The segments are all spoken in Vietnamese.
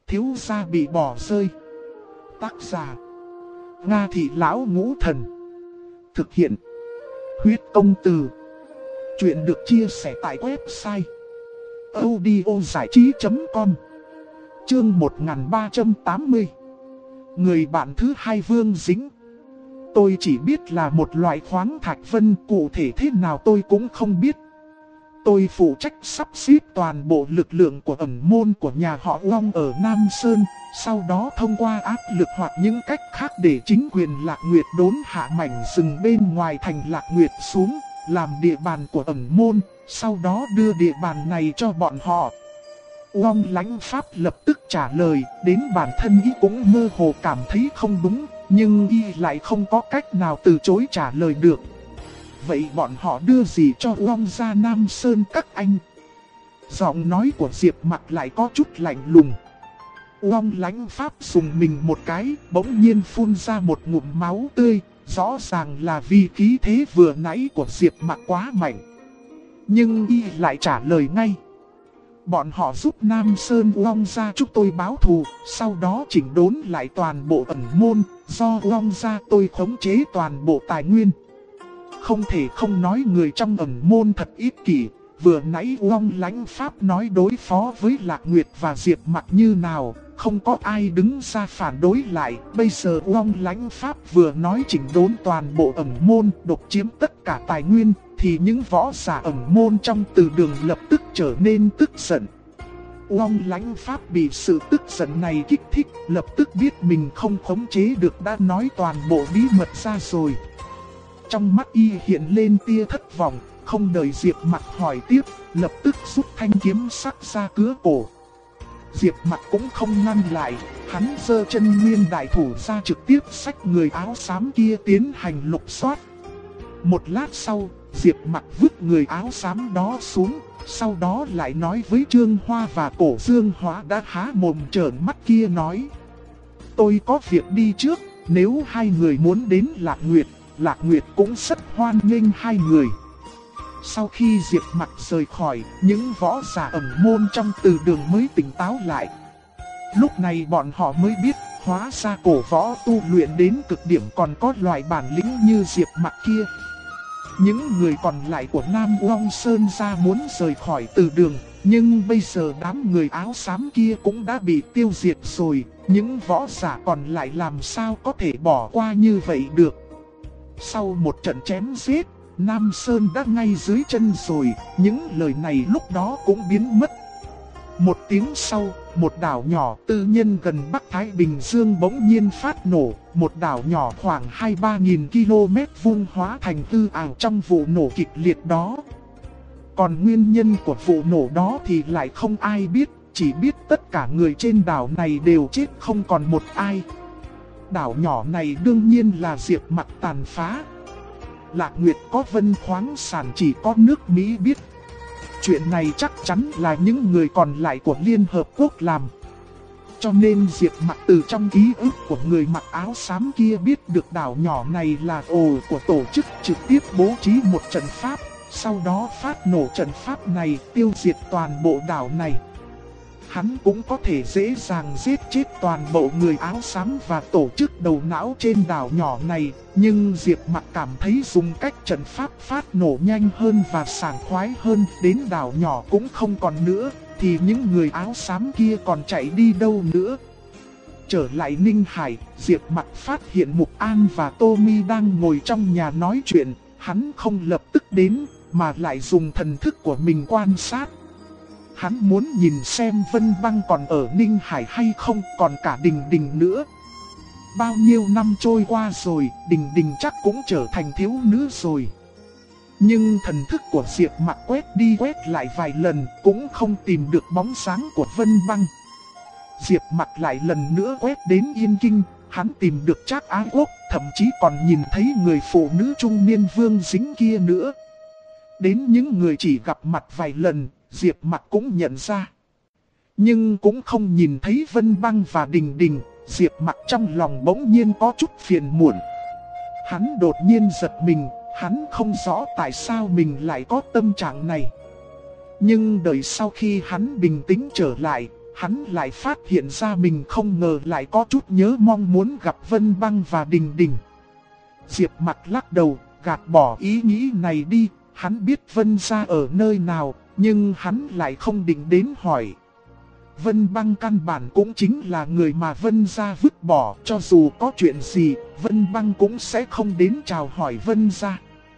Thiếu gia bị bỏ rơi. Tác giả Nga Thị Lão Ngũ Thần. Thực hiện Huyết Công Từ. Chuyện được chia sẻ tại website audiozảichí.com. Chương 1380. Người bạn thứ hai Vương Dính. Tôi chỉ biết là một loại khoáng thạch vân, cụ thể thế nào tôi cũng không biết. Tôi phụ trách sắp xếp toàn bộ lực lượng của ẩn môn của nhà họ Long ở Nam Sơn, sau đó thông qua áp lực hoặc những cách khác để chính quyền Lạc Nguyệt đốn hạ mảnh rừng bên ngoài thành Lạc Nguyệt xuống, làm địa bàn của ẩn môn, sau đó đưa địa bàn này cho bọn họ. Long Lãnh Pháp lập tức trả lời, đến bản thân y cũng mơ hồ cảm thấy không đúng, nhưng y lại không có cách nào từ chối trả lời được. Vậy bọn họ đưa gì cho Long ra Nam Sơn các anh? Giọng nói của Diệp Mặc lại có chút lạnh lùng. Long Lãnh Pháp dùng mình một cái, bỗng nhiên phun ra một ngụm máu tươi, rõ ràng là vì khí thế vừa nãy của Diệp Mặc quá mạnh. Nhưng y lại trả lời ngay. Bọn họ giúp Nam Sơn Long gia chúng tôi báo thù, sau đó chỉnh đốn lại toàn bộ ẩn môn, do Long gia tôi khống chế toàn bộ tài nguyên. Không thể không nói người trong ẩn môn thật ích kỷ, vừa nãy Long Lãnh Pháp nói đối phó với Lạc Nguyệt và Diệp Mặc như nào, không có ai đứng ra phản đối lại. Bây giờ Long Lãnh Pháp vừa nói chỉnh đốn toàn bộ ẩn môn, độc chiếm tất cả tài nguyên, thì những võ giả ẩn môn trong từ đường lập tức trở nên tức giận. Long Lãnh Pháp bị sự tức giận này kích thích, lập tức biết mình không khống chế được đã nói toàn bộ bí mật ra rồi. Trong mắt y hiện lên tia thất vọng, không đợi Diệp Mặc hỏi tiếp, lập tức rút thanh kiếm sắc ra cứa cổ. Diệp Mặc cũng không ngăn lại, hắn giơ chân nguyên đại thủ ra trực tiếp xách người áo xám kia tiến hành lục soát. Một lát sau, Diệp Mặc vứt người áo xám đó xuống, sau đó lại nói với Trương Hoa và Cổ Dương Hóa đã há mồm trợn mắt kia nói: tôi có việc đi trước, nếu hai người muốn đến Lạc Nguyệt cũng rất hoan nghênh hai người. Sau khi Diệp Mặc rời khỏi, những võ giả ẩn môn trong từ đường mới tỉnh táo lại. Lúc này bọn họ mới biết, hóa ra cổ võ tu luyện đến cực điểm còn có loại bản lĩnh như Diệp Mặc kia. Những người còn lại của Nam Long Sơn gia muốn rời khỏi từ đường, nhưng bây giờ đám người áo xám kia cũng đã bị tiêu diệt rồi, những võ giả còn lại làm sao có thể bỏ qua như vậy được. Sau một trận chém giết, Nam Sơn đã ngay dưới chân rồi, những lời này lúc đó cũng biến mất. Một tiếng sau, một đảo nhỏ tư nhân gần Bắc Thái Bình Dương bỗng nhiên phát nổ, một đảo nhỏ khoảng 2-3 nghìn km vuông hóa thành hư ảo trong vụ nổ kịch liệt đó. Còn nguyên nhân của vụ nổ đó thì lại không ai biết, chỉ biết tất cả người trên đảo này đều chết không còn một ai. Đảo nhỏ này đương nhiên là Diệp Mặc tàn phá. Lạc Nguyệt có vân khoáng sản chỉ có nước Mỹ biết. Chuyện này chắc chắn là những người còn lại của Liên Hợp Quốc làm. Cho nên Diệp Mặc từ trong ký ức của người mặc áo xám kia biết được đảo nhỏ này là ổ của tổ chức, trực tiếp bố trí một trận pháp, sau đó phát nổ trận pháp này tiêu diệt toàn bộ đảo này. Hắn cũng có thể dễ dàng giết chết toàn bộ người áo xám và tổ chức đầu não trên đảo nhỏ này, nhưng Diệp Mặc cảm thấy dùng cách trận pháp phát nổ nhanh hơn và sảng khoái hơn, đến đảo nhỏ cũng không còn nữa, thì những người áo xám kia còn chạy đi đâu nữa. Trở lại Ninh Hải, Diệp Mặc phát hiện Mục An và Tommy đang ngồi trong nhà nói chuyện, hắn không lập tức đến, mà lại dùng thần thức của mình quan sát. Hắn muốn nhìn xem Vân Băng còn ở Ninh Hải hay không, còn cả Đình Đình nữa. Bao nhiêu năm trôi qua rồi, Đình Đình chắc cũng trở thành thiếu nữ rồi. Nhưng thần thức của Diệp Mặc quét đi quét lại vài lần, cũng không tìm được bóng dáng của Vân Băng. Diệp Mặc lại lần nữa quét đến Yên Kinh, hắn tìm được Trác Á Quốc, thậm chí còn nhìn thấy người phụ nữ trung niên Vương Dính kia nữa. Đến những người chỉ gặp mặt vài lần, Diệp Mặc cũng nhận ra. Nhưng cũng không nhìn thấy Vân Băng và Đình Đình, Diệp Mặc trong lòng bỗng nhiên có chút phiền muộn. Hắn đột nhiên giật mình, hắn không rõ tại sao mình lại có tâm trạng này. Nhưng đợi sau khi hắn bình tĩnh trở lại, Hắn lại phát hiện ra mình không ngờ lại có chút nhớ mong muốn gặp Vân Băng và Đình Đình. Diệp Mặc lắc đầu, gạt bỏ ý nghĩ này đi. Hắn biết Vân gia ở nơi nào, nhưng hắn lại không định đến hỏi. Vân Băng căn bản cũng chính là người mà Vân gia vứt bỏ. Cho dù có chuyện gì, Vân Băng cũng sẽ không đến chào hỏi Vân gia.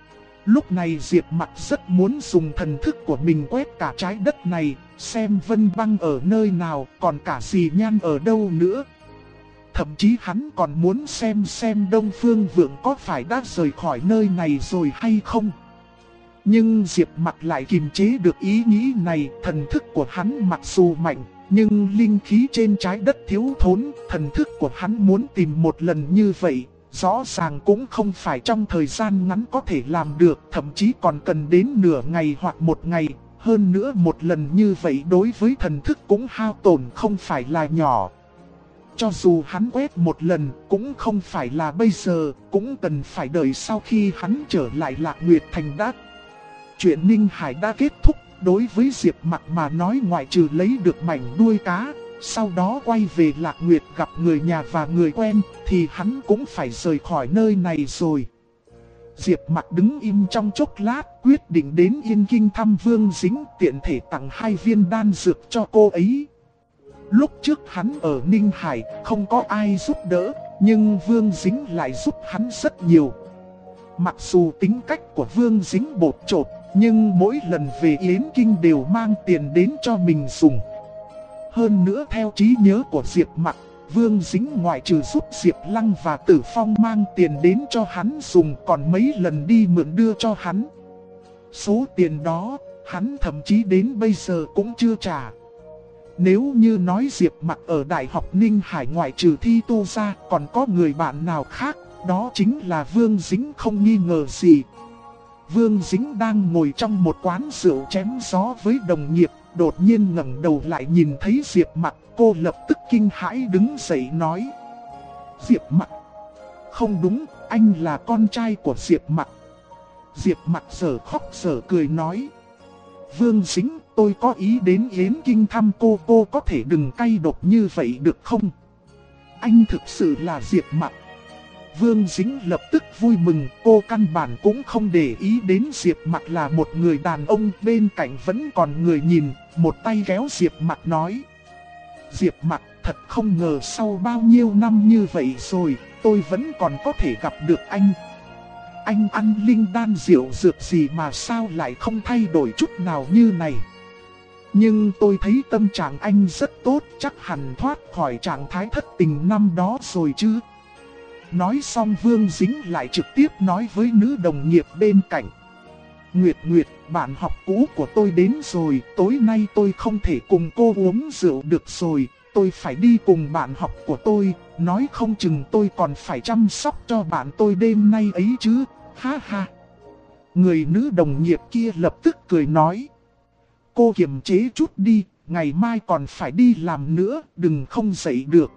Lúc này Diệp Mặc rất muốn dùng thần thức của mình quét cả trái đất này, xem Vân Băng ở nơi nào, còn cả Dì Nhan ở đâu nữa. Thậm chí hắn còn muốn xem Đông Phương Vượng có phải đã rời khỏi nơi này rồi hay không. Nhưng Diệp Mặc lại kiềm chế được ý nghĩ này. Thần thức của hắn mặc dù mạnh, nhưng linh khí trên trái đất thiếu thốn. Thần thức của hắn muốn tìm một lần như vậy, rõ ràng cũng không phải trong thời gian ngắn có thể làm được. Thậm chí còn cần đến nửa ngày hoặc một ngày. Hơn nữa một lần như vậy đối với thần thức cũng hao tổn không phải là nhỏ. Cho dù hắn quét một lần cũng không phải là bây giờ, cũng cần phải đợi sau khi hắn trở lại Lạc Nguyệt Thành đã. Chuyện Ninh Hải đã kết thúc. Đối với Diệp Mặc mà nói, ngoại trừ lấy được mảnh đuôi cá, sau đó quay về Lạc Nguyệt gặp người nhà và người quen, thì hắn cũng phải rời khỏi nơi này rồi. Diệp Mặc đứng im trong chốc lát, quyết định đến Yên Kinh thăm Vương Dính, tiện thể tặng 2 viên đan dược cho cô ấy. Lúc trước hắn ở Ninh Hải không có ai giúp đỡ, nhưng Vương Dính lại giúp hắn rất nhiều. Mặc dù tính cách của Vương Dính bột chột, nhưng mỗi lần về Yến Kinh đều mang tiền đến cho mình dùng. Hơn nữa theo trí nhớ của Diệp Mặc, Vương Dính ngoại trừ giúp Diệp Lăng và Tử Phong mang tiền đến cho hắn dùng, còn mấy lần đi mượn đưa cho hắn. Số tiền đó, hắn thậm chí đến bây giờ cũng chưa trả. Nếu như nói Diệp Mặc ở Đại học Ninh Hải ngoại trừ Thi Tu ra còn có người bạn nào khác, đó chính là Vương Dính không nghi ngờ gì. Vương Dính đang ngồi trong một quán rượu chém gió với đồng nghiệp, đột nhiên ngẩng đầu lại nhìn thấy Diệp Mặc, cô lập tức kinh hãi đứng dậy nói: Diệp Mặc, không đúng, anh là con trai của Diệp Mặc. Diệp Mặc giờ khóc giờ cười nói: Vương Dính, tôi có ý đến Yến Kinh thăm cô có thể đừng cay độc như vậy được không? Anh thực sự là Diệp Mặc. Vương Dính lập tức vui mừng, cô căn bản cũng không để ý đến Diệp Mặc là một người đàn ông, bên cạnh vẫn còn người nhìn, một tay kéo Diệp Mặc nói: Diệp Mặc, thật không ngờ sau bao nhiêu năm như vậy rồi, tôi vẫn còn có thể gặp được anh. Anh ăn linh đan rượu dược gì mà sao lại không thay đổi chút nào như này? Nhưng tôi thấy tâm trạng anh rất tốt, chắc hẳn thoát khỏi trạng thái thất tình năm đó rồi chứ. Nói xong Vương Dính lại trực tiếp nói với nữ đồng nghiệp bên cạnh: Nguyệt Nguyệt, bạn học cũ của tôi đến rồi, tối nay tôi không thể cùng cô uống rượu được rồi, tôi phải đi cùng bạn học của tôi, nói không chừng tôi còn phải chăm sóc cho bạn tôi đêm nay ấy chứ, ha ha. Người nữ đồng nghiệp kia lập tức cười nói: Cô kiềm chế chút đi, ngày mai còn phải đi làm nữa, đừng không dậy được.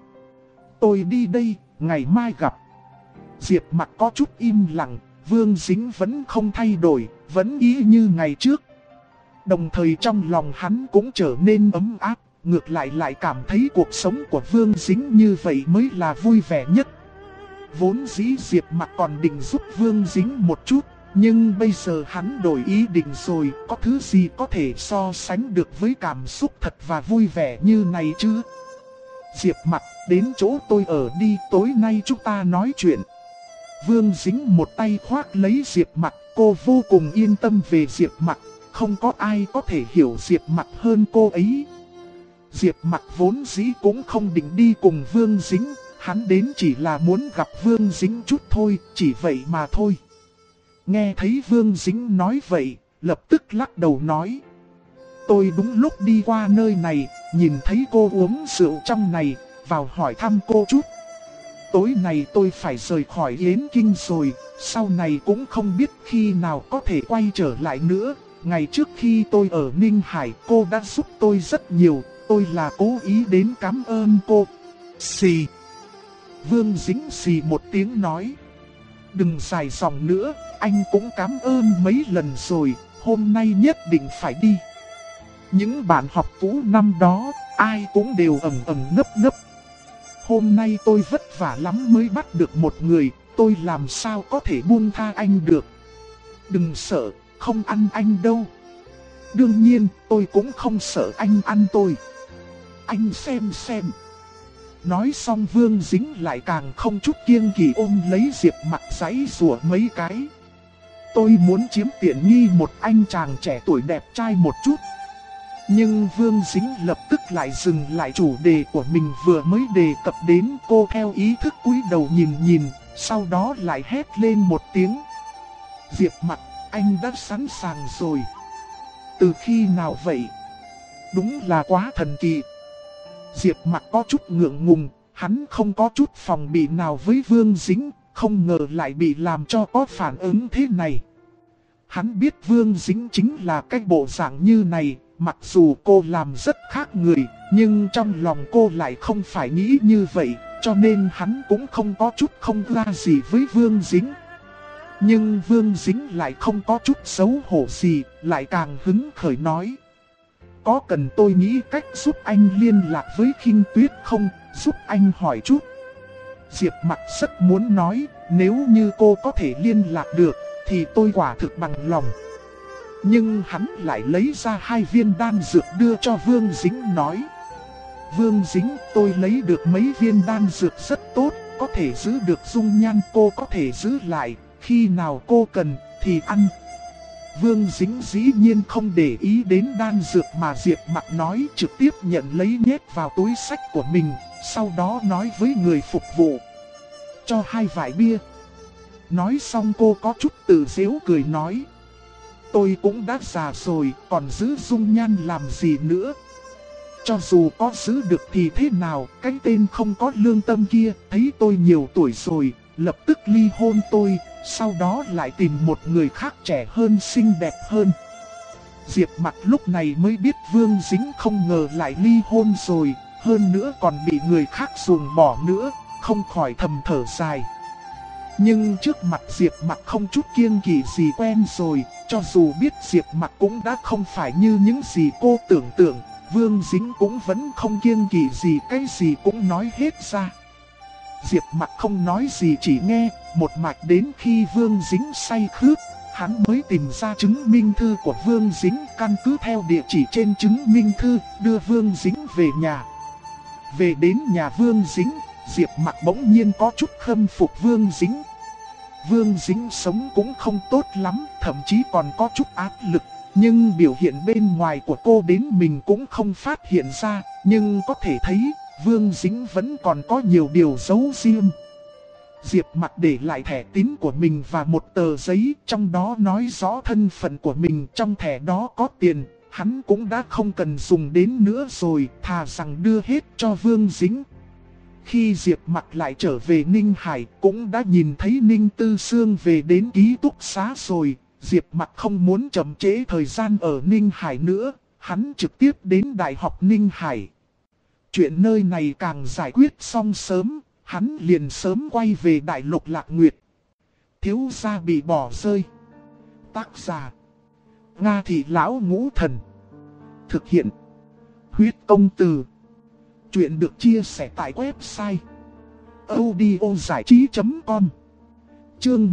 Tôi đi đây, ngày mai gặp. Diệp Mặc có chút im lặng, Vương Dính vẫn không thay đổi, vẫn y như ngày trước. Đồng thời trong lòng hắn cũng trở nên ấm áp, ngược lại cảm thấy cuộc sống của Vương Dính như vậy mới là vui vẻ nhất. Vốn dĩ Diệp Mặc còn định giúp Vương Dính một chút, nhưng bây giờ hắn đổi ý định rồi, có thứ gì có thể so sánh được với cảm xúc thật và vui vẻ như này chứ. Diệp Mặc, đến chỗ tôi ở đi, tối nay chúng ta nói chuyện. Vương Dính một tay khoác lấy Diệp Mặc, cô vô cùng yên tâm về Diệp Mặc, không có ai có thể hiểu Diệp Mặc hơn cô ấy. Diệp Mặc vốn dĩ cũng không định đi cùng Vương Dính, hắn đến chỉ là muốn gặp Vương Dính chút thôi, chỉ vậy mà thôi. Nghe thấy Vương Dính nói vậy, lập tức lắc đầu nói: Tôi đúng lúc đi qua nơi này, nhìn thấy cô uống rượu trong này, vào hỏi thăm cô chút. Tối nay tôi phải rời khỏi Yến Kinh rồi, sau này cũng không biết khi nào có thể quay trở lại nữa. Ngày trước khi tôi ở Ninh Hải, cô đã giúp tôi rất nhiều, tôi là cố ý đến cảm ơn cô. Xì. Vương Dính xì một tiếng nói: Đừng dài dòng nữa, anh cũng cảm ơn mấy lần rồi, hôm nay nhất định phải đi. Những bạn học cũ năm đó, ai cũng đều ầm ầm nấp nấp. Hôm nay tôi vất vả lắm mới bắt được một người, tôi làm sao có thể buông tha anh được. Đừng sợ, không ăn anh đâu. Đương nhiên, tôi cũng không sợ anh ăn tôi. Anh xem. Nói xong Vương Dính lại càng không chút kiêng kỵ ôm lấy Diệp Mặc giãy giụa mấy cái. Tôi muốn chiếm tiện nghi một anh chàng trẻ tuổi đẹp trai một chút. Nhưng Vương Dính lập tức lại dừng lại chủ đề của mình vừa mới đề cập đến. Cô theo ý thức cúi đầu nhìn, sau đó lại hét lên một tiếng. Diệp Mặc, anh đã sẵn sàng rồi. Từ khi nào vậy? Đúng là quá thần kỳ. Diệp Mặc có chút ngượng ngùng, hắn không có chút phòng bị nào với Vương Dính, không ngờ lại bị làm cho có phản ứng thế này. Hắn biết Vương Dính chính là cái bộ dạng như này, mặc dù cô làm rất khác người, nhưng trong lòng cô lại không phải nghĩ như vậy, cho nên hắn cũng không có chút không ra gì với Vương Dính. Nhưng Vương Dính lại không có chút xấu hổ gì, lại càng hứng khởi nói. Có cần tôi nghĩ cách giúp anh liên lạc với Khinh Tuyết không, giúp anh hỏi chút. Diệp Mặc rất muốn nói, nếu như cô có thể liên lạc được, thì tôi quả thực bằng lòng. Nhưng hắn lại lấy ra 2 viên đan dược đưa cho Vương Dính nói. Vương Dính, tôi lấy được mấy viên đan dược rất tốt, có thể giữ được dung nhan, cô có thể giữ lại, khi nào cô cần thì ăn. Vương Dính dĩ nhiên không để ý đến đan dược mà Diệp Mặc nói, trực tiếp nhận lấy nhét vào túi xách của mình, sau đó nói với người phục vụ. Cho 2 vải bia. Nói xong cô có chút tự giễu cười nói. Tôi cũng đã già rồi, còn giữ dung nhan làm gì nữa. Cho dù có giữ được thì thế nào, cái tên không có lương tâm kia, thấy tôi nhiều tuổi rồi, lập tức ly hôn tôi, sau đó lại tìm một người khác trẻ hơn xinh đẹp hơn. Diệp Mặc lúc này mới biết Vương Dính không ngờ lại ly hôn rồi, hơn nữa còn bị người khác ruồng bỏ nữa, không khỏi thầm thở dài. Nhưng trước mặt Diệp Mặc không chút kiêng kỵ gì quen rồi, cho dù biết Diệp Mặc cũng đã không phải như những gì cô tưởng tượng, Vương Dính cũng vẫn không kiêng kỵ gì, cái gì cũng nói hết ra. Diệp Mặc không nói gì, chỉ nghe, một mạch đến khi Vương Dính say khướt, hắn mới tìm ra chứng minh thư của Vương Dính, căn cứ theo địa chỉ trên chứng minh thư, đưa Vương Dính về nhà. Về đến nhà Vương Dính, Diệp Mặc bỗng nhiên có chút khâm phục Vương Dính. Vương Dính sống cũng không tốt lắm, thậm chí còn có chút áp lực, nhưng biểu hiện bên ngoài của cô đến mình cũng không phát hiện ra, nhưng có thể thấy Vương Dính vẫn còn có nhiều điều giấu riêng. Diệp Mặc để lại thẻ tín của mình và một tờ giấy, trong đó nói rõ thân phận của mình, trong thẻ đó có tiền, hắn cũng đã không cần dùng đến nữa rồi, thà rằng đưa hết cho Vương Dính. Khi Diệp Mặc lại trở về Ninh Hải, cũng đã nhìn thấy Ninh Tư Sương về đến ký túc xá rồi. Diệp Mặc không muốn chậm trễ thời gian ở Ninh Hải nữa, hắn trực tiếp đến Đại học Ninh Hải. Chuyện nơi này càng giải quyết xong sớm, hắn liền sớm quay về Đại Lục Lạc Nguyệt. Thiếu gia bị bỏ rơi. Tác giả: Nga Thị Lão Ngũ Thần. Thực hiện: Huyết Công Từ. Chuyện được chia sẻ tại website audiozảichí.com. Chương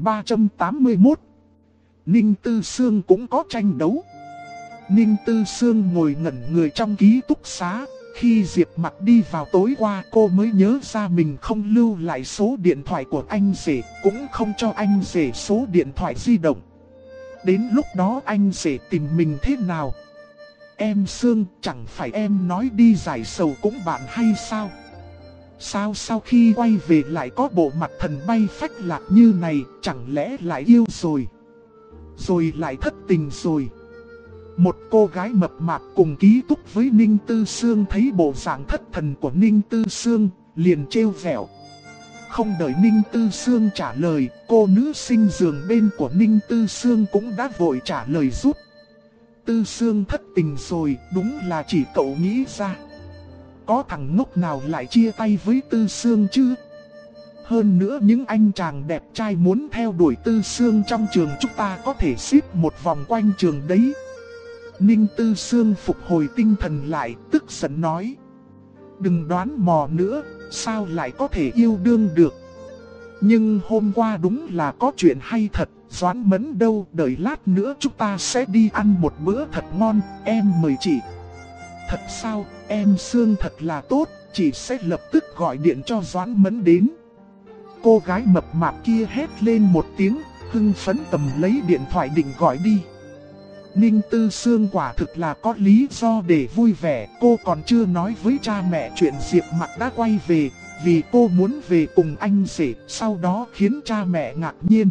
1381. Ninh Tư Sương cũng có tranh đấu. Ninh Tư Sương ngồi ngẩn người trong ký túc xá. Khi Diệp Mặc đi vào tối qua, cô mới nhớ ra mình không lưu lại số điện thoại của anh rể, cũng không cho anh rể số điện thoại di động. Đến lúc đó anh rể tìm mình thế nào? Em Sương, chẳng phải em nói đi giải sầu cũng bạn hay sao? Sao sau khi quay về lại có bộ mặt thần bay phách lạc như này, chẳng lẽ lại yêu rồi? Rồi lại thất tình rồi? Một cô gái mập mạp cùng ký túc với Ninh Tư Sương thấy bộ dạng thất thần của Ninh Tư Sương, liền trêu vẻo. Không đợi Ninh Tư Sương trả lời, cô nữ sinh giường bên của Ninh Tư Sương cũng đã vội trả lời giúp. Tư Sương thất tình rồi, đúng là chỉ cậu nghĩ ra. Có thằng ngốc nào lại chia tay với Tư Sương chứ? Hơn nữa những anh chàng đẹp trai muốn theo đuổi Tư Sương trong trường chúng ta có thể xếp một vòng quanh trường đấy. Ninh Tư Sương phục hồi tinh thần lại, tức giận nói. Đừng đoán mò nữa, sao lại có thể yêu đương được. Nhưng hôm qua đúng là có chuyện hay thật, Doãn Mẫn đâu, đợi lát nữa chúng ta sẽ đi ăn một bữa thật ngon, em mời chị. Thật sao, em Sương thật là tốt, chị sẽ lập tức gọi điện cho Doãn Mẫn đến. Cô gái mập mạp kia hét lên một tiếng, hưng phấn cầm lấy điện thoại định gọi đi. Ninh Tư Sương quả thực là có lý do để vui vẻ, cô còn chưa nói với cha mẹ chuyện Diệp Mặc đã quay về, vì cô muốn về cùng anh rể, sau đó khiến cha mẹ ngạc nhiên.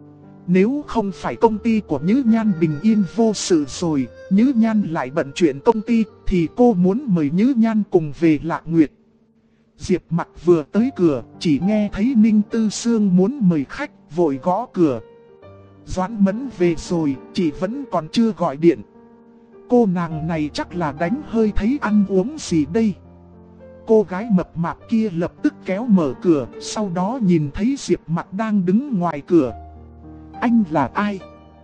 Nếu không phải công ty của Nhữ Nhan bình yên vô sự rồi, Nhữ Nhan lại bận chuyện công ty, thì cô muốn mời Nhữ Nhan cùng về Lạc Nguyệt. Diệp Mặc vừa tới cửa, chỉ nghe thấy Ninh Tư Sương muốn mời khách, vội gõ cửa. Doãn Mẫn về rồi, chị vẫn còn chưa gọi điện. Cô nàng này chắc là đánh hơi thấy ăn uống gì đây. Cô gái mập mạp kia lập tức kéo mở cửa, sau đó nhìn thấy Diệp Mặc đang đứng ngoài cửa. Anh là ai?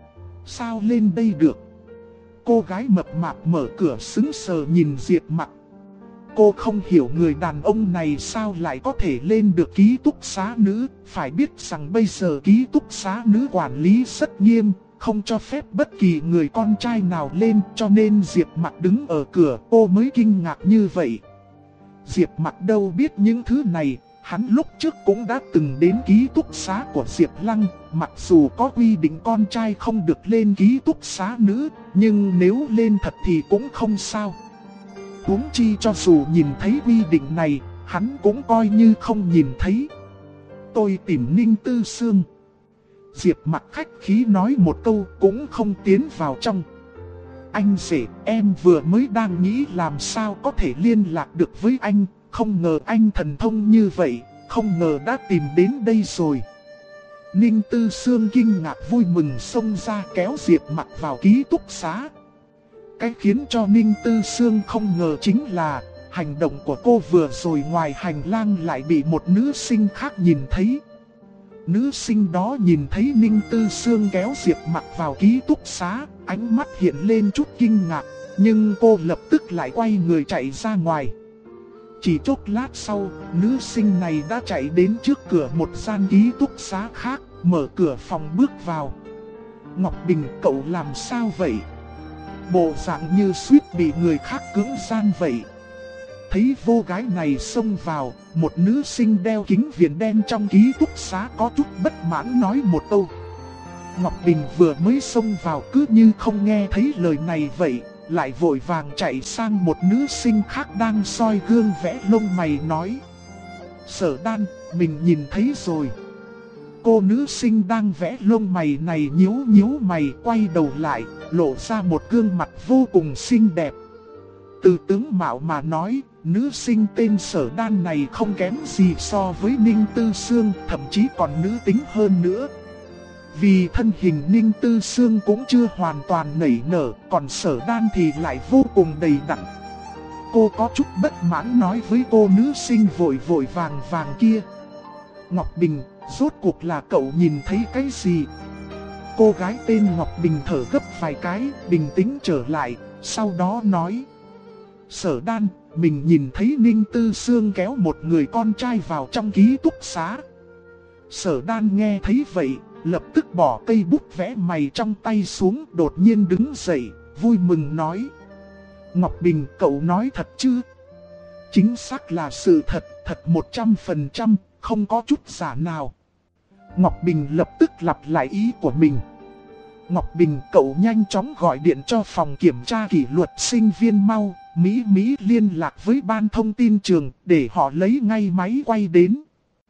Sao lên đây được? Cô gái mập mạp mở cửa sững sờ nhìn Diệp Mặc. Cô không hiểu người đàn ông này sao lại có thể lên được ký túc xá nữ. Phải biết rằng bây giờ ký túc xá nữ quản lý rất nghiêm, không cho phép bất kỳ người con trai nào lên, cho nên Diệp Mặc đứng ở cửa, cô mới kinh ngạc như vậy. Diệp Mặc đâu biết những thứ này, hắn lúc trước cũng đã từng đến ký túc xá của Diệp Lăng, mặc dù có quy định con trai không được lên ký túc xá nữ, nhưng nếu lên thật thì cũng không sao. Huống chi cho dù nhìn thấy quy định này, hắn cũng coi như không nhìn thấy. Tôi tìm Ninh Tư Sương. Diệp Mặc khách khí nói một câu cũng không tiến vào trong. Anh rể, em vừa mới đang nghĩ làm sao có thể liên lạc được với anh, không ngờ anh thần thông như vậy, không ngờ đã tìm đến đây rồi. Ninh Tư Sương kinh ngạc vui mừng xông ra kéo Diệp Mặc vào ký túc xá. Cái khiến cho Ninh Tư Sương không ngờ chính là hành động của cô vừa rồi ngoài hành lang lại bị một nữ sinh khác nhìn thấy. Nữ sinh đó nhìn thấy Ninh Tư Sương kéo Diệp Mặc vào ký túc xá, ánh mắt hiện lên chút kinh ngạc, nhưng cô lập tức lại quay người chạy ra ngoài. Chỉ chốc lát sau, nữ sinh này đã chạy đến trước cửa một gian ký túc xá khác, mở cửa phòng bước vào. Ngọc Bình, cậu làm sao vậy? Bộ dạng như suýt bị người khác cưỡng gian vậy. Thấy cô gái này xông vào, một nữ sinh đeo kính viền đen trong ký túc xá có chút bất mãn nói một câu. Ngọc Bình vừa mới xông vào cứ như không nghe thấy lời này vậy, lại vội vàng chạy sang một nữ sinh khác đang soi gương vẽ lông mày nói. Sở Đan, mình nhìn thấy rồi. Cô nữ sinh đang vẽ lông mày này nhíu nhíu mày quay đầu lại, lộ ra một gương mặt vô cùng xinh đẹp. Từ tướng mạo mà nói, nữ sinh tên Sở Đan này không kém gì so với Ninh Tư Sương, thậm chí còn nữ tính hơn nữa. Vì thân hình Ninh Tư Sương cũng chưa hoàn toàn nảy nở, còn Sở Đan thì lại vô cùng đầy đặn. Cô có chút bất mãn nói với cô nữ sinh vội vội vàng vàng kia. Ngọc Bình, rốt cuộc là cậu nhìn thấy cái gì? Cô gái tên Ngọc Bình thở gấp vài cái, bình tĩnh trở lại, sau đó nói. Sở Đan, mình nhìn thấy Ninh Tư Sương kéo một người con trai vào trong ký túc xá. Sở Đan nghe thấy vậy, lập tức bỏ cây bút vẽ mày trong tay xuống, đột nhiên đứng dậy, vui mừng nói. Ngọc Bình, cậu nói thật chứ? Chính xác là sự thật, thật 100%, không có chút giả nào. Ngọc Bình lập tức lặp lại ý của mình. Ngọc Bình, cậu nhanh chóng gọi điện cho phòng kiểm tra kỷ luật sinh viên mau, Mỹ liên lạc với ban thông tin trường để họ lấy ngay máy quay đến.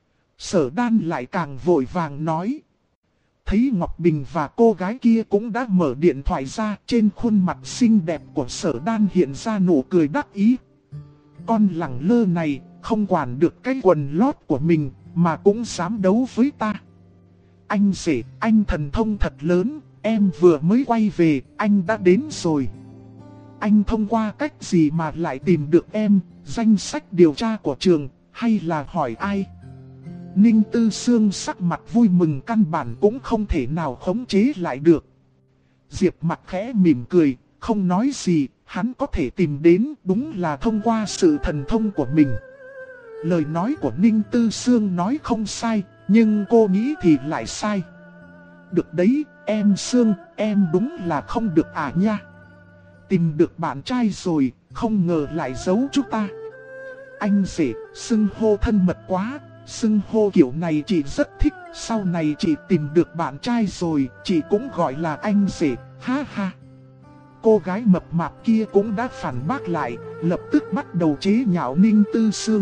Sở Đan lại càng vội vàng nói. Thấy Ngọc Bình và cô gái kia cũng đã mở điện thoại ra, trên khuôn mặt xinh đẹp của Sở Đan hiện ra nụ cười đắc ý. Con lẳng lơ này không quản được cái quần lót của mình mà cũng dám đấu với ta. Anh rể, anh thần thông thật lớn, em vừa mới quay về, anh đã đến rồi. Anh thông qua cách gì mà lại tìm được em, danh sách điều tra của trường, hay là hỏi ai? Ninh Tư Sương sắc mặt vui mừng căn bản cũng không thể nào khống chế lại được. Diệp Mặc khẽ mỉm cười, không nói gì, hắn có thể tìm đến đúng là thông qua sự thần thông của mình. Lời nói của Ninh Tư Sương nói không sai, nhưng cô nghĩ thì lại sai. Được đấy, em Sương, em đúng là không được à nha. Tìm được bạn trai rồi, không ngờ lại giấu chúng ta. Anh rể, xưng hô thân mật quá, xưng hô kiểu này chị rất thích. Sau này chị tìm được bạn trai rồi, chị cũng gọi là anh rể, ha ha. Cô gái mập mạp kia cũng đã phản bác lại, lập tức bắt đầu chế nhạo Ninh Tư Sương.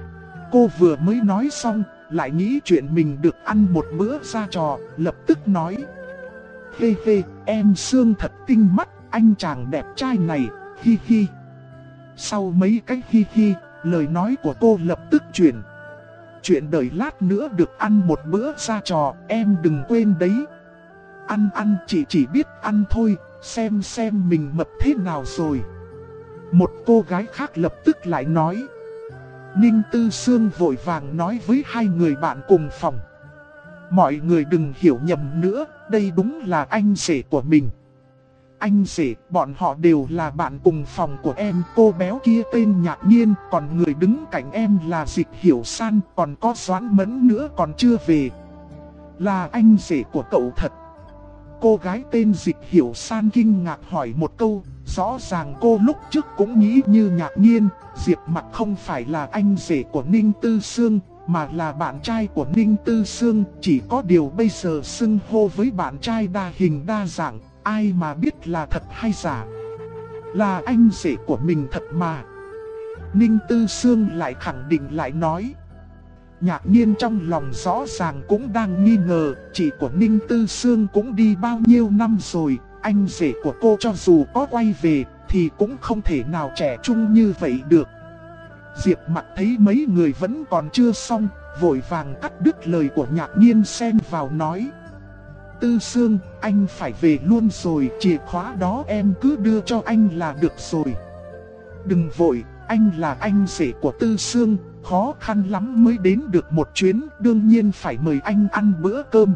Cô vừa mới nói xong, lại nghĩ chuyện mình được ăn một bữa ra trò, lập tức nói: hê hê, em Sương thật tinh mắt, anh chàng đẹp trai này, hi hi. Sau mấy cái hi hi, lời nói của cô lập tức chuyển. Chuyện đợi lát nữa được ăn một bữa ra trò, em đừng quên đấy. Ăn chị chỉ biết ăn thôi, xem mình mập thế nào rồi. Một cô gái khác lập tức lại nói. Ninh Tư Sương vội vàng nói với hai người bạn cùng phòng: mọi người đừng hiểu nhầm nữa, đây đúng là anh rể của mình. Anh rể, bọn họ đều là bạn cùng phòng của em. Cô béo kia tên Nhạc Nhiên, còn người đứng cạnh em là Dịch Hiểu San, còn có Doãn Mẫn nữa còn chưa về. Là anh rể của cậu thật. Cô gái tên Dịch Hiểu San kinh ngạc hỏi một câu, rõ ràng cô lúc trước cũng nghĩ như Nhạc Nhiên, Diệp Mặc không phải là anh rể của Ninh Tư Sương, mà là bạn trai của Ninh Tư Sương. Chỉ có điều bây giờ xưng hô với bạn trai đa hình đa dạng, ai mà biết là thật hay giả. Là anh rể của mình thật mà. Ninh Tư Sương lại khẳng định lại nói. Nhạc Nhiên trong lòng rõ ràng cũng đang nghi ngờ, chị của Ninh Tư Sương cũng đi bao nhiêu năm rồi, anh rể của cô cho dù có quay về thì cũng không thể nào trẻ trung như vậy được. Diệp Mặc thấy mấy người vẫn còn chưa xong, vội vàng cắt đứt lời của Nhạc Nhiên xen vào nói. Tư Sương, anh phải về luôn rồi, chìa khóa đó em cứ đưa cho anh là được rồi. Đừng vội, anh là anh rể của Tư Sương, khó khăn lắm mới đến được một chuyến, đương nhiên phải mời anh ăn bữa cơm.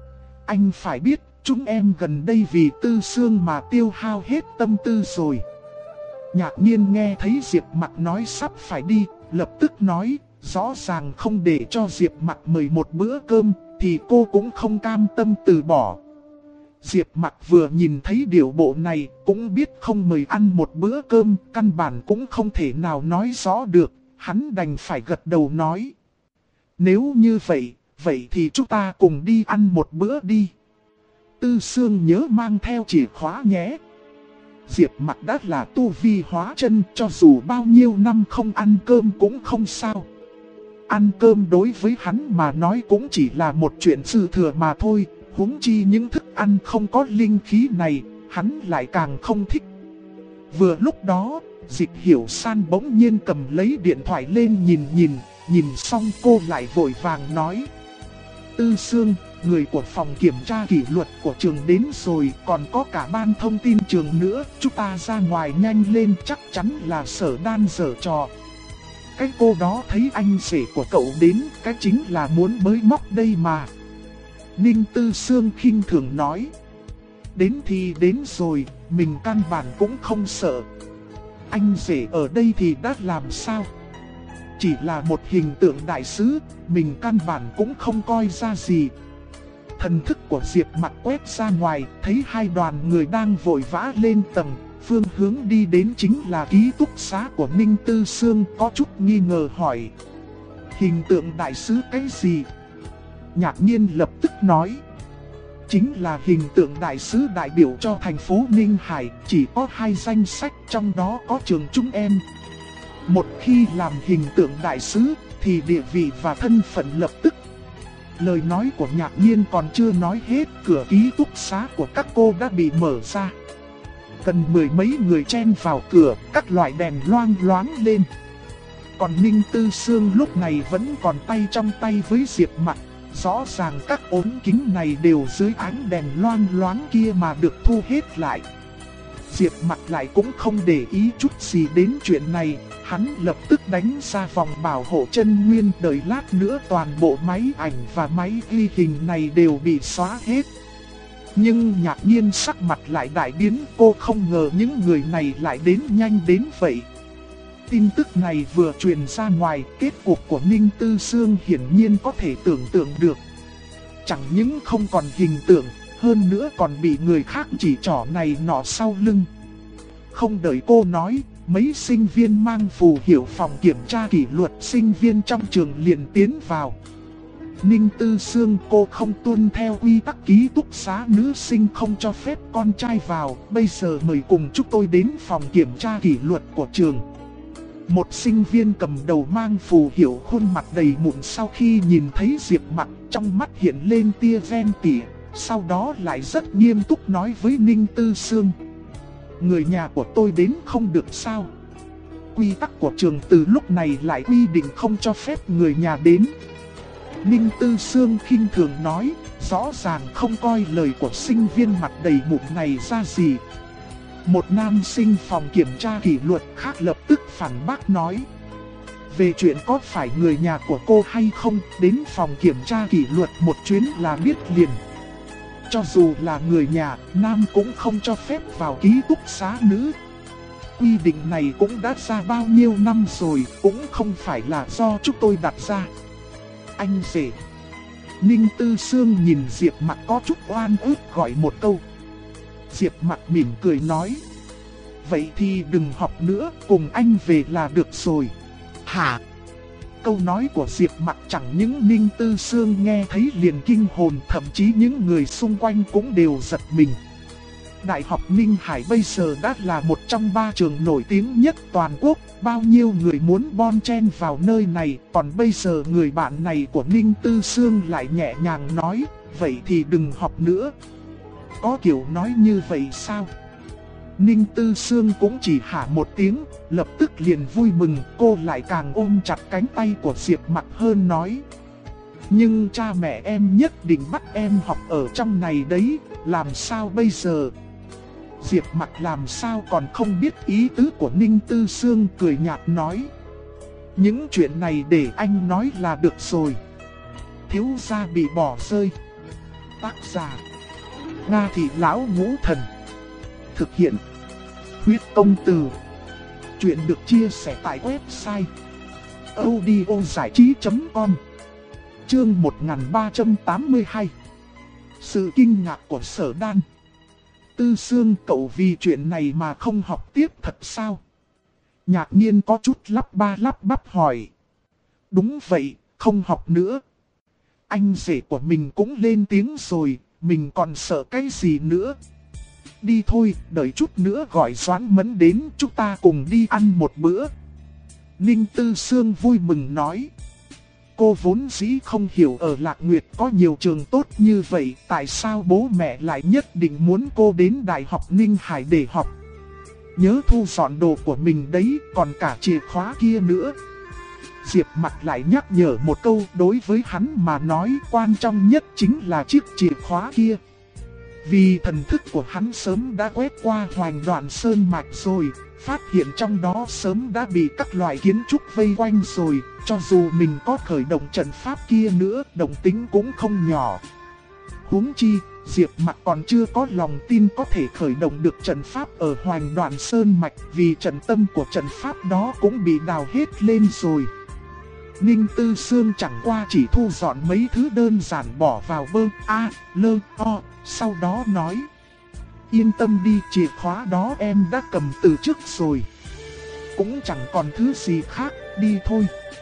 Anh phải biết, chúng em gần đây vì Tư Sương mà tiêu hao hết tâm tư rồi. Nhạc Nhiên nghe thấy Diệp Mặc nói sắp phải đi, lập tức nói, rõ ràng không để cho Diệp Mặc mời một bữa cơm, thì cô cũng không cam tâm từ bỏ. Diệp Mặc vừa nhìn thấy điều bộ này, cũng biết không mời ăn một bữa cơm, căn bản cũng không thể nào nói rõ được, hắn đành phải gật đầu nói. Nếu như vậy, vậy thì chúng ta cùng đi ăn một bữa đi. Tư Sương nhớ mang theo chìa khóa nhé. Diệp Mặc đã là tu vi hóa chân, cho dù bao nhiêu năm không ăn cơm cũng không sao. Ăn cơm đối với hắn mà nói cũng chỉ là một chuyện dư thừa mà thôi, huống chi những thức ăn không có linh khí này, hắn lại càng không thích. Vừa lúc đó, Dịch Hiểu San bỗng nhiên cầm lấy điện thoại lên nhìn xong cô lại vội vàng nói. Tư Sương, người của phòng kiểm tra kỷ luật của trường đến rồi, còn có cả ban thông tin trường nữa, chúng ta ra ngoài nhanh lên, chắc chắn là Sở Đan giở trò. Cái cô đó thấy anh rể của cậu đến, cái chính là muốn bới móc đây mà. Ninh Tư Sương khinh thường nói. Đến thì đến rồi, mình căn bản cũng không sợ. Anh rể ở đây thì đã làm sao? Chỉ là một hình tượng đại sứ, mình căn bản cũng không coi ra gì. Thần thức của Diệp Mặc quét ra ngoài, thấy hai đoàn người đang vội vã lên tầng. Phương hướng đi đến chính là ký túc xá của Ninh Tư Sương, có chút nghi ngờ hỏi. Hình tượng đại sứ cái gì? Nhạc Nhiên lập tức nói. Chính là hình tượng đại sứ đại biểu cho thành phố Ninh Hải, chỉ có 2 danh sách, trong đó có trường chúng em. Một khi làm hình tượng đại sứ, thì địa vị và thân phận lập tức. Lời nói của Nhạc Nhiên còn chưa nói hết, cửa ký túc xá của các cô đã bị mở ra. Gần 10 mấy người chen vào cửa, các loại đèn loang loáng lên. Còn Ninh Tư Sương lúc này vẫn còn tay trong tay với Diệp Mặc. Rõ ràng các ống kính này đều dưới ánh đèn loang loáng kia mà được thu hết lại. Diệp Mặc lại cũng không để ý chút gì đến chuyện này, hắn lập tức đánh ra vòng bảo hộ chân nguyên, đợi lát nữa toàn bộ máy ảnh và máy ghi hình này đều bị xóa hết. Nhưng Nhạc Nhiên sắc mặt lại đại biến, cô không ngờ những người này lại đến nhanh đến vậy. Tin tức này vừa truyền ra ngoài, kết cục của Ninh Tư Sương hiển nhiên có thể tưởng tượng được. Chẳng những không còn hình tượng, hơn nữa còn bị người khác chỉ trỏ này nọ sau lưng. Không đợi cô nói, mấy sinh viên mang phù hiệu phòng kiểm tra kỷ luật sinh viên trong trường liền tiến vào. Ninh Tư Sương, cô không tuân theo quy tắc ký túc xá nữ sinh không cho phép con trai vào, bây giờ mời cùng chúng tôi đến phòng kiểm tra kỷ luật của trường. Một sinh viên cầm đầu mang phù hiệu khuôn mặt đầy mụn sau khi nhìn thấy Diệp Mặc, trong mắt hiện lên tia ghen tị, sau đó lại rất nghiêm túc nói với Ninh Tư Sương. Người nhà của tôi đến không được sao? Quy tắc của trường từ lúc này lại quy định không cho phép người nhà đến. Ninh Tư Sương khinh thường nói, rõ ràng không coi lời của sinh viên mặt đầy mụn này ra gì. Một nam sinh phòng kiểm tra kỷ luật khác lập tức phản bác nói. Về chuyện có phải người nhà của cô hay không, đến phòng kiểm tra kỷ luật một chuyến là biết liền. Cho dù là người nhà, nam cũng không cho phép vào ký túc xá nữ. Quy định này cũng đã ra bao nhiêu năm rồi, cũng không phải là do chúng tôi đặt ra. Anh rể. Ninh Tư Sương nhìn Diệp Mặc có chút oan ức gọi một câu. Diệp Mặc mỉm cười nói. Vậy thì đừng học nữa, cùng anh về là được rồi. Hả? Câu nói của Diệp Mặc chẳng những Ninh Tư Sương nghe thấy liền kinh hồn, thậm chí những người xung quanh cũng đều giật mình. Đại học Ninh Hải bây giờ đã là một trong 3 trường nổi tiếng nhất toàn quốc, bao nhiêu người muốn bon chen vào nơi này, còn bây giờ người bạn này của Ninh Tư Sương lại nhẹ nhàng nói, vậy thì đừng học nữa. Có kiểu nói như vậy sao? Ninh Tư Sương cũng chỉ hả một tiếng, lập tức liền vui mừng, cô lại càng ôm chặt cánh tay của Diệp Mặc hơn nói. Nhưng cha mẹ em nhất định bắt em học ở trong này đấy, làm sao bây giờ? Diệp Mặc làm sao còn không biết ý tứ của Ninh Tư Sương, cười nhạt nói. Những chuyện này để anh nói là được rồi. Thiếu gia bị bỏ rơi. Tác giả Nga Thị Lão Ngũ Thần. Thực hiện Huyết Công Từ. Chuyện được chia sẻ tại website audiozảichí.com. Chương 1382. Sự kinh ngạc của Sở Đan. Tư Sương, cậu vì chuyện này mà không học tiếp thật sao? Nhạc Nhiên có chút lắp ba lắp bắp hỏi. Đúng vậy, không học nữa. Anh rể của mình cũng lên tiếng rồi, mình còn sợ cái gì nữa? Đi thôi, đợi chút nữa gọi Doãn Mẫn đến, chúng ta cùng đi ăn một bữa. Ninh Tư Sương vui mừng nói. Cô vốn dĩ không hiểu ở Lạc Nguyệt có nhiều trường tốt như vậy, tại sao bố mẹ lại nhất định muốn cô đến Đại học Ninh Hải để học. Nhớ thu dọn đồ của mình đấy, còn cả chìa khóa kia nữa. Diệp Mặc lại nhắc nhở một câu, đối với hắn mà nói quan trọng nhất chính là chiếc chìa khóa kia. Vì thần thức của hắn sớm đã quét qua Hoành Đoạn Sơn Mạch rồi, phát hiện trong đó sớm đã bị các loại kiến trúc vây quanh rồi, cho dù mình có khởi động trận pháp kia nữa, động tính cũng không nhỏ. Huống chi, Diệp Mặc còn chưa có lòng tin có thể khởi động được trận pháp ở Hoành Đoạn Sơn Mạch, vì trận tâm của trận pháp đó cũng bị đào hết lên rồi. Ninh Tư Sương chẳng qua chỉ thu dọn mấy thứ đơn giản bỏ vào bơ, lơ, o, sau đó nói. Yên tâm đi, chìa khóa đó em đã cầm từ trước rồi. Cũng chẳng còn thứ gì khác, đi thôi.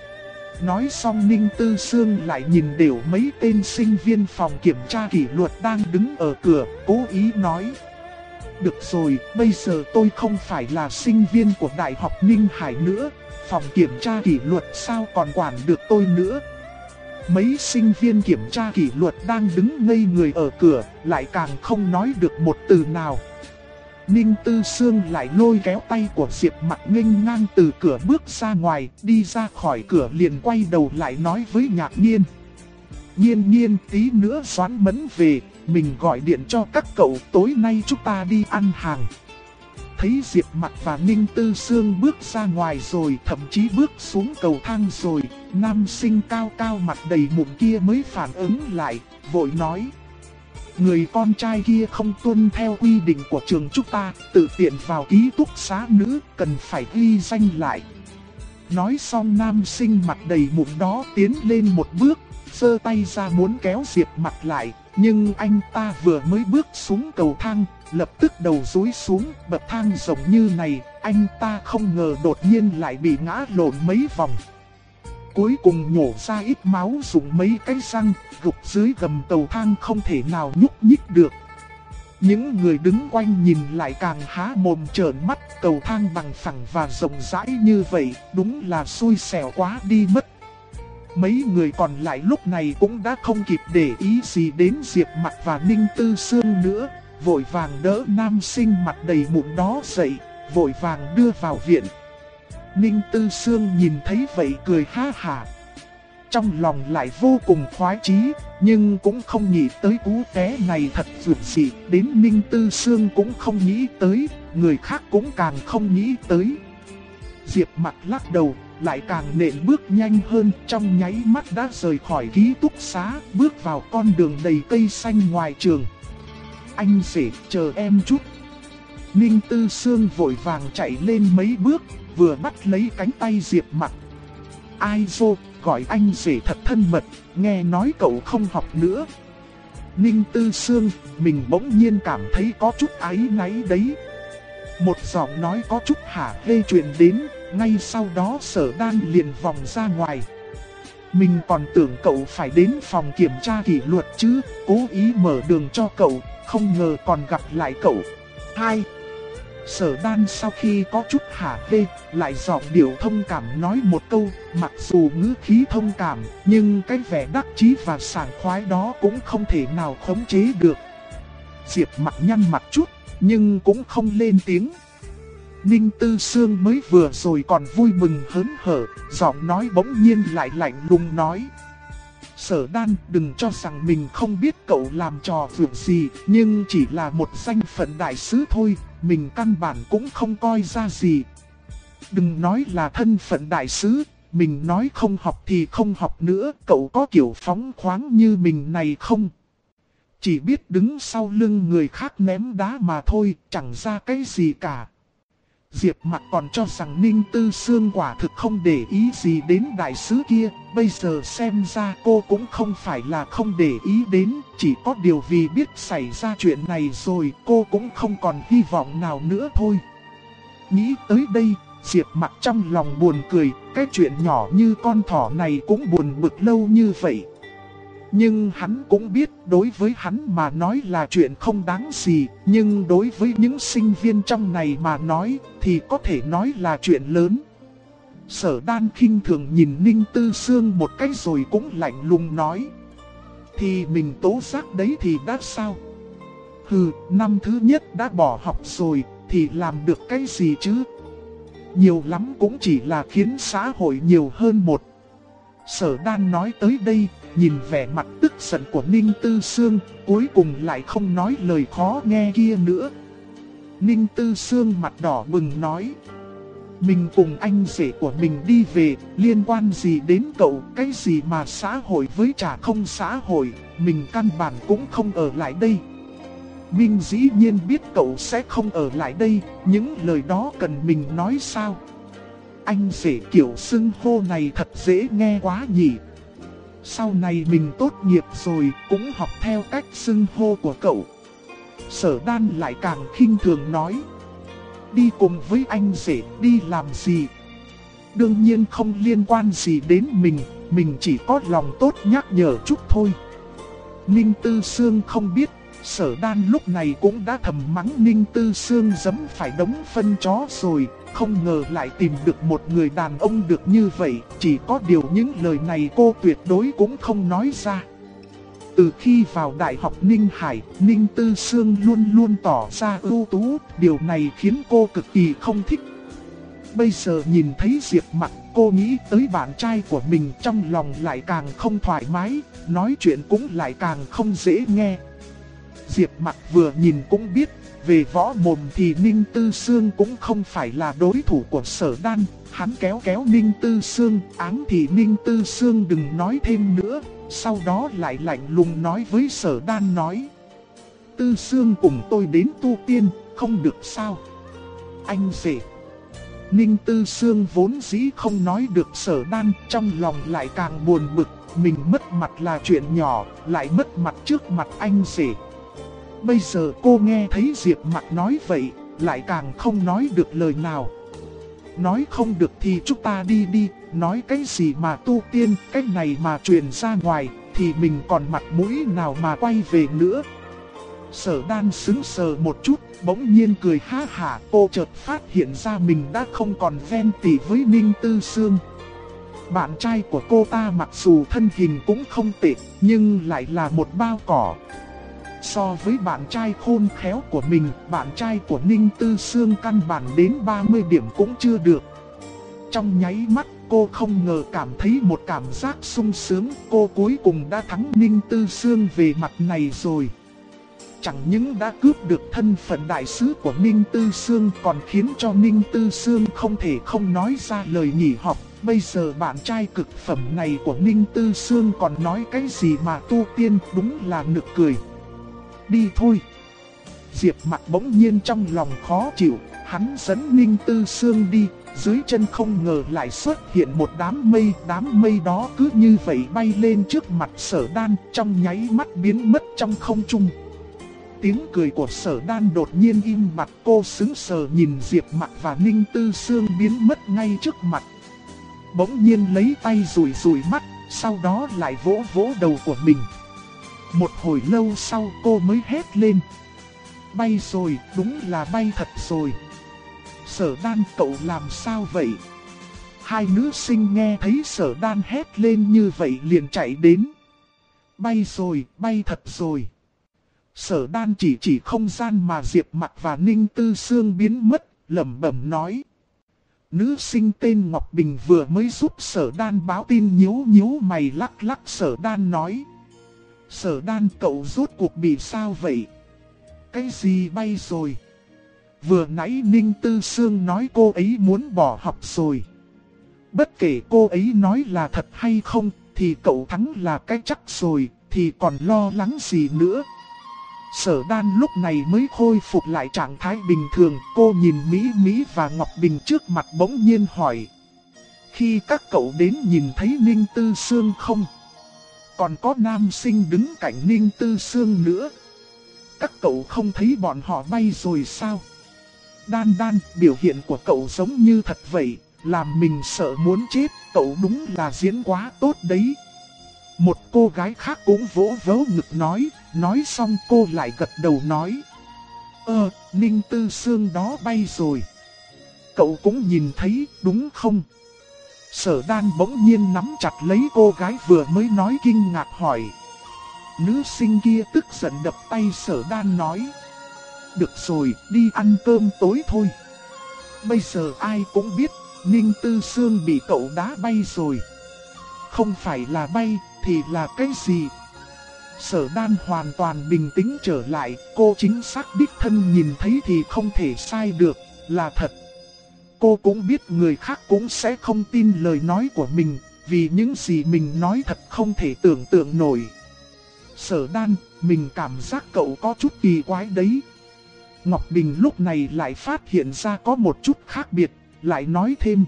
Nói xong Ninh Tư Sương lại nhìn đều mấy tên sinh viên phòng kiểm tra kỷ luật đang đứng ở cửa, cố ý nói. Được rồi, bây giờ tôi không phải là sinh viên của Đại học Ninh Hải nữa, phòng kiểm tra kỷ luật sao còn quản được tôi nữa. Mấy sinh viên kiểm tra kỷ luật đang đứng ngây người ở cửa, lại càng không nói được một từ nào. Ninh Tư Sương lại lôi kéo tay của Diệp Mặc nghênh ngang từ cửa bước ra ngoài, đi ra khỏi cửa liền quay đầu lại nói với Nhạc Nhiên. Nhiên tí nữa Doãn Mẫn về, mình gọi điện cho các cậu, tối nay chúng ta đi ăn hàng. Thấy Diệp Mặc và Ninh Tư Sương bước ra ngoài rồi, thậm chí bước xuống cầu thang rồi, nam sinh cao cao mặt đầy mụn kia mới phản ứng lại, vội nói. người con trai kia không tuân theo quy định của trường chúng ta, tự tiện vào ký túc xá nữ, cần phải ghi danh lại. Nói xong nam sinh mặt đầy mụn đó tiến lên một bước, giơ tay ra muốn kéo Diệp Mặc lại, nhưng anh ta vừa mới bước xuống cầu thang, lập tức đầu rúi xuống. Bậc thang rộng như này, anh ta không ngờ đột nhiên lại bị ngã lộn mấy vòng. Cuối cùng nhổ ra ít máu, dùng mấy cái răng gục dưới gầm cầu thang, không thể nào nhúc nhích được. Những người đứng quanh nhìn lại càng há mồm trợn mắt, cầu thang bằng phẳng và rộng rãi như vậy, đúng là xui xẻo quá đi mất. Mấy người còn lại lúc này cũng đã không kịp để ý gì đến Diệp Mặc và Ninh Tư Sương nữa, vội vàng đỡ nam sinh mặt đầy mụn đó dậy, vội vàng đưa vào viện. Ninh Tư Sương nhìn thấy vậy cười ha hả. Trong lòng lại vô cùng khoái chí, nhưng cũng không nghĩ tới cú té này thật dường dị. Đến Ninh Tư Sương cũng không nghĩ tới, người khác cũng càng không nghĩ tới. Diệp Mặc lắc đầu, lại càng nện bước nhanh hơn, trong nháy mắt đã rời khỏi ký túc xá, bước vào con đường đầy cây xanh ngoài trường. Anh rể, chờ em chút. Ninh Tư Sương vội vàng chạy lên mấy bước, vừa bắt lấy cánh tay Diệp Mặc. Ai dô, gọi anh rể thật thân mật, nghe nói cậu không học nữa. Ninh Tư Sương, mình bỗng nhiên cảm thấy có chút áy náy đấy. Một giọng nói có chút hả hê truyền đến, ngay sau đó Sở Đan liền vòng ra ngoài. Mình còn tưởng cậu phải đến phòng kiểm tra kỷ luật chứ, cố ý mở đường cho cậu, không ngờ còn gặp lại cậu. 2. Sở Đan sau khi có chút hả hê, lại giọng điệu thông cảm nói một câu, mặc dù ngữ khí thông cảm, nhưng cái vẻ đắc chí và sảng khoái đó cũng không thể nào khống chế được. Diệp Mặc nhăn mặt chút, nhưng cũng không lên tiếng. Ninh Tư Sương mới vừa rồi còn vui mừng hớn hở, giọng nói bỗng nhiên lại lạnh lùng nói. Sở Đan, đừng cho rằng mình không biết cậu làm trò việc gì, nhưng chỉ là một danh phận đại sứ thôi, mình căn bản cũng không coi ra gì. Đừng nói là thân phận đại sứ, mình nói không học thì không học nữa, cậu có kiểu phóng khoáng như mình này không? Chỉ biết đứng sau lưng người khác ném đá mà thôi, chẳng ra cái gì cả. Diệp Mặc còn cho rằng Ninh Tư Sương quả thực không để ý gì đến đại sứ kia, bây giờ xem ra cô cũng không phải là không để ý đến, chỉ có điều vì biết xảy ra chuyện này rồi cô cũng không còn hy vọng nào nữa thôi. Nghĩ tới đây, Diệp Mặc trong lòng buồn cười, cái chuyện nhỏ như con thỏ này cũng buồn bực lâu như vậy. Nhưng hắn cũng biết đối với hắn mà nói là chuyện không đáng gì, nhưng đối với những sinh viên trong này mà nói thì có thể nói là chuyện lớn. Sở Đan khinh thường nhìn Ninh Tư Sương một cái rồi cũng lạnh lùng nói. Thì mình tố giác đấy thì đã sao? Hừ, năm thứ nhất đã bỏ học rồi thì làm được cái gì chứ? Nhiều lắm cũng chỉ là khiến xã hội nhiều hơn một. Sở Đan nói tới đây, nhìn vẻ mặt tức giận của Ninh Tư Sương, cuối cùng lại không nói lời khó nghe kia nữa. Ninh Tư Sương mặt đỏ bừng nói. Mình cùng anh rể của mình đi về, liên quan gì đến cậu, cái gì mà xã hội với chả không xã hội, mình căn bản cũng không ở lại đây. Mình dĩ nhiên biết cậu sẽ không ở lại đây, những lời đó cần mình nói sao? Anh rể kiểu xưng hô này thật dễ nghe quá nhỉ. Sau này mình tốt nghiệp rồi cũng học theo cách xưng hô của cậu. Sở Đan lại càng khinh thường nói. Đi cùng với anh rể đi làm gì? Đương nhiên không liên quan gì đến mình chỉ có lòng tốt nhắc nhở chút thôi. Ninh Tư Sương không biết, Sở Đan lúc này cũng đã thầm mắng Ninh Tư Sương giấm phải đống phân chó rồi. Không ngờ lại tìm được một người đàn ông được như vậy, chỉ có điều những lời này cô tuyệt đối cũng không nói ra. Từ khi vào Đại học Ninh Hải, Ninh Tư Sương luôn luôn tỏ ra ưu tú, điều này khiến cô cực kỳ không thích. Bây giờ nhìn thấy Diệp Mặc, cô nghĩ tới bạn trai của mình trong lòng lại càng không thoải mái, nói chuyện cũng lại càng không dễ nghe. Diệp Mặc vừa nhìn cũng biết, về võ mồm thì Ninh Tư Sương cũng không phải là đối thủ của Sở Đan. Hắn kéo kéo Ninh Tư Sương, áng thì Ninh Tư Sương đừng nói thêm nữa. Sau đó lại lạnh lùng nói với Sở Đan nói. Tư Sương cùng tôi đến tu tiên, không được sao? Anh rể. Ninh Tư Sương vốn dĩ không nói được Sở Đan, trong lòng lại càng buồn bực. Mình mất mặt là chuyện nhỏ, lại mất mặt trước mặt anh rể. Bây giờ cô nghe thấy Diệp Mặc nói vậy, lại càng không nói được lời nào. Nói không được thì chúng ta đi đi, nói cái gì mà tu tiên, cái này mà truyền ra ngoài, thì mình còn mặt mũi nào mà quay về nữa. Sở Đan sững sờ một chút, bỗng nhiên cười ha hả. Cô chợt phát hiện ra mình đã không còn ven tỉ với Ninh Tư Sương. Bạn trai của cô ta mặc dù thân hình cũng không tệ, nhưng lại là một bao cỏ. So với bạn trai khôn khéo của mình, bạn trai của Ninh Tư Sương căn bản đến 30 điểm cũng chưa được. Trong nháy mắt, cô không ngờ cảm thấy một cảm giác sung sướng. Cô cuối cùng đã thắng Ninh Tư Sương về mặt này rồi. Chẳng những đã cướp được thân phận đại sứ của Ninh Tư Sương, còn khiến cho Ninh Tư Sương không thể không nói ra lời nghỉ học. Bây giờ bạn trai cực phẩm này của Ninh Tư Sương còn nói cái gì mà tu tiên, đúng là nực cười. Đi thôi. Diệp Mặc bỗng nhiên trong lòng khó chịu, hắn dẫn Ninh Tư Sương đi, dưới chân không ngờ lại xuất hiện một đám mây đó cứ như vậy bay lên trước mặt Sở Đan, trong nháy mắt biến mất trong không trung. Tiếng cười của Sở Đan đột nhiên im bặt, cô sững sờ nhìn Diệp Mặc và Ninh Tư Sương biến mất ngay trước mặt. Bỗng nhiên lấy tay rủi mắt, sau đó lại vỗ vỗ đầu của mình. Một hồi lâu sau cô mới hét lên. Bay rồi, đúng là bay thật rồi. Sở Đan, cậu làm sao vậy? Hai nữ sinh nghe thấy Sở Đan hét lên như vậy liền chạy đến. Bay rồi, bay thật rồi. Sở Đan chỉ không gian mà Diệp Mặc và Ninh Tư Sương biến mất, lẩm bẩm nói. Nữ sinh tên Ngọc Bình vừa mới giúp Sở Đan báo tin, nhíu mày lắc Sở Đan nói. Sở Đan, cậu rốt cuộc bị sao vậy? Cái gì bay rồi? Vừa nãy Ninh Tư Sương nói cô ấy muốn bỏ học rồi. Bất kể cô ấy nói là thật hay không, thì cậu thắng là cái chắc rồi, thì còn lo lắng gì nữa. Sở Đan lúc này mới khôi phục lại trạng thái bình thường. Cô nhìn Mỹ và Ngọc Bình trước mặt bỗng nhiên hỏi. Khi các cậu đến nhìn thấy Ninh Tư Sương không? Còn có nam sinh đứng cạnh Ninh Tư Sương nữa. Các cậu không thấy bọn họ bay rồi sao? Đan, biểu hiện của cậu giống như thật vậy, làm mình sợ muốn chết, cậu đúng là diễn quá tốt đấy. Một cô gái khác cũng vỗ ngực nói xong cô lại gật đầu nói. Ninh Tư Sương đó bay rồi. Cậu cũng nhìn thấy, đúng không? Sở Đan bỗng nhiên nắm chặt lấy cô gái vừa mới nói, kinh ngạc hỏi. Nữ sinh kia tức giận đập tay Sở Đan nói. Được rồi, đi ăn cơm tối thôi. Bây giờ ai cũng biết, Ninh Tư Sương bị cậu đá bay rồi. Không phải là bay, thì là cái gì? Sở Đan hoàn toàn bình tĩnh trở lại, cô chính xác đích thân nhìn thấy thì không thể sai được, là thật. Cô cũng biết người khác cũng sẽ không tin lời nói của mình, vì những gì mình nói thật không thể tưởng tượng nổi. Sở Đan, mình cảm giác cậu có chút kỳ quái đấy. Ngọc Bình lúc này lại phát hiện ra có một chút khác biệt, lại nói thêm.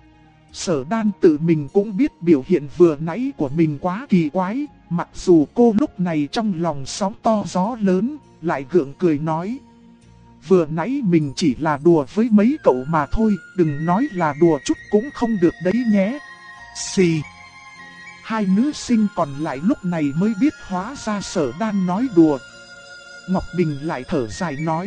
Sở Đan tự mình cũng biết biểu hiện vừa nãy của mình quá kỳ quái, mặc dù cô lúc này trong lòng sóng to gió lớn, lại gượng cười nói. Vừa nãy mình chỉ là đùa với mấy cậu mà thôi, đừng nói là đùa chút cũng không được đấy nhé. Xì. Hai nữ sinh còn lại lúc này mới biết hóa ra Sở Đan nói đùa. Ngọc Bình lại thở dài nói.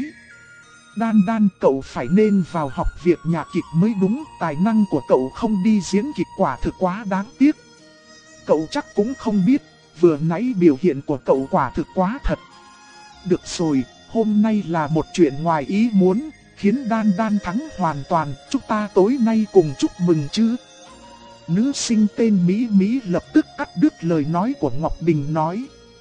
Đan, cậu phải nên vào học viện nhạc kịch mới đúng, tài năng của cậu không đi diễn kịch quả thực quá đáng tiếc. Cậu chắc cũng không biết, vừa nãy biểu hiện của cậu quả thực quá thật. Được rồi, hôm nay là một chuyện ngoài ý muốn, khiến Đan thắng hoàn toàn, chúng ta tối nay cùng chúc mừng chứ. Nữ sinh tên Mỹ lập tức cắt đứt lời nói của Ngọc Bình nói.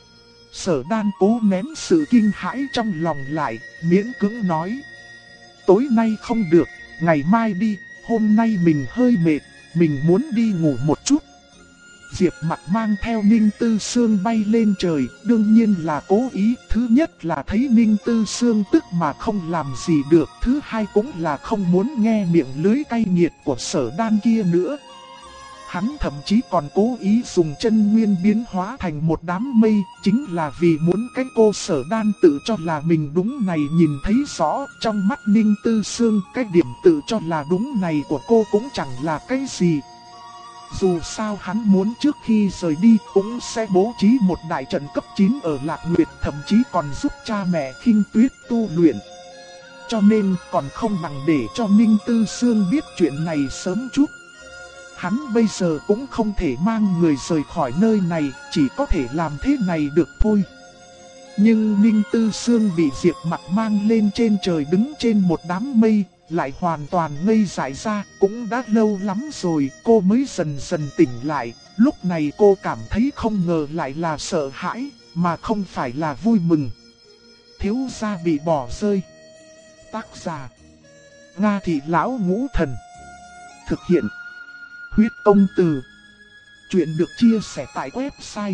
Sở Đan cố nén sự kinh hãi trong lòng lại, miễn cưỡng nói. Tối nay không được, ngày mai đi, hôm nay mình hơi mệt, mình muốn đi ngủ một chút. Diệp Mặc mang theo Ninh Tư Sương bay lên trời, đương nhiên là cố ý. Thứ nhất là thấy Ninh Tư Sương tức mà không làm gì được. Thứ hai cũng là không muốn nghe miệng lưới cay nghiệt của Sở Đan kia nữa. Hắn thậm chí còn cố ý dùng chân nguyên biến hóa thành một đám mây, chính là vì muốn cái cô Sở Đan tự cho là mình đúng này nhìn thấy rõ. Trong mắt Ninh Tư Sương, cái điểm tự cho là đúng này của cô cũng chẳng là cái gì. Dù sao hắn muốn trước khi rời đi cũng sẽ bố trí một đại trận cấp 9 ở Lạc Nguyệt, thậm chí còn giúp cha mẹ Khinh Tuyết tu luyện. Cho nên còn không bằng để cho Ninh Tư Sương biết chuyện này sớm chút. Hắn bây giờ cũng không thể mang người rời khỏi nơi này, chỉ có thể làm thế này được thôi. Nhưng Ninh Tư Sương bị Diệp Mặc mang lên trên trời đứng trên một đám mây, lại hoàn toàn ngây dại ra. Cũng đã lâu lắm rồi cô mới dần dần tỉnh lại. Lúc này cô cảm thấy không ngờ lại là sợ hãi, mà không phải là vui mừng. Thiếu gia bị bỏ rơi. Tác giả: Nga Thị Lão Ngũ Thần. Thực hiện: Huyết Công Từ. Chuyện được chia sẻ tại website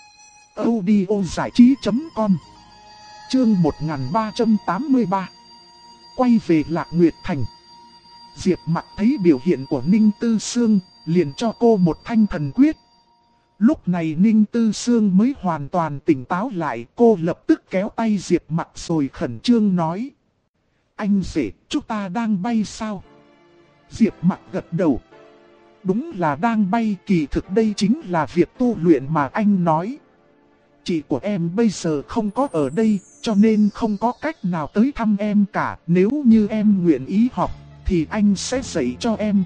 audiozảichí.com. Chương 1383. Quay về Lạc Nguyệt Thành. Diệp Mặc thấy biểu hiện của Ninh Tư Sương, liền cho cô một thanh thần quyết. Lúc này Ninh Tư Sương mới hoàn toàn tỉnh táo lại, cô lập tức kéo tay Diệp Mặc rồi khẩn trương nói: Anh rể, chúng ta đang bay sao? Diệp Mặc gật đầu. Đúng là đang bay, kỳ thực đây chính là việc tu luyện mà anh nói. Chị của em bây giờ không có ở đây, cho nên không có cách nào tới thăm em cả. Nếu như em nguyện ý học, thì anh sẽ dạy cho em.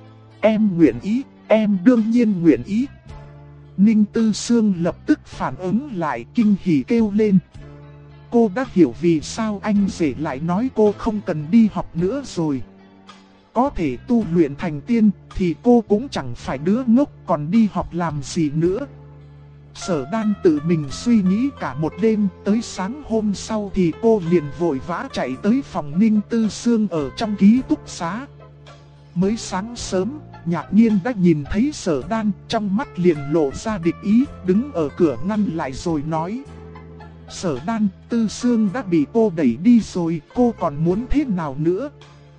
Em nguyện ý, em đương nhiên nguyện ý. Ninh Tư Sương lập tức phản ứng lại, kinh hỉ kêu lên. Cô đã hiểu vì sao anh rể lại nói cô không cần đi học nữa rồi. Có thể tu luyện thành tiên thì cô cũng chẳng phải đứa ngốc, còn đi học làm gì nữa. Sở Đan tự mình suy nghĩ cả một đêm, tới sáng hôm sau thì cô liền vội vã chạy tới phòng Ninh Tư Sương ở trong ký túc xá. Mới sáng sớm, Nhạc Nhiên đã nhìn thấy Sở Đan, trong mắt liền lộ ra địch ý, đứng ở cửa ngăn lại rồi nói: Sở Đan, Tư Sương đã bị cô đẩy đi rồi, cô còn muốn thế nào nữa?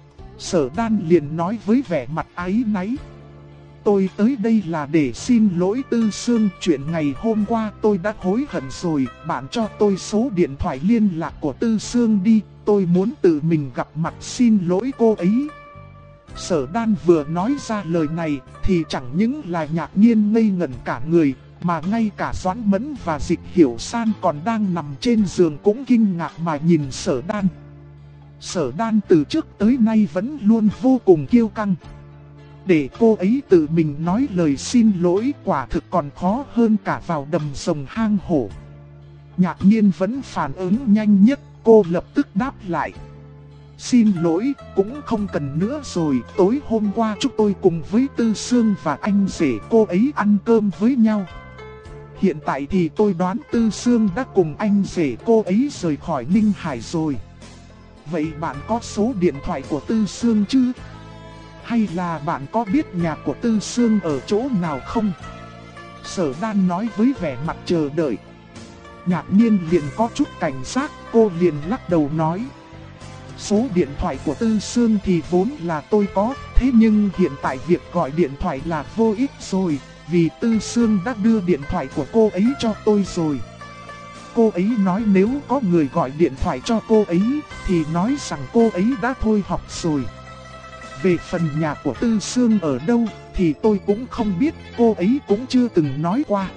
Sở Đan liền nói với vẻ mặt áy náy: Tôi tới đây là để xin lỗi Tư Sương, chuyện ngày hôm qua tôi đã hối hận rồi, bạn cho tôi số điện thoại liên lạc của Tư Sương đi, tôi muốn tự mình gặp mặt xin lỗi cô ấy. Sở Đan vừa nói ra lời này thì chẳng những là Nhạc Nhiên ngây ngẩn cả người, mà ngay cả Doãn Mẫn và Dịch Hiểu San còn đang nằm trên giường cũng kinh ngạc mà nhìn Sở Đan. Sở Đan từ trước tới nay vẫn luôn vô cùng kiêu căng. Để cô ấy tự mình nói lời xin lỗi quả thực còn khó hơn cả vào đầm rồng hang hổ. Nhạc Nhiên vẫn phản ứng nhanh nhất, cô lập tức đáp lại: Xin lỗi, cũng không cần nữa rồi, tối hôm qua chúng tôi cùng với Tư Sương và anh rể cô ấy ăn cơm với nhau. Hiện tại thì tôi đoán Tư Sương đã cùng anh rể cô ấy rời khỏi Ninh Hải rồi. Vậy bạn có số điện thoại của Tư Sương chứ? Hay là bạn có biết nhà của Tư Sương ở chỗ nào không? Sở Đan nói với vẻ mặt chờ đợi. Nhạc Nhiên liền có chút cảnh giác, cô liền lắc đầu nói: Số điện thoại của Tư Sương thì vốn là tôi có, thế nhưng hiện tại việc gọi điện thoại là vô ích rồi, vì Tư Sương đã đưa điện thoại của cô ấy cho tôi rồi. Cô ấy nói nếu có người gọi điện thoại cho cô ấy, thì nói rằng cô ấy đã thôi học rồi. Về phần nhà của Tư Sương ở đâu, thì tôi cũng không biết, cô ấy cũng chưa từng nói qua.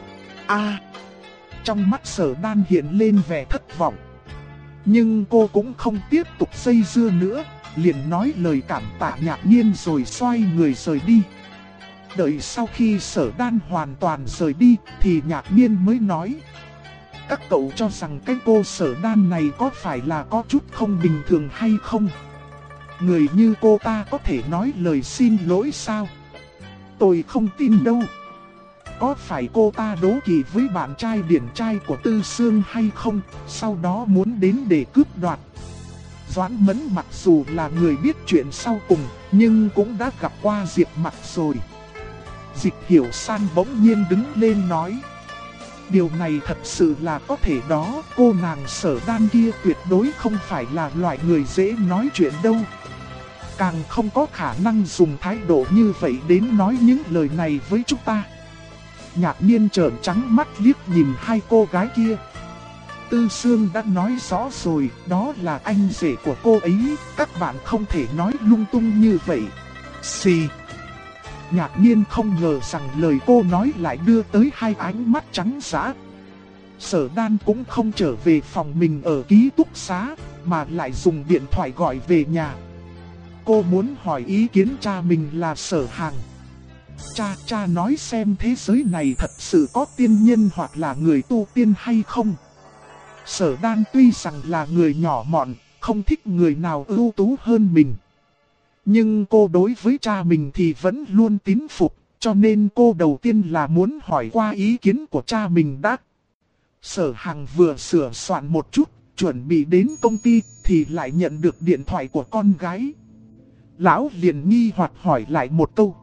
Trong mắt Sở Đan hiện lên vẻ thất vọng. Nhưng cô cũng không tiếp tục dây dưa nữa, liền nói lời cảm tạ Nhạc Nhiên rồi xoay người rời đi. Đợi sau khi Sở Đan hoàn toàn rời đi, thì Nhạc Nhiên mới nói: Các cậu cho rằng cái cô Sở Đan này có phải là có chút không bình thường hay không? Người như cô ta có thể nói lời xin lỗi sao? Tôi không tin đâu. Có phải cô ta đố kỵ với bạn trai điển trai của Tư Sương hay không, sau đó muốn đến để cướp đoạt? Doãn Mẫn mặc dù là người biết chuyện sau cùng, nhưng cũng đã gặp qua Diệp Mặc rồi. Dịch Hiểu San bỗng nhiên đứng lên nói. Điều này thật sự là có thể đó, cô nàng Sở Đan kia tuyệt đối không phải là loại người dễ nói chuyện đâu. Càng không có khả năng dùng thái độ như vậy đến nói những lời này với chúng ta. Nhạc Nhiên trợn trắng mắt liếc nhìn hai cô gái kia. Tư Sương đã nói rõ rồi, đó là anh rể của cô ấy, các bạn không thể nói lung tung như vậy. Xì. Nhạc Nhiên không ngờ rằng lời cô nói lại đưa tới hai ánh mắt trắng dã. Sở Đan cũng không trở về phòng mình ở ký túc xá, mà lại dùng điện thoại gọi về nhà. Cô muốn hỏi ý kiến cha mình là Sở Hàng. Cha nói xem thế giới này thật sự có tiên nhân hoặc là người tu tiên hay không. Sở Đan tuy rằng là người nhỏ mọn, không thích người nào ưu tú hơn mình. Nhưng cô đối với cha mình thì vẫn luôn tín phục, cho nên cô đầu tiên là muốn hỏi qua ý kiến của cha mình đã. Sở Hằng vừa sửa soạn một chút, chuẩn bị đến công ty thì lại nhận được điện thoại của con gái. Lão liền nghi hoặc hỏi lại một câu.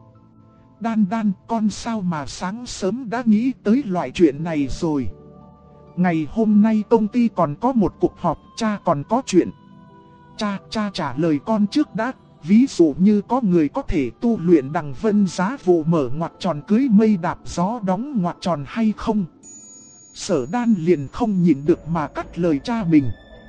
Đan, con sao mà sáng sớm đã nghĩ tới loại chuyện này rồi? Ngày hôm nay công ty còn có một cuộc họp, cha còn có chuyện. Cha trả lời con trước đã. Ví dụ như có người có thể tu luyện đằng vân giá vụ mở ngoặc tròn cưới mây đạp gió đóng ngoặc tròn hay không? Sở Đan liền không nhịn được mà cắt lời cha mình.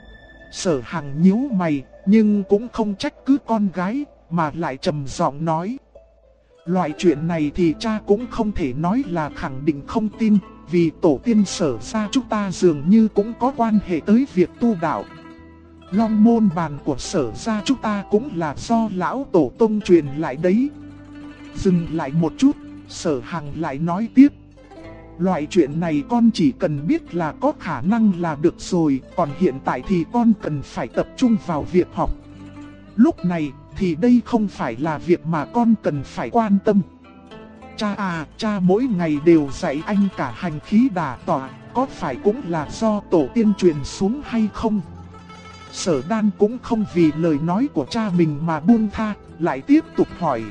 Sở Hằng nhíu mày, nhưng cũng không trách cứ con gái, mà lại trầm giọng nói. Loại chuyện này thì cha cũng không thể nói là khẳng định không tin, vì tổ tiên Sở gia chúng ta dường như cũng có quan hệ tới việc tu đạo. Long môn bàn của Sở gia chúng ta cũng là do lão tổ tông truyền lại đấy. Dừng lại một chút, Sở Hằng lại nói tiếp. Loại chuyện này con chỉ cần biết là có khả năng là được rồi, còn hiện tại thì con cần phải tập trung vào việc học. Lúc này thì đây không phải là việc mà con cần phải quan tâm. Cha mỗi ngày đều dạy anh cả hành khí đả tọa, có phải cũng là do tổ tiên truyền xuống hay không? Sở Đan cũng không vì lời nói của cha mình mà buông tha, lại tiếp tục hỏi.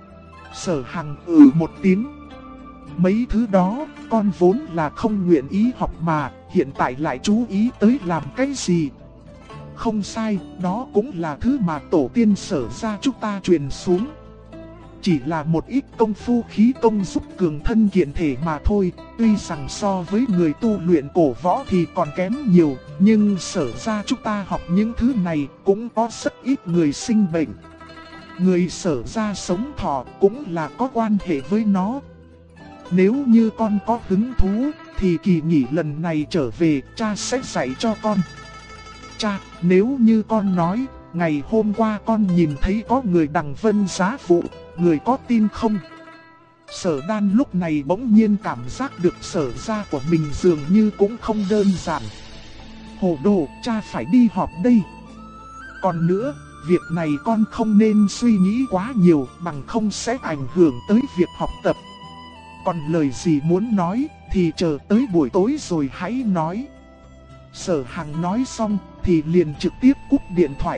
Sở Hằng một tiếng. Mấy thứ đó, con vốn là không nguyện ý học mà, hiện tại lại chú ý tới làm cái gì? Không sai, đó cũng là thứ mà tổ tiên Sở gia chúng ta truyền xuống. Chỉ là một ít công phu khí công giúp cường thân kiện thể mà thôi, tuy rằng so với người tu luyện cổ võ thì còn kém nhiều, nhưng Sở gia chúng ta học những thứ này cũng có rất ít người sinh bệnh. Người Sở gia sống thọ cũng là có quan hệ với nó. Nếu như con có hứng thú thì kỳ nghỉ lần này trở về cha sẽ dạy cho con. Cha, nếu như con nói, ngày hôm qua con nhìn thấy có người đằng vân giá vụ, người có tin không? Sở Đan lúc này bỗng nhiên cảm giác được Sở gia của mình dường như cũng không đơn giản. Hồ đồ, cha phải đi họp đây. Còn nữa, việc này con không nên suy nghĩ quá nhiều, bằng không sẽ ảnh hưởng tới việc học tập. Còn lời gì muốn nói thì chờ tới buổi tối rồi hãy nói. Sở Hằng nói xong thì liền trực tiếp cúp điện thoại.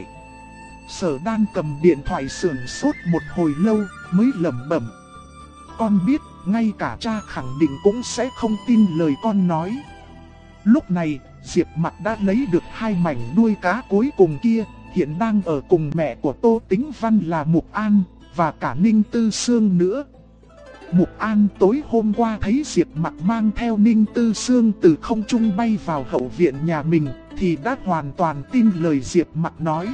Sở Đan cầm điện thoại sửng sốt một hồi lâu mới lẩm bẩm. Con biết, ngay cả cha khẳng định cũng sẽ không tin lời con nói. Lúc này, Diệp Mặc đã lấy được hai mảnh đuôi cá cuối cùng kia, hiện đang ở cùng mẹ của Tô Tĩnh Văn là Mục An, và cả Ninh Tư Sương nữa. Mục An tối hôm qua thấy Diệp Mặc mang theo Ninh Tư Sương từ không trung bay vào hậu viện nhà mình, thì đã hoàn toàn tin lời Diệp Mặc nói.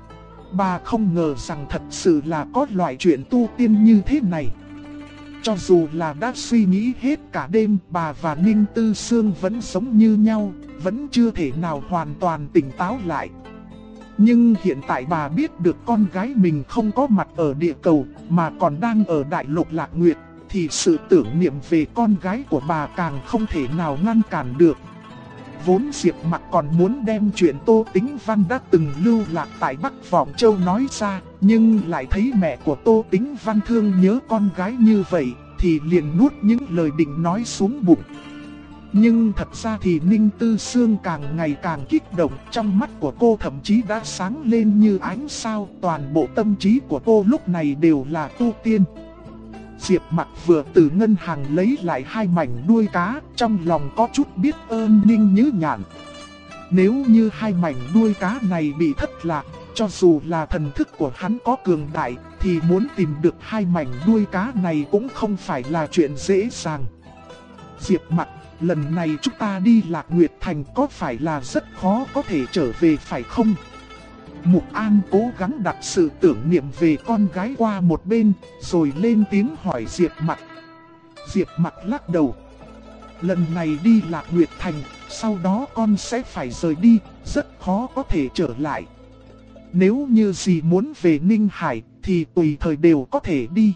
Bà không ngờ rằng thật sự là có loại chuyện tu tiên như thế này. Cho dù là đã suy nghĩ hết cả đêm, bà và Ninh Tư Sương vẫn sống như nhau, vẫn chưa thể nào hoàn toàn tỉnh táo lại. Nhưng hiện tại bà biết được con gái mình không có mặt ở địa cầu, mà còn đang ở Đại Lục Lạc Nguyệt, thì sự tưởng niệm về con gái của bà càng không thể nào ngăn cản được. Vốn Diệp Mặc còn muốn đem chuyện Tô Tĩnh Văn đã từng lưu lạc tại Bắc Vọng Châu nói ra, nhưng lại thấy mẹ của Tô Tĩnh Văn thương nhớ con gái như vậy, thì liền nuốt những lời định nói xuống bụng. Nhưng thật ra thì Ninh Tư Sương càng ngày càng kích động, trong mắt của cô thậm chí đã sáng lên như ánh sao, toàn bộ tâm trí của cô lúc này đều là tu tiên. Diệp Mặc vừa từ ngân hàng lấy lại 2 mảnh đuôi cá, trong lòng có chút biết ơn Ninh Nhứ Nhạn. Nếu như 2 mảnh đuôi cá này bị thất lạc, cho dù là thần thức của hắn có cường đại, thì muốn tìm được 2 mảnh đuôi cá này cũng không phải là chuyện dễ dàng. Diệp Mặc, lần này chúng ta đi Lạc Nguyệt Thành có phải là rất khó có thể trở về phải không? Mục An cố gắng đặt sự tưởng niệm về con gái qua một bên, rồi lên tiếng hỏi Diệp Mặc. Diệp Mặc lắc đầu. Lần này đi Lạc Nguyệt Thành, sau đó con sẽ phải rời đi, rất khó có thể trở lại. Nếu như dì muốn về Ninh Hải, thì tùy thời đều có thể đi.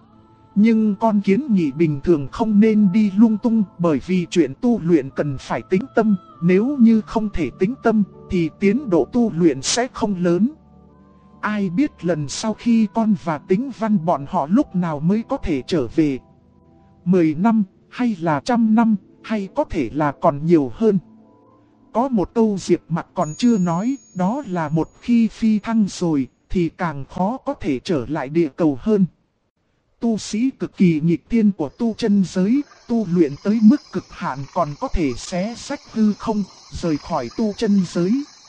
Nhưng con kiến nghị bình thường không nên đi lung tung, bởi vì chuyện tu luyện cần phải tĩnh tâm. Nếu như không thể tĩnh tâm, thì tiến độ tu luyện sẽ không lớn. Ai biết lần sau khi con và Tĩnh Văn bọn họ lúc nào mới có thể trở về. 10 năm, hay là 100 năm, hay có thể là còn nhiều hơn. Có một câu Diệp Mặc còn chưa nói, đó là một khi phi thăng rồi, thì càng khó có thể trở lại địa cầu hơn. Tu sĩ cực kỳ nghịch thiên của tu chân giới, tu luyện tới mức cực hạn còn có thể xé rách hư không, rời khỏi tu chân giới.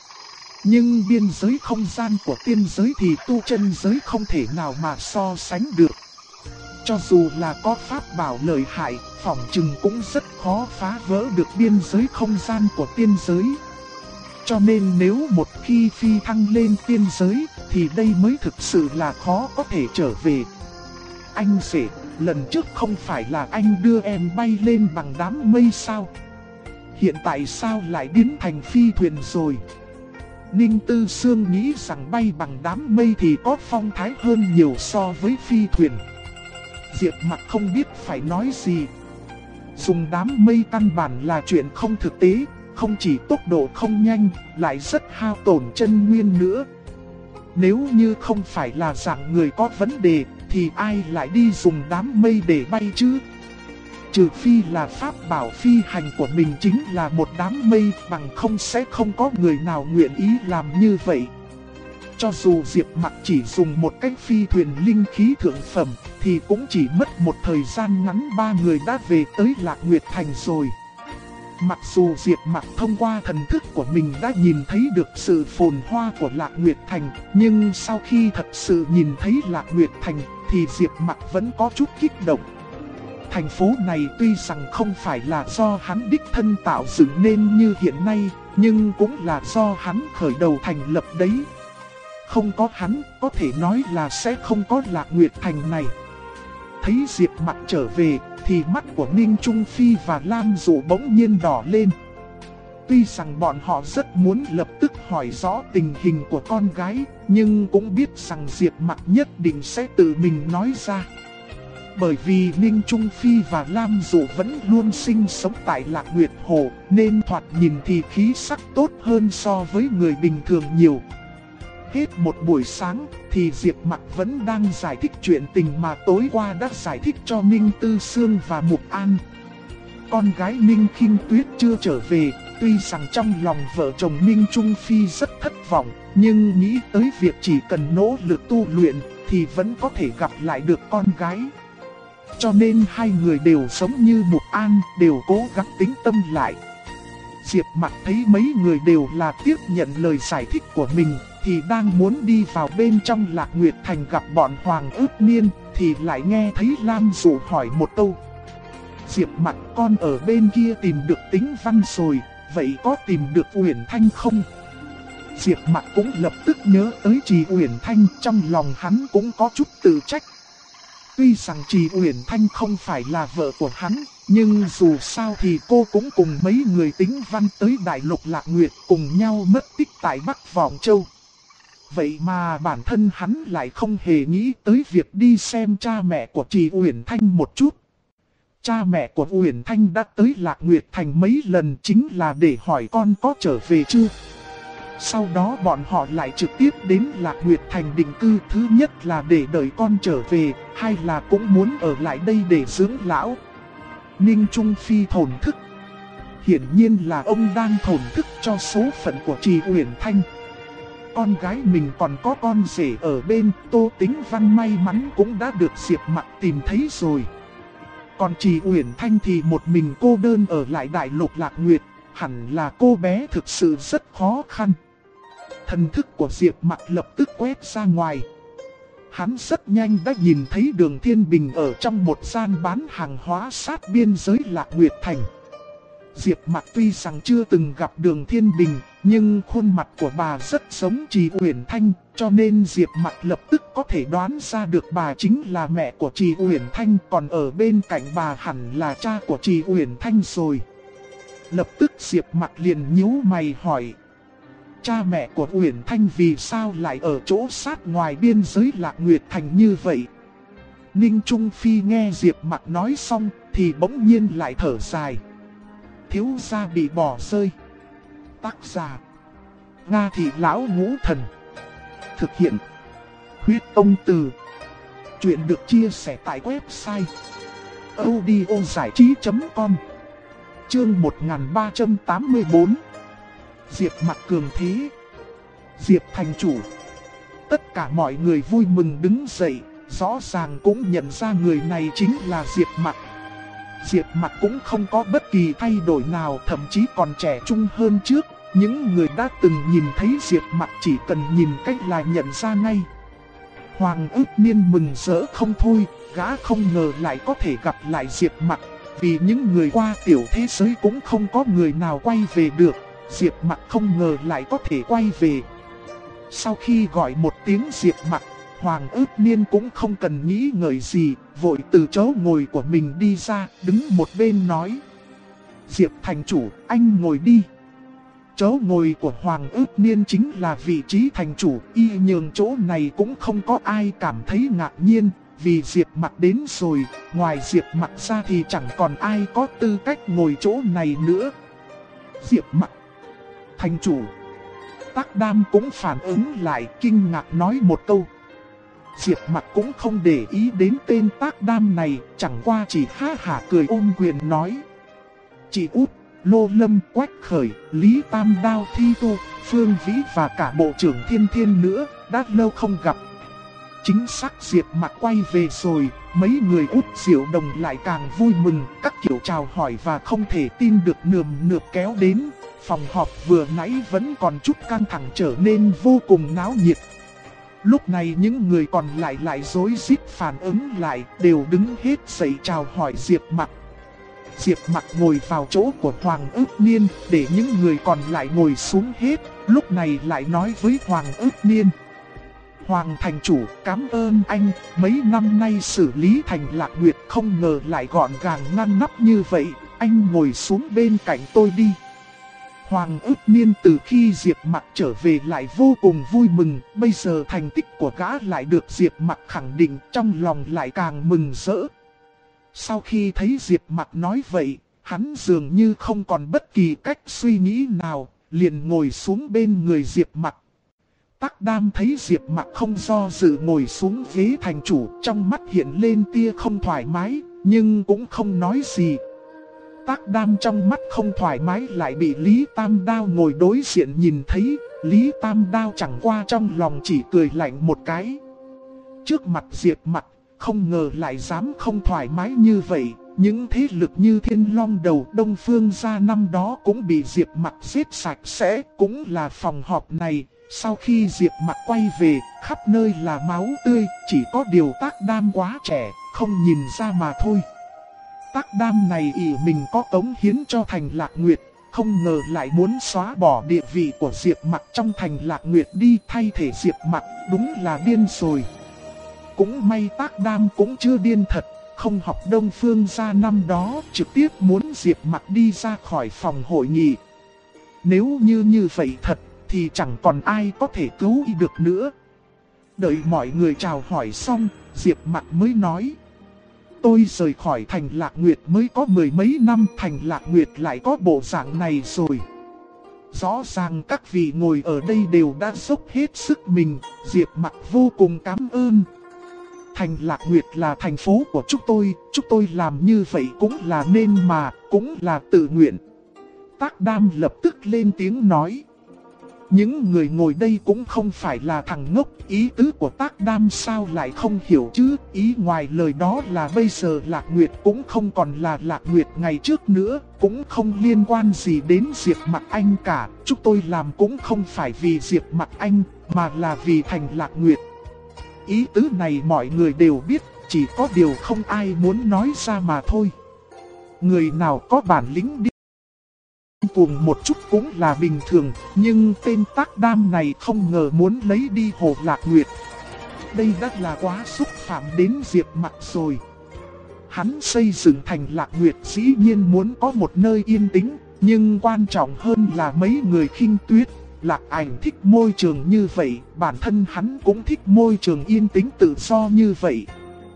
Nhưng biên giới không gian của tiên giới thì tu chân giới không thể nào mà so sánh được. Cho dù là có pháp bảo lợi hại, phỏng chừng cũng rất khó phá vỡ được biên giới không gian của tiên giới. Cho nên nếu một khi phi thăng lên tiên giới, thì đây mới thực sự là khó có thể trở về. Anh rể, lần trước không phải là anh đưa em bay lên bằng đám mây sao? Hiện tại sao lại biến thành phi thuyền rồi? Ninh Tư Sương nghĩ rằng bay bằng đám mây thì có phong thái hơn nhiều so với phi thuyền. Diệp Mặc không biết phải nói gì. Dùng đám mây căn bản là chuyện không thực tế, không chỉ tốc độ không nhanh, lại rất hao tổn chân nguyên nữa. Nếu như không phải là dạng người có vấn đề, thì ai lại đi dùng đám mây để bay chứ? Trừ phi là pháp bảo phi hành của mình chính là một đám mây, bằng không sẽ không có người nào nguyện ý làm như vậy. Cho dù Diệp Mặc chỉ dùng một cách phi thuyền linh khí thượng phẩm, thì cũng chỉ mất một thời gian ngắn 3 người đã về tới Lạc Nguyệt Thành rồi. Mặc dù Diệp Mặc thông qua thần thức của mình đã nhìn thấy được sự phồn hoa của Lạc Nguyệt Thành, nhưng sau khi thật sự nhìn thấy Lạc Nguyệt Thành, thì Diệp Mặc vẫn có chút kích động. Thành phố này tuy rằng không phải là do hắn đích thân tạo dựng nên như hiện nay, nhưng cũng là do hắn khởi đầu thành lập đấy. Không có hắn, có thể nói là sẽ không có Lạc Nguyệt Thành này. Thấy Diệp Mặc trở về, thì mắt của Ninh Trung Phi và Lam Dụ bỗng nhiên đỏ lên. Tuy rằng bọn họ rất muốn lập tức hỏi rõ tình hình của con gái, nhưng cũng biết rằng Diệp Mặc nhất định sẽ tự mình nói ra. Bởi vì Ninh Trung Phi và Lam Dụ vẫn luôn sinh sống tại Lạc Nguyệt Hồ, nên thoạt nhìn thì khí sắc tốt hơn so với người bình thường nhiều. Hết một buổi sáng, thì Diệp Mặc vẫn đang giải thích chuyện tình mà tối qua đã giải thích cho Ninh Tư Sương và Mục An. Con gái Ninh Khinh Tuyết chưa trở về, tuy rằng trong lòng vợ chồng Ninh Trung Phi rất thất vọng, nhưng nghĩ tới việc chỉ cần nỗ lực tu luyện, thì vẫn có thể gặp lại được con gái. Cho nên hai người đều giống như Mục An, đều cố gắng tĩnh tâm lại. Diệp Mặc thấy mấy người đều là tiếp nhận lời giải thích của mình, thì đang muốn đi vào bên trong Lạc Nguyệt Thành gặp bọn Hoàng Ước Niên, thì lại nghe thấy Lam Dụ hỏi một câu. Diệp Mặc, con ở bên kia tìm được Tĩnh Văn rồi, vậy có tìm được Uyển Thanh không? Diệp Mặc cũng lập tức nhớ tới Trì Uyển Thanh, trong lòng hắn cũng có chút tự trách. Tuy rằng Trì Uyển Thanh không phải là vợ của hắn, nhưng dù sao thì cô cũng cùng mấy người Tĩnh Văn tới Đại Lục Lạc Nguyệt cùng nhau mất tích tại Bắc Vọng Châu. Vậy mà bản thân hắn lại không hề nghĩ tới việc đi xem cha mẹ của Trì Uyển Thanh một chút. Cha mẹ của Uyển Thanh đã tới Lạc Nguyệt Thành mấy lần chính là để hỏi con có trở về chưa. Sau đó bọn họ lại trực tiếp đến Lạc Nguyệt Thành định cư, thứ nhất là để đợi con trở về, hay là cũng muốn ở lại đây để dưỡng lão. Ninh Trung Phi thổn thức. Hiển nhiên là ông đang thổn thức cho số phận của Trì Uyển Thanh. con gái mình còn có con rể ở bên, Tô Tĩnh Văn may mắn cũng đã được Diệp Mặc tìm thấy rồi. Còn Trì Uyển Thanh thì một mình cô đơn ở lại Đại Lục Lạc Nguyệt, hẳn là cô bé thực sự rất khó khăn. Thần thức của Diệp Mặc lập tức quét ra ngoài. Hắn rất nhanh đã nhìn thấy Đường Thiên Bình ở trong một gian bán hàng hóa sát biên giới Lạc Nguyệt Thành. Diệp Mặc tuy rằng chưa từng gặp Đường Thiên Bình, nhưng khuôn mặt của bà rất giống Trì Uyển Thanh, cho nên Diệp Mặc lập tức có thể đoán ra được bà chính là mẹ của Trì Uyển Thanh, còn ở bên cạnh bà hẳn là cha của Trì Uyển Thanh rồi. Lập tức Diệp Mặc liền nhíu mày hỏi: cha mẹ của Uyển Thanh vì sao lại ở chỗ sát ngoài biên giới Lạc Nguyệt Thành như vậy? Ninh Trung Phi nghe Diệp Mặc nói xong thì bỗng nhiên lại thở dài. Thiếu gia bị bỏ rơi. Tác giả: Nga Thị Lão Ngũ Thần. Thực hiện: Huyết Tông Từ. Chuyện được chia sẻ tại website audiozảichí.com. Chương 1384. Diệp Mặc cường thế. Diệp thành chủ. Tất cả mọi người vui mừng đứng dậy, rõ ràng cũng nhận ra người này chính là Diệp Mặc. Diệp Mặc cũng không có bất kỳ thay đổi nào, thậm chí còn trẻ trung hơn trước. Những người đã từng nhìn thấy Diệp Mặc chỉ cần nhìn cách là nhận ra ngay. Hoàng Ước Niên mừng rỡ không thôi, gã không ngờ lại có thể gặp lại Diệp Mặc. Vì những người qua tiểu thế giới cũng không có người nào quay về được, Diệp Mặc không ngờ lại có thể quay về. Sau khi gọi một tiếng Diệp Mặc, Hoàng Ước Niên cũng không cần nghĩ ngợi gì, vội từ chỗ ngồi của mình đi ra, đứng một bên nói: Diệp thành chủ, anh ngồi đi. Chỗ ngồi của Hoàng Ước Niên chính là vị trí thành chủ, y nhường chỗ này cũng không có ai cảm thấy ngạc nhiên, vì Diệp Mặc đến rồi, ngoài Diệp Mặc ra thì chẳng còn ai có tư cách ngồi chỗ này nữa. Diệp Mặc thành chủ. Tác Đam cũng phản ứng lại, kinh ngạc nói một câu. Diệp Mặc cũng không để ý đến tên Tác Đam này, chẳng qua chỉ ha hả cười ôm quyền nói: chị Út, Lô Lâm, Quách Khởi, Lý Tam Đao, Thi Tô, Phương Vĩ và cả Bộ trưởng Thiên Thiên nữa, đã lâu không gặp. Chính xác, Diệp Mặc quay về rồi, mấy người Út Diệu Đồng lại càng vui mừng, các kiểu chào hỏi và không thể tin được nườm nượp kéo đến. Phòng họp vừa nãy vẫn còn chút căng thẳng trở nên vô cùng náo nhiệt. Lúc này những người còn lại rối rít phản ứng lại, đều đứng hết dậy chào hỏi Diệp Mặc. Diệp Mặc ngồi vào chỗ của Hoàng Ước Niên, để những người còn lại ngồi xuống hết, lúc này lại nói với Hoàng Ước Niên: Hoàng thành chủ, cảm ơn anh, mấy năm nay xử lý thành Lạc Nguyệt không ngờ lại gọn gàng ngăn nắp như vậy, anh ngồi xuống bên cạnh tôi đi. Hoàng Ước Niên từ khi Diệp Mặc trở về lại vô cùng vui mừng, bây giờ thành tích của gã lại được Diệp Mặc khẳng định, trong lòng lại càng mừng rỡ. Sau khi thấy Diệp Mặc nói vậy, hắn dường như không còn bất kỳ cách suy nghĩ nào, liền ngồi xuống bên người Diệp Mặc. Tác Đam thấy Diệp Mặc không do dự ngồi xuống ghế thành chủ, trong mắt hiện lên tia không thoải mái, nhưng cũng không nói gì. Tác Đam trong mắt không thoải mái lại bị Lý Tam Đao ngồi đối diện nhìn thấy, Lý Tam Đao chẳng qua trong lòng chỉ cười lạnh một cái. Trước mặt Diệp Mặc, không ngờ lại dám không thoải mái như vậy, những thế lực như Thiên Long Đầu, Đông Phương gia năm đó cũng bị Diệp Mặc giết sạch sẽ, cũng là phòng họp này. Sau khi Diệp Mặc quay về, khắp nơi là máu tươi, chỉ có điều Tác Đam quá trẻ, không nhìn ra mà thôi. Tác Đam này ỷ mình có cống hiến cho thành Lạc Nguyệt, không ngờ lại muốn xóa bỏ địa vị của Diệp Mặc trong thành Lạc Nguyệt đi thay thế Diệp Mặc, đúng là điên rồi. Cũng may Tác Đam cũng chưa điên thật, không học Đông Phương gia năm đó, trực tiếp muốn Diệp Mặc đi ra khỏi phòng hội nghị. Nếu như vậy thật, thì chẳng còn ai có thể cứu y được nữa. Đợi mọi người chào hỏi xong, Diệp Mặc mới nói: tôi rời khỏi thành Lạc Nguyệt mới có mười mấy năm, thành Lạc Nguyệt lại có bộ dạng này rồi. Rõ ràng các vị ngồi ở đây đều đã dốc hết sức mình, Diệp Mặc vô cùng cảm ơn. Thành Lạc Nguyệt là thành phố của chúng tôi làm như vậy cũng là nên mà, cũng là tự nguyện. Tác Đam lập tức lên tiếng nói: Những người ngồi đây cũng không phải là thằng ngốc, ý tứ của Tác Đam sao lại không hiểu chứ, ý ngoài lời đó là bây giờ Lạc Nguyệt cũng không còn là Lạc Nguyệt ngày trước nữa, cũng không liên quan gì đến Diệp Mặc Anh cả, chúng tôi làm cũng không phải vì Diệp Mặc Anh, mà là vì Thành Lạc Nguyệt. Ý tứ này mọi người đều biết, chỉ có điều không ai muốn nói ra mà thôi. Người nào có bản lĩnh đi cuồng một chút cũng là bình thường, nhưng tên Tác Đam này không ngờ muốn lấy đi Hồ Lạc Nguyệt. Đây đã là quá xúc phạm đến Diệp Mặc rồi. Hắn xây dựng Thành Lạc Nguyệt dĩ nhiên muốn có một nơi yên tĩnh, nhưng quan trọng hơn là mấy người khinh tuyết. Lạc Ảnh thích môi trường như vậy, bản thân hắn cũng thích môi trường yên tĩnh tự do như vậy.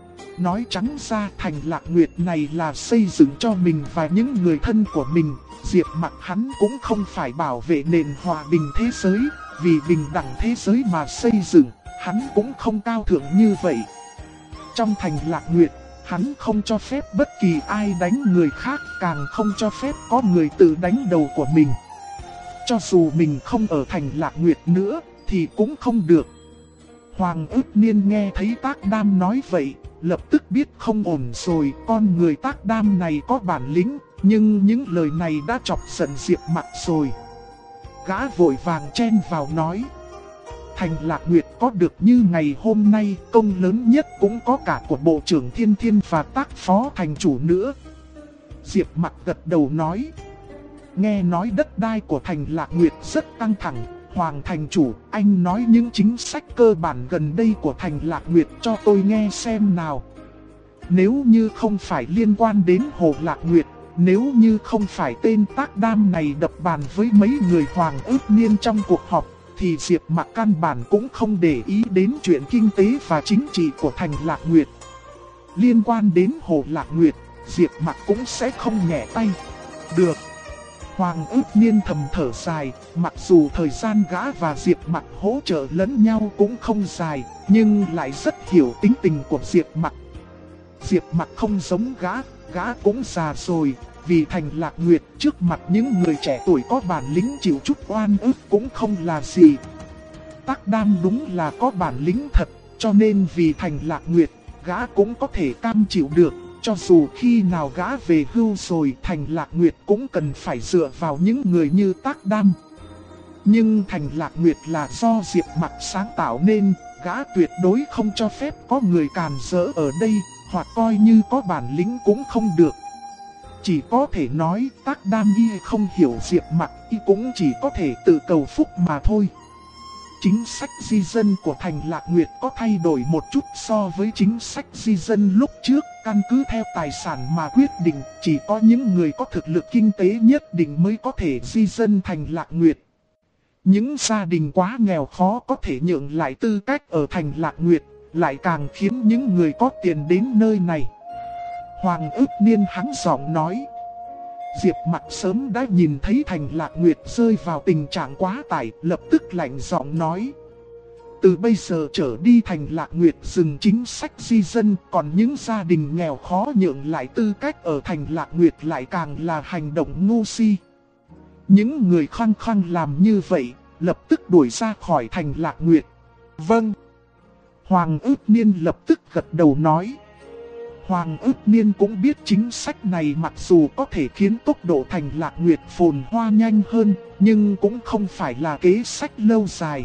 Nói trắng ra Thành Lạc Nguyệt này là xây dựng cho mình và những người thân của mình. Diệp Mặc hắn cũng không phải bảo vệ nền hòa bình thế giới, vì bình đẳng thế giới mà xây dựng, hắn cũng không cao thượng như vậy. Trong Thành Lạc Nguyệt, hắn không cho phép bất kỳ ai đánh người khác, càng không cho phép có người tự đánh đầu của mình. Cho dù mình không ở Thành Lạc Nguyệt nữa, thì cũng không được. Hoàng Ước Niên nghe thấy Tác Đam nói vậy, lập tức biết không ổn rồi, con người Tác Đam này có bản lĩnh, nhưng những lời này đã chọc giận Diệp Mặc rồi. Gã vội vàng chen vào nói: Thành Lạc Nguyệt có được như ngày hôm nay, công lớn nhất cũng có cả của Bộ trưởng Thiên Thiên và Tác Phó Thành Chủ nữa. Diệp Mặc gật đầu nói: Nghe nói đất đai của Thành Lạc Nguyệt rất căng thẳng, Hoàng Thành Chủ, anh nói những chính sách cơ bản gần đây của Thành Lạc Nguyệt cho tôi nghe xem nào. Nếu như không phải liên quan đến Hồ Lạc Nguyệt, nếu như không phải tên Tác Đam này đập bàn với mấy người Hoàng Ước Niên trong cuộc họp, thì Diệp Mặc căn bản cũng không để ý đến chuyện kinh tế và chính trị của Thành Lạc Nguyệt. Liên quan đến Hồ Lạc Nguyệt, Diệp Mặc cũng sẽ không nhẹ tay. Được. Hoàng Ước Niên thầm thở dài, mặc dù thời gian gã và Diệp Mặc hỗ trợ lẫn nhau cũng không dài, nhưng lại rất hiểu tính tình của Diệp Mặc. Diệp Mặc không giống gã cũng già rồi, vì Thành Lạc Nguyệt trước mặt những người trẻ tuổi có bản lĩnh chịu chút oan ức cũng không là gì. Tác Đam đúng là có bản lĩnh thật, cho nên vì Thành Lạc Nguyệt, gã cũng có thể cam chịu được. Cho dù khi nào gã về hưu rồi, Thành Lạc Nguyệt cũng cần phải dựa vào những người như Tác Đam. Nhưng Thành Lạc Nguyệt là do Diệp Mặc sáng tạo nên, gã tuyệt đối không cho phép có người càn rỡ ở đây, hoặc coi như có bản lĩnh cũng không được. Chỉ có thể nói Tác Đam y không hiểu Diệp Mặc, y cũng chỉ có thể tự cầu phúc mà thôi. Chính sách di dân của Thành Lạc Nguyệt có thay đổi một chút so với chính sách di dân lúc trước, căn cứ theo tài sản mà quyết định, chỉ có những người có thực lực kinh tế nhất định mới có thể di dân Thành Lạc Nguyệt. Những gia đình quá nghèo khó có thể nhượng lại tư cách ở Thành Lạc Nguyệt, lại càng khiến những người có tiền đến nơi này. Hoàng Ước Niên hắng giọng nói. Diệp Mặc sớm đã nhìn thấy Thành Lạc Nguyệt rơi vào tình trạng quá tải, lập tức lạnh giọng nói: Từ bây giờ trở đi Thành Lạc Nguyệt dừng chính sách di dân, còn những gia đình nghèo khó nhượng lại tư cách ở Thành Lạc Nguyệt lại càng là hành động ngu si. Những người khăng khăng làm như vậy, lập tức đuổi ra khỏi Thành Lạc Nguyệt. Vâng. Hoàng Ước Niên lập tức gật đầu nói. Hoàng Ước Niên cũng biết chính sách này mặc dù có thể khiến tốc độ Thành Lạc Nguyệt phồn hoa nhanh hơn, nhưng cũng không phải là kế sách lâu dài.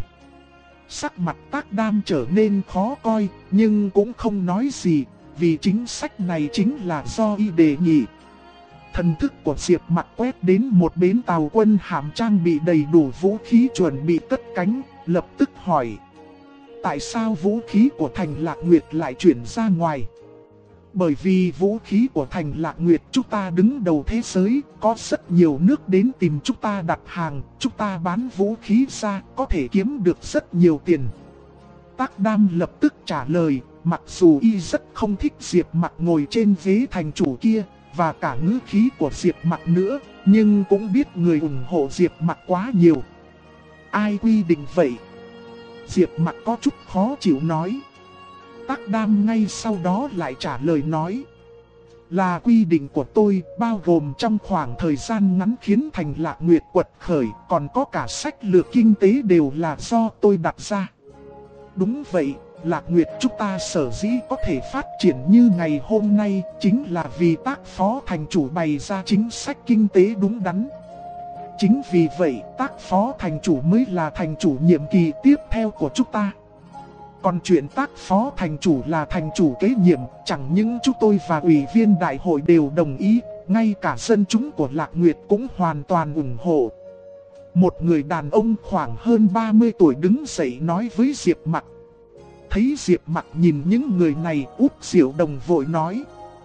Sắc mặt Tác Đam trở nên khó coi, nhưng cũng không nói gì, vì chính sách này chính là do y đề nghị. Thần thức của Diệp Mặc quét đến một bến tàu quân hàm trang bị đầy đủ vũ khí chuẩn bị cất cánh, lập tức hỏi: Tại sao vũ khí của Thành Lạc Nguyệt lại chuyển ra ngoài? Bởi vì vũ khí của Thành Lạc Nguyệt chúng ta đứng đầu thế giới, có rất nhiều nước đến tìm chúng ta đặt hàng, chúng ta bán vũ khí ra có thể kiếm được rất nhiều tiền. Tác Đam lập tức trả lời, mặc dù y rất không thích Diệp Mặc ngồi trên ghế thành chủ kia, và cả ngữ khí của Diệp Mặc nữa, nhưng cũng biết người ủng hộ Diệp Mặc quá nhiều. Ai quy định vậy? Diệp Mặc có chút khó chịu nói. Tác Đam ngay sau đó lại trả lời nói: Là quy định của tôi, bao gồm trong khoảng thời gian ngắn khiến Thành Lạc Nguyệt quật khởi, còn có cả sách lược kinh tế đều là do tôi đặt ra. Đúng vậy, Lạc Nguyệt chúng ta sở dĩ có thể phát triển như ngày hôm nay chính là vì tác phó thành chủ bày ra chính sách kinh tế đúng đắn. Chính vì vậy, tác phó thành chủ mới là thành chủ nhiệm kỳ tiếp theo của chúng ta. Còn chuyện tác phó thành chủ là thành chủ kế nhiệm, chẳng những chúng tôi và ủy viên đại hội đều đồng ý, ngay cả dân chúng của Lạc Nguyệt cũng hoàn toàn ủng hộ. Một người đàn ông khoảng hơn 30 tuổi đứng dậy nói với Diệp Mặc. Thấy Diệp Mặc nhìn những người này, Út Diệu Đồng vội nói.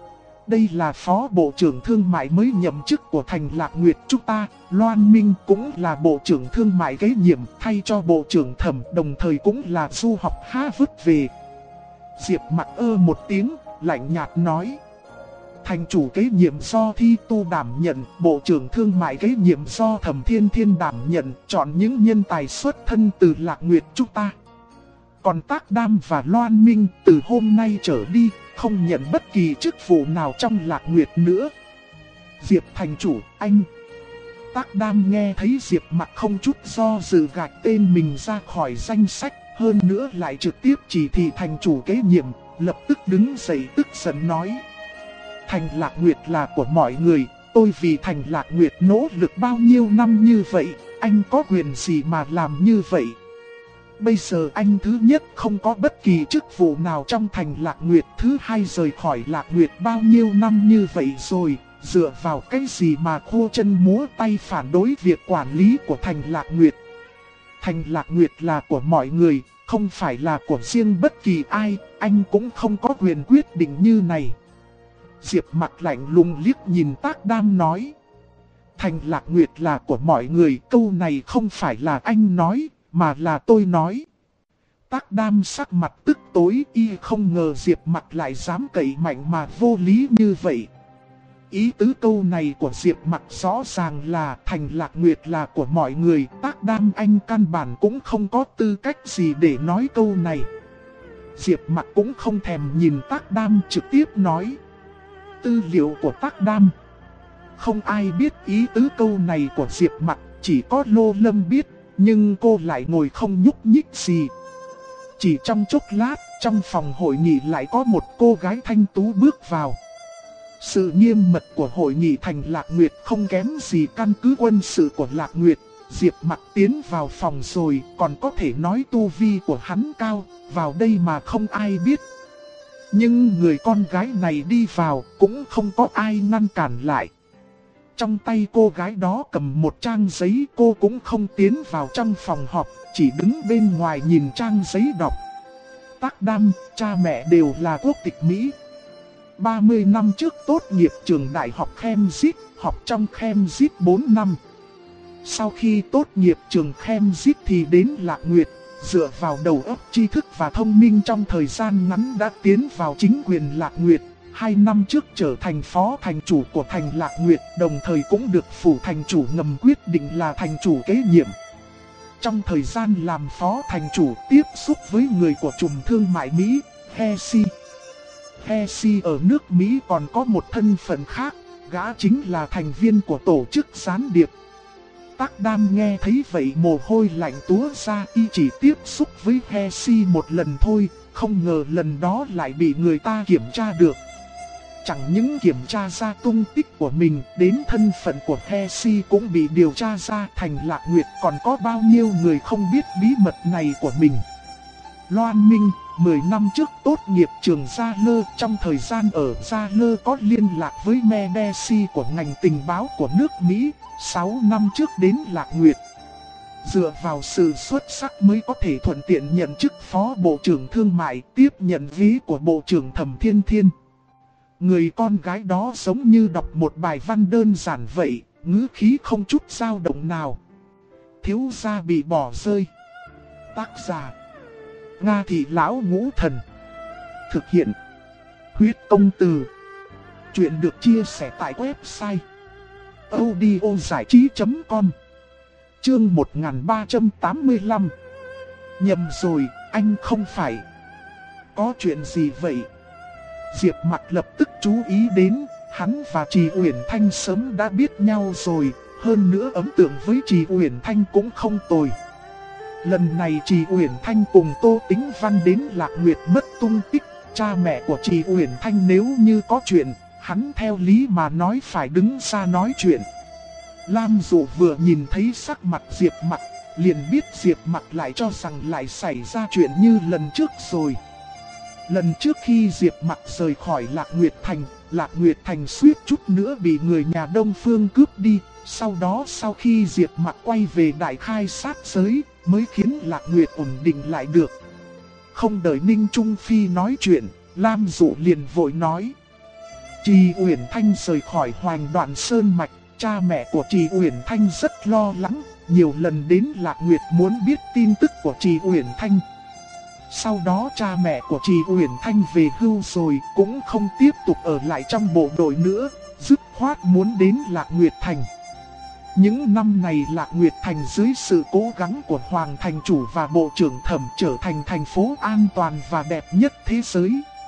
Đây là phó bộ trưởng thương mại mới nhậm chức của Thành Lạc Nguyệt chúng ta, Loan Minh cũng là bộ trưởng thương mại kế nhiệm thay cho bộ trưởng Thẩm, đồng thời cũng là du học Harvard về. Diệp Mặc một tiếng, lạnh nhạt nói. Thành chủ kế nhiệm do Thi Tu đảm nhận, bộ trưởng thương mại kế nhiệm do Thẩm Thiên Thiên đảm nhận, chọn những nhân tài xuất thân từ Lạc Nguyệt chúng ta. Còn Tác Đam và Loan Minh từ hôm nay trở đi, không nhận bất kỳ chức vụ nào trong Lạc Nguyệt nữa. Diệp thành chủ, anh. Tác Đam nghe thấy Diệp Mặc không chút do dự gạch tên mình ra khỏi danh sách, hơn nữa lại trực tiếp chỉ thị thành chủ kế nhiệm, lập tức đứng dậy tức giận nói. Thành Lạc Nguyệt là của mọi người, tôi vì Thành Lạc Nguyệt nỗ lực bao nhiêu năm như vậy, anh có quyền gì mà làm như vậy? Bây giờ anh thứ nhất không có bất kỳ chức vụ nào trong Thành Lạc Nguyệt, thứ hai rời khỏi Lạc Nguyệt bao nhiêu năm như vậy rồi, dựa vào cái gì mà khô chân múa tay phản đối việc quản lý của Thành Lạc Nguyệt? Thành Lạc Nguyệt là của mọi người, không phải là của riêng bất kỳ ai, anh cũng không có quyền quyết định như này. Diệp Mặc lạnh lùng liếc nhìn Tác Đam nói. Thành Lạc Nguyệt là của mọi người, câu này không phải là anh nói, mà là tôi nói. Tác Đam sắc mặt tức tối, y không ngờ Diệp Mặc lại dám cậy mạnh mà vô lý như vậy. Ý tứ câu này của Diệp Mặc rõ ràng là Thành Lạc Nguyệt là của mọi người, Tác Đam anh căn bản cũng không có tư cách gì để nói câu này. Diệp Mặc cũng không thèm nhìn Tác Đam, trực tiếp nói. Tư liệu của Tác Đam. Không ai biết ý tứ câu này của Diệp Mặc, chỉ có Lô Lâm biết, nhưng cô lại ngồi không nhúc nhích gì. Chỉ trong chốc lát, trong phòng hội nghị lại có một cô gái thanh tú bước vào. Sự nghiêm mật của hội nghị Thành Lạc Nguyệt không kém gì căn cứ quân sự của Lạc Nguyệt. Diệp Mặc tiến vào phòng rồi, còn có thể nói tu vi của hắn cao, vào đây mà không ai biết. Nhưng người con gái này đi vào cũng không có ai ngăn cản lại. Trong tay cô gái đó cầm một trang giấy, cô cũng không tiến vào trong phòng họp, chỉ đứng bên ngoài nhìn trang giấy đọc. Tác Đam, cha mẹ đều là quốc tịch Mỹ. 30 năm trước tốt nghiệp trường đại học Cambridge, học trong Cambridge 4 năm. Sau khi tốt nghiệp trường Cambridge thì đến Lạc Nguyệt, dựa vào đầu óc tri thức và thông minh trong thời gian ngắn đã tiến vào chính quyền Lạc Nguyệt. 2 năm trước trở thành phó thành chủ của Thành Lạc Nguyệt, đồng thời cũng được phủ thành chủ ngầm quyết định là thành chủ kế nhiệm. Trong thời gian làm phó thành chủ tiếp xúc với người của trùm thương mại Mỹ, Hesi. Hesi ở nước Mỹ còn có một thân phận khác, gã chính là thành viên của tổ chức gián điệp. Tác Đam nghe thấy vậy mồ hôi lạnh túa ra, y chỉ tiếp xúc với Hesi một lần thôi, không ngờ lần đó lại bị người ta kiểm tra được. Chẳng những kiểm tra ra tung tích của mình, đến thân phận của Hesi cũng bị điều tra ra. Thành Lạc Nguyệt còn có bao nhiêu người không biết bí mật này của mình. Loan Minh, 10 năm trước tốt nghiệp trường Gia Lơ, trong thời gian ở Gia Lơ có liên lạc với Medesi của ngành tình báo của nước Mỹ, 6 năm trước đến Lạc Nguyệt. Dựa vào sự xuất sắc mới có thể thuận tiện nhận chức phó bộ trưởng thương mại, tiếp nhận ví của bộ trưởng Thẩm Thiên Thiên. Người con gái đó giống như đọc một bài văn đơn giản vậy, ngữ khí không chút dao động nào. Thiếu gia bị bỏ rơi. Tác giả: Nga Thị Lão Ngũ Thần. Thực hiện: Huyết Công Từ. Chuyện được chia sẻ tại website audiozảichí.com. Chương 1385. Nhầm rồi, anh không phải. Có chuyện gì vậy? Diệp Mặc lập tức chú ý đến, hắn và Trì Uyển Thanh sớm đã biết nhau rồi, hơn nữa ấn tượng với Trì Uyển Thanh cũng không tồi. Lần này Trì Uyển Thanh cùng Tô Tĩnh Văn đến Lạc Nguyệt mất tung tích, cha mẹ của Trì Uyển Thanh nếu như có chuyện, hắn theo lý mà nói phải đứng ra nói chuyện. Lam Dụ vừa nhìn thấy sắc mặt Diệp Mặc, liền biết Diệp Mặc lại cho rằng lại xảy ra chuyện như lần trước rồi. Lần trước khi Diệp Mặc rời khỏi Lạc Nguyệt Thành suýt chút nữa bị người nhà Đông Phương cướp đi. Sau đó sau khi Diệp Mặc quay về Đại Khai sát giới, mới khiến Lạc Nguyệt ổn định lại được. Không đợi Ninh Trung Phi nói chuyện, Lam Dụ liền vội nói. Trì Uyển Thanh rời khỏi Hoành Đoạn Sơn Mạch, cha mẹ của Trì Uyển Thanh rất lo lắng, nhiều lần đến Lạc Nguyệt muốn biết tin tức của Trì Uyển Thanh. Sau đó cha mẹ của Trì Uyển Thanh về hưu rồi, cũng không tiếp tục ở lại trong bộ đội nữa, dứt khoát muốn đến Lạc Nguyệt Thành. Những năm này Lạc Nguyệt Thành dưới sự cố gắng của Hoàng Thành Chủ và Bộ trưởng Thẩm trở thành thành phố an toàn và đẹp nhất thế giới.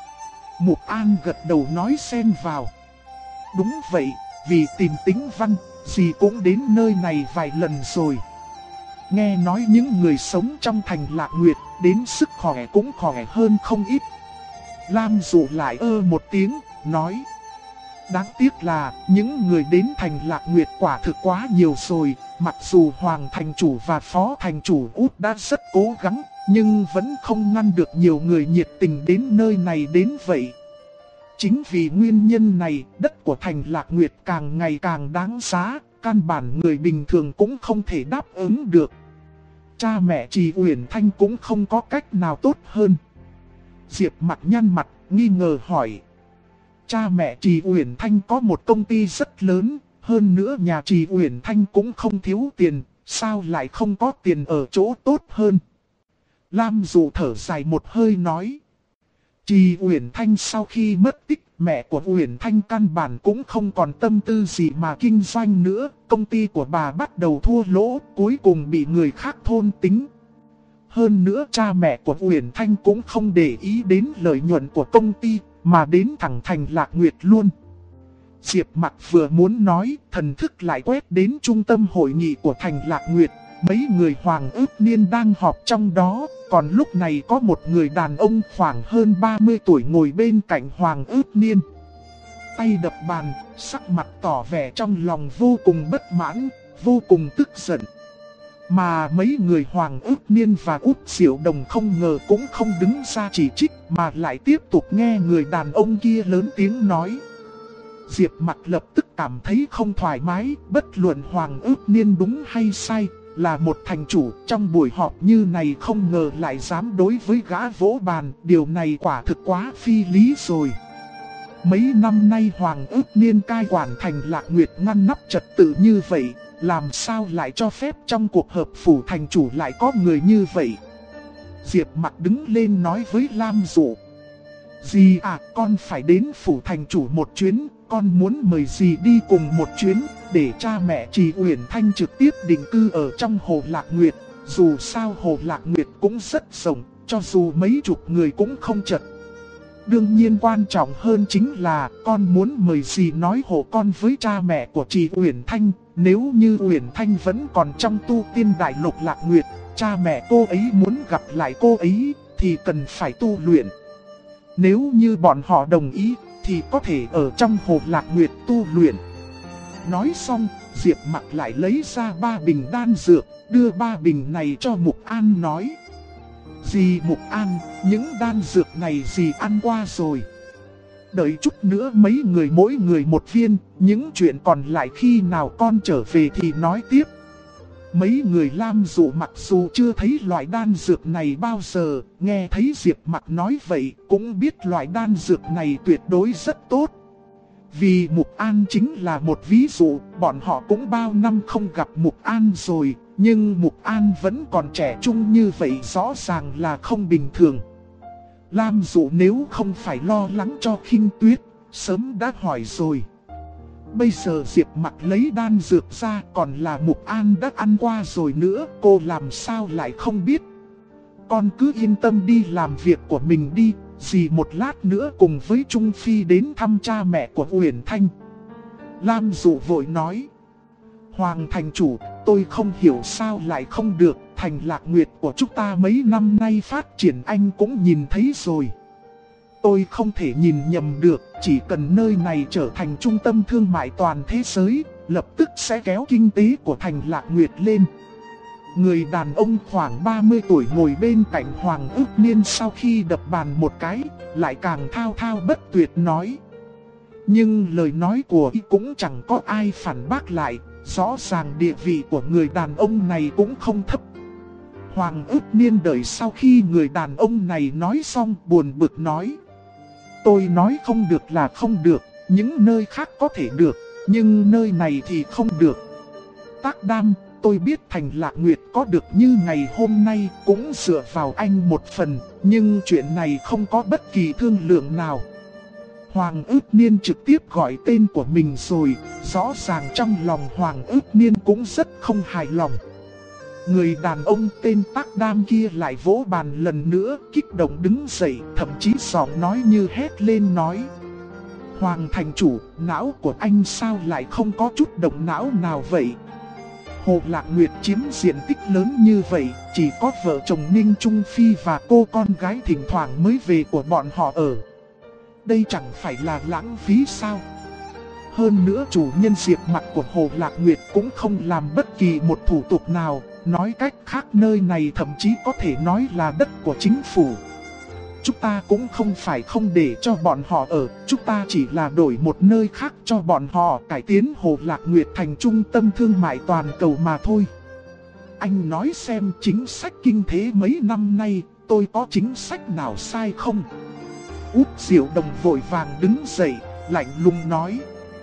Mục An gật đầu nói xen vào. Đúng vậy, vì tìm Tĩnh Văn, dì cũng đến nơi này vài lần rồi. Nghe nói những người sống trong thành Lạc Nguyệt, đến sức khỏe cũng khỏe hơn không ít. Lam Dụ lại một tiếng, nói. Đáng tiếc là những người đến thành Lạc Nguyệt quả thực quá nhiều rồi, mặc dù Hoàng Thành Chủ và Phó Thành Chủ Út đã rất cố gắng, nhưng vẫn không ngăn được nhiều người nhiệt tình đến nơi này đến vậy. Chính vì nguyên nhân này, đất của thành Lạc Nguyệt càng ngày càng đáng giá, căn bản người bình thường cũng không thể đáp ứng được. Cha mẹ Trì Uyển Thanh cũng không có cách nào tốt hơn. Diệp Mặc nhăn mặt, nghi ngờ hỏi. Cha mẹ Trì Uyển Thanh có một công ty rất lớn, hơn nữa nhà Trì Uyển Thanh cũng không thiếu tiền, sao lại không có tiền ở chỗ tốt hơn? Lam Dụ thở dài một hơi nói. Trì Uyển Thanh sau khi mất tích, mẹ của Uyển Thanh căn bản cũng không còn tâm tư gì mà kinh doanh nữa, công ty của bà bắt đầu thua lỗ, cuối cùng bị người khác thôn tính. Hơn nữa cha mẹ của Uyển Thanh cũng không để ý đến lợi nhuận của công ty, mà đến thẳng thành Lạc Nguyệt luôn. Diệp Mặc vừa muốn nói, thần thức lại quét đến trung tâm hội nghị của thành Lạc Nguyệt. Mấy người Hoàng Ước Niên đang họp trong đó, còn lúc này có một người đàn ông khoảng hơn 30 tuổi ngồi bên cạnh Hoàng Ước Niên. Tay đập bàn, sắc mặt tỏ vẻ trong lòng vô cùng bất mãn, vô cùng tức giận. Mà mấy người Hoàng Ước Niên và Út Diệu Đồng không ngờ cũng không đứng ra chỉ trích, mà lại tiếp tục nghe người đàn ông kia lớn tiếng nói. Diệp Mặc lập tức cảm thấy không thoải mái, bất luận Hoàng Ước Niên đúng hay sai, là một thành chủ trong buổi họp như này không ngờ lại dám đối với gã vỗ bàn, điều này quả thực quá phi lý rồi. Mấy năm nay Hoàng Ước Niên cai quản thành Lạc Nguyệt ngăn nắp trật tự như vậy, làm sao lại cho phép trong cuộc họp phủ thành chủ lại có người như vậy? Diệp Mặc đứng lên nói với Lam Dụ. Dì à, con phải đến phủ thành chủ một chuyến, con muốn mời dì đi cùng một chuyến, để cha mẹ Trì Uyển Thanh trực tiếp định cư ở trong Hồ Lạc Nguyệt. Dù sao Hồ Lạc Nguyệt cũng rất rộng, cho dù mấy chục người cũng không chật. Đương nhiên quan trọng hơn chính là con muốn mời dì nói hộ con với cha mẹ của Trì Uyển Thanh. Nếu như Uyển Thanh vẫn còn trong tu tiên đại lục Lạc Nguyệt, cha mẹ cô ấy muốn gặp lại cô ấy thì cần phải tu luyện. Nếu như bọn họ đồng ý thì có thể ở trong Hồ Lạc Nguyệt tu luyện. Nói xong, Diệp Mặc lại lấy ra 3 bình đan dược, đưa 3 bình này cho Mục An nói. Dì Mục An, những đan dược này dì ăn qua rồi. Đợi chút nữa mấy người mỗi người một viên, những chuyện còn lại khi nào con trở về thì nói tiếp. Mấy người Lam Dụ mặc dù chưa thấy loại đan dược này bao giờ, nghe thấy Diệp Mặc nói vậy cũng biết loại đan dược này tuyệt đối rất tốt. Vì Mục An chính là một ví dụ, bọn họ cũng bao năm không gặp Mục An rồi, nhưng Mục An vẫn còn trẻ trung như vậy rõ ràng là không bình thường. Lam Dụ nếu không phải lo lắng cho Khinh Tuyết, sớm đã hỏi rồi. Bây giờ Diệp Mặc lấy đan dược ra, còn là Mục An đã ăn qua rồi nữa, cô làm sao lại không biết. Con cứ yên tâm đi làm việc của mình đi, gì một lát nữa cùng với Trung Phi đến thăm cha mẹ của Uyển Thanh. Lam Dụ vội nói. Hoàng thành chủ, tôi không hiểu sao lại không được, thành Lạc Nguyệt của chúng ta mấy năm nay phát triển anh cũng nhìn thấy rồi. Tôi không thể nhìn nhầm được, chỉ cần nơi này trở thành trung tâm thương mại toàn thế giới, lập tức sẽ kéo kinh tế của thành Lạc Nguyệt lên. Người đàn ông khoảng 30 tuổi ngồi bên cạnh Hoàng Ước Niên sau khi đập bàn một cái, lại càng thao thao bất tuyệt nói. Nhưng lời nói của y cũng chẳng có ai phản bác lại, rõ ràng địa vị của người đàn ông này cũng không thấp. Hoàng Ước Niên đợi sau khi người đàn ông này nói xong buồn bực nói. Tôi nói không được là không được, những nơi khác có thể được, nhưng nơi này thì không được. Tác Đam, tôi biết thành Lạc Nguyệt có được như ngày hôm nay cũng dựa vào anh một phần, nhưng chuyện này không có bất kỳ thương lượng nào. Hoàng Ước Niên trực tiếp gọi tên của mình rồi, rõ ràng trong lòng Hoàng Ước Niên cũng rất không hài lòng. Người đàn ông tên Tác Đam kia lại vỗ bàn lần nữa, kích động đứng dậy, thậm chí giọng nói như hét lên nói. Hoàng thành chủ, não của anh sao lại không có chút động não nào vậy? Hồ Lạc Nguyệt chiếm diện tích lớn như vậy, chỉ có vợ chồng Ninh Trung Phi và cô con gái thỉnh thoảng mới về của bọn họ ở. Đây chẳng phải là lãng phí sao? Hơn nữa chủ nhân Diệp Mặc của Hồ Lạc Nguyệt cũng không làm bất kỳ một thủ tục nào, nói cách khác nơi này thậm chí có thể nói là đất của chính phủ. Chúng ta cũng không phải không để cho bọn họ ở, chúng ta chỉ là đổi một nơi khác cho bọn họ cải tiến Hồ Lạc Nguyệt thành trung tâm thương mại toàn cầu mà thôi. Anh nói xem chính sách kinh tế mấy năm nay, tôi có chính sách nào sai không? Út Diệu Đồng vội vàng đứng dậy, lạnh lùng nói.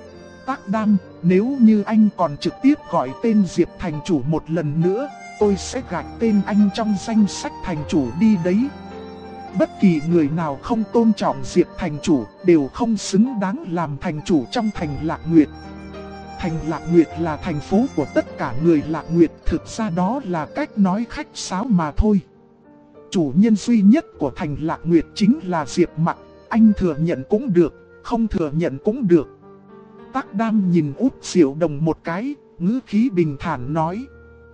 Tác Đam, nếu như anh còn trực tiếp gọi tên Diệp thành chủ một lần nữa, tôi sẽ gạch tên anh trong danh sách thành chủ đi đấy. Bất kỳ người nào không tôn trọng Diệp thành chủ đều không xứng đáng làm thành chủ trong thành Lạc Nguyệt. Thành Lạc Nguyệt là thành phố của tất cả người Lạc Nguyệt, thực ra đó là cách nói khách sáo mà thôi. Chủ nhân duy nhất của thành Lạc Nguyệt chính là Diệp Mặc, anh thừa nhận cũng được, không thừa nhận cũng được. Tác Đam nhìn Út Diệu Đồng một cái, ngữ khí bình thản nói.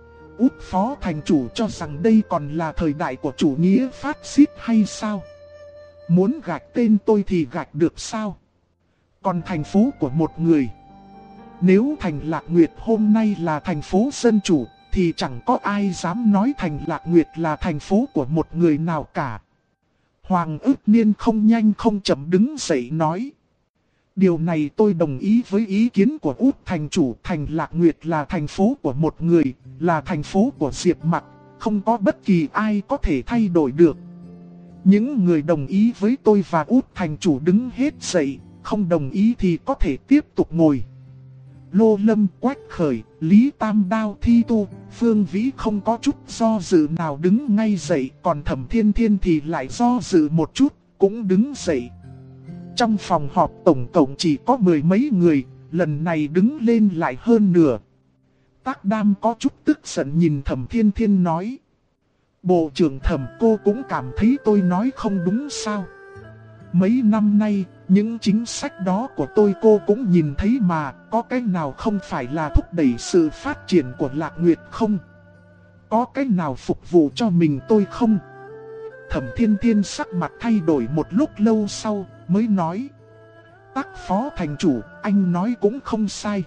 Út phó thành chủ cho rằng đây còn là thời đại của chủ nghĩa phát xít hay sao? Muốn gạch tên tôi thì gạch được sao? Còn thành phố của một người. Nếu thành Lạc Nguyệt hôm nay là thành phố dân chủ, thì chẳng có ai dám nói thành Lạc Nguyệt là thành phố của một người nào cả. Hoàng Ước Niên không nhanh không chậm đứng dậy nói. Điều này tôi đồng ý với ý kiến của Út thành chủ, thành Lạc Nguyệt là thành phố của một người, là thành phố của Diệp Mặc, không có bất kỳ ai có thể thay đổi được. Những người đồng ý với tôi và Út thành chủ đứng hết dậy, không đồng ý thì có thể tiếp tục ngồi. Lô Lâm, Quách Khởi, Lý Tam Đao, Thi Tu, Phương Vĩ không có chút do dự nào đứng ngay dậy, còn Thẩm Thiên Thiên thì lại do dự một chút, cũng đứng dậy. Trong phòng họp tổng cộng chỉ có mười mấy người, lần này đứng lên lại hơn nửa. Tác Đam có chút tức giận nhìn Thẩm Thiên Thiên nói. Bộ trưởng Thẩm, cô cũng cảm thấy tôi nói không đúng sao? Mấy năm nay, những chính sách đó của tôi cô cũng nhìn thấy mà, có cái nào không phải là thúc đẩy sự phát triển của Lạc Nguyệt không? Có cái nào phục vụ cho mình tôi không? Thẩm Thiên Thiên sắc mặt thay đổi một lúc lâu sau, mới nói. Tác phó thành chủ, anh nói cũng không sai.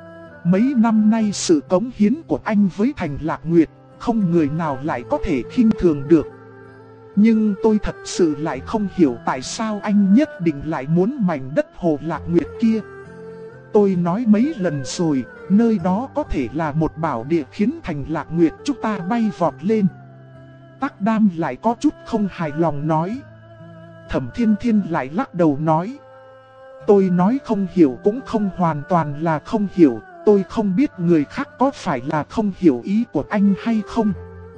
Mấy năm nay sự cống hiến của anh với thành Lạc Nguyệt, không người nào lại có thể khinh thường được. Nhưng tôi thật sự lại không hiểu tại sao anh nhất định lại muốn mảnh đất Hồ Lạc Nguyệt kia. Tôi nói mấy lần rồi, nơi đó có thể là một bảo địa khiến thành Lạc Nguyệt chúng ta bay vọt lên. Tác Đam lại có chút không hài lòng nói. Thẩm Thiên Thiên lại lắc đầu nói. Tôi nói không hiểu cũng không hoàn toàn là không hiểu, tôi không biết người khác có phải là không hiểu ý của anh hay không.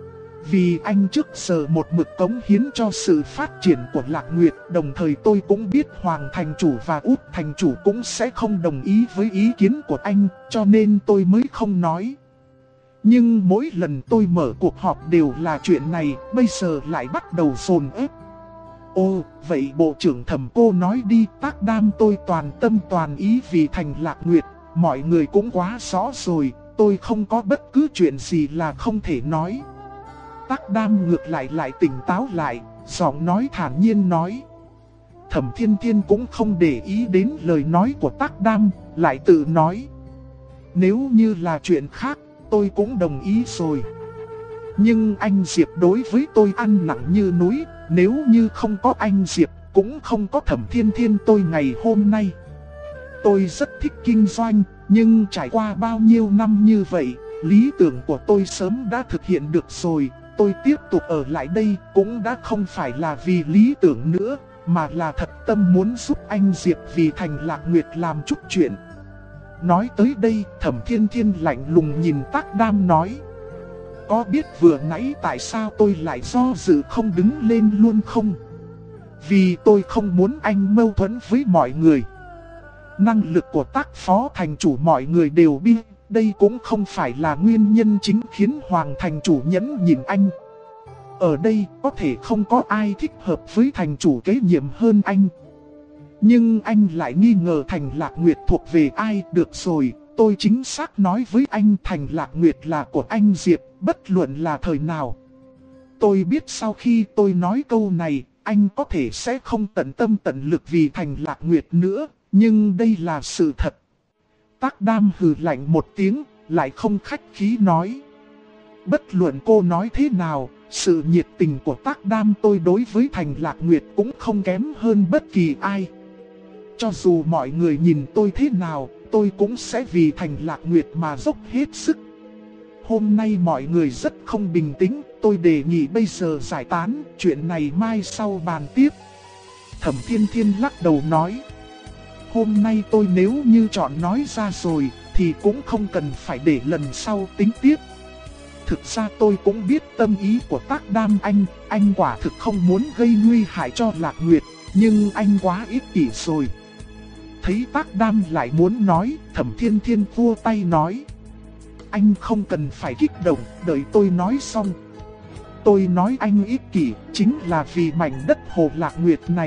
Vì anh trước giờ một mực cống hiến cho sự phát triển của Lạc Nguyệt, đồng thời tôi cũng biết Hoàng thành chủ và Út thành chủ cũng sẽ không đồng ý với ý kiến của anh, cho nên tôi mới không nói. Nhưng mỗi lần tôi mở cuộc họp đều là chuyện này, bây giờ lại bắt đầu dồn ép. Ồ, vậy bộ trưởng Thẩm cô nói đi, Tác Đam tôi toàn tâm toàn ý vì Thành Lạc Nguyệt, mọi người cũng quá rõ rồi, tôi không có bất cứ chuyện gì là không thể nói. Tác Đam ngược lại tỉnh táo lại, giọng nói thản nhiên nói. Thẩm Thiên Thiên cũng không để ý đến lời nói của Tác Đam, lại tự nói. Nếu như là chuyện khác, tôi cũng đồng ý rồi. Nhưng anh Diệp đối với tôi ăn nặng như núi, nếu như không có anh Diệp, cũng không có Thẩm Thiên Thiên tôi ngày hôm nay. Tôi rất thích kinh doanh, nhưng trải qua bao nhiêu năm như vậy, lý tưởng của tôi sớm đã thực hiện được rồi. Tôi tiếp tục ở lại đây cũng đã không phải là vì lý tưởng nữa, mà là thật tâm muốn giúp anh Diệp vì Thành Lạc Nguyệt làm chút chuyện. Nói tới đây, Thẩm Thiên Thiên lạnh lùng nhìn Tác Đam nói. Có biết vừa nãy tại sao tôi lại do dự không đứng lên luôn không? Vì tôi không muốn anh mâu thuẫn với mọi người. Năng lực của Tác phó thành chủ mọi người đều biết. Đây cũng không phải là nguyên nhân chính khiến Hoàng thành chủ nhẫn nhịn anh. Ở đây có thể không có ai thích hợp với thành chủ kế nhiệm hơn anh. Nhưng anh lại nghi ngờ Thành Lạc Nguyệt thuộc về ai. Được rồi, tôi chính xác nói với anh, Thành Lạc Nguyệt là của anh Diệp, bất luận là thời nào. Tôi biết sau khi tôi nói câu này, anh có thể sẽ không tận tâm tận lực vì Thành Lạc Nguyệt nữa, nhưng đây là sự thật. Tác Đam hừ lạnh một tiếng, lại không khách khí nói. Bất luận cô nói thế nào, sự nhiệt tình của Tác Đam tôi đối với Thành Lạc Nguyệt cũng không kém hơn bất kỳ ai. Cho dù mọi người nhìn tôi thế nào, tôi cũng sẽ vì Thành Lạc Nguyệt mà dốc hết sức. Hôm nay mọi người rất không bình tĩnh, tôi đề nghị bây giờ giải tán, chuyện này mai sau bàn tiếp. Thẩm Thiên Thiên lắc đầu nói. Hôm nay tôi nếu như chọn nói ra rồi, thì cũng không cần phải để lần sau tính tiếp. Thực ra tôi cũng biết tâm ý của Tác Đam anh quả thực không muốn gây nguy hại cho Lạc Nguyệt, nhưng anh quá ích kỷ rồi. Thấy Tác Đam lại muốn nói, Thẩm Thiên Thiên vua tay nói. Anh không cần phải kích động, đợi tôi nói xong. Tôi nói anh ích kỷ, chính là vì mảnh đất Hồ Lạc Nguyệt này.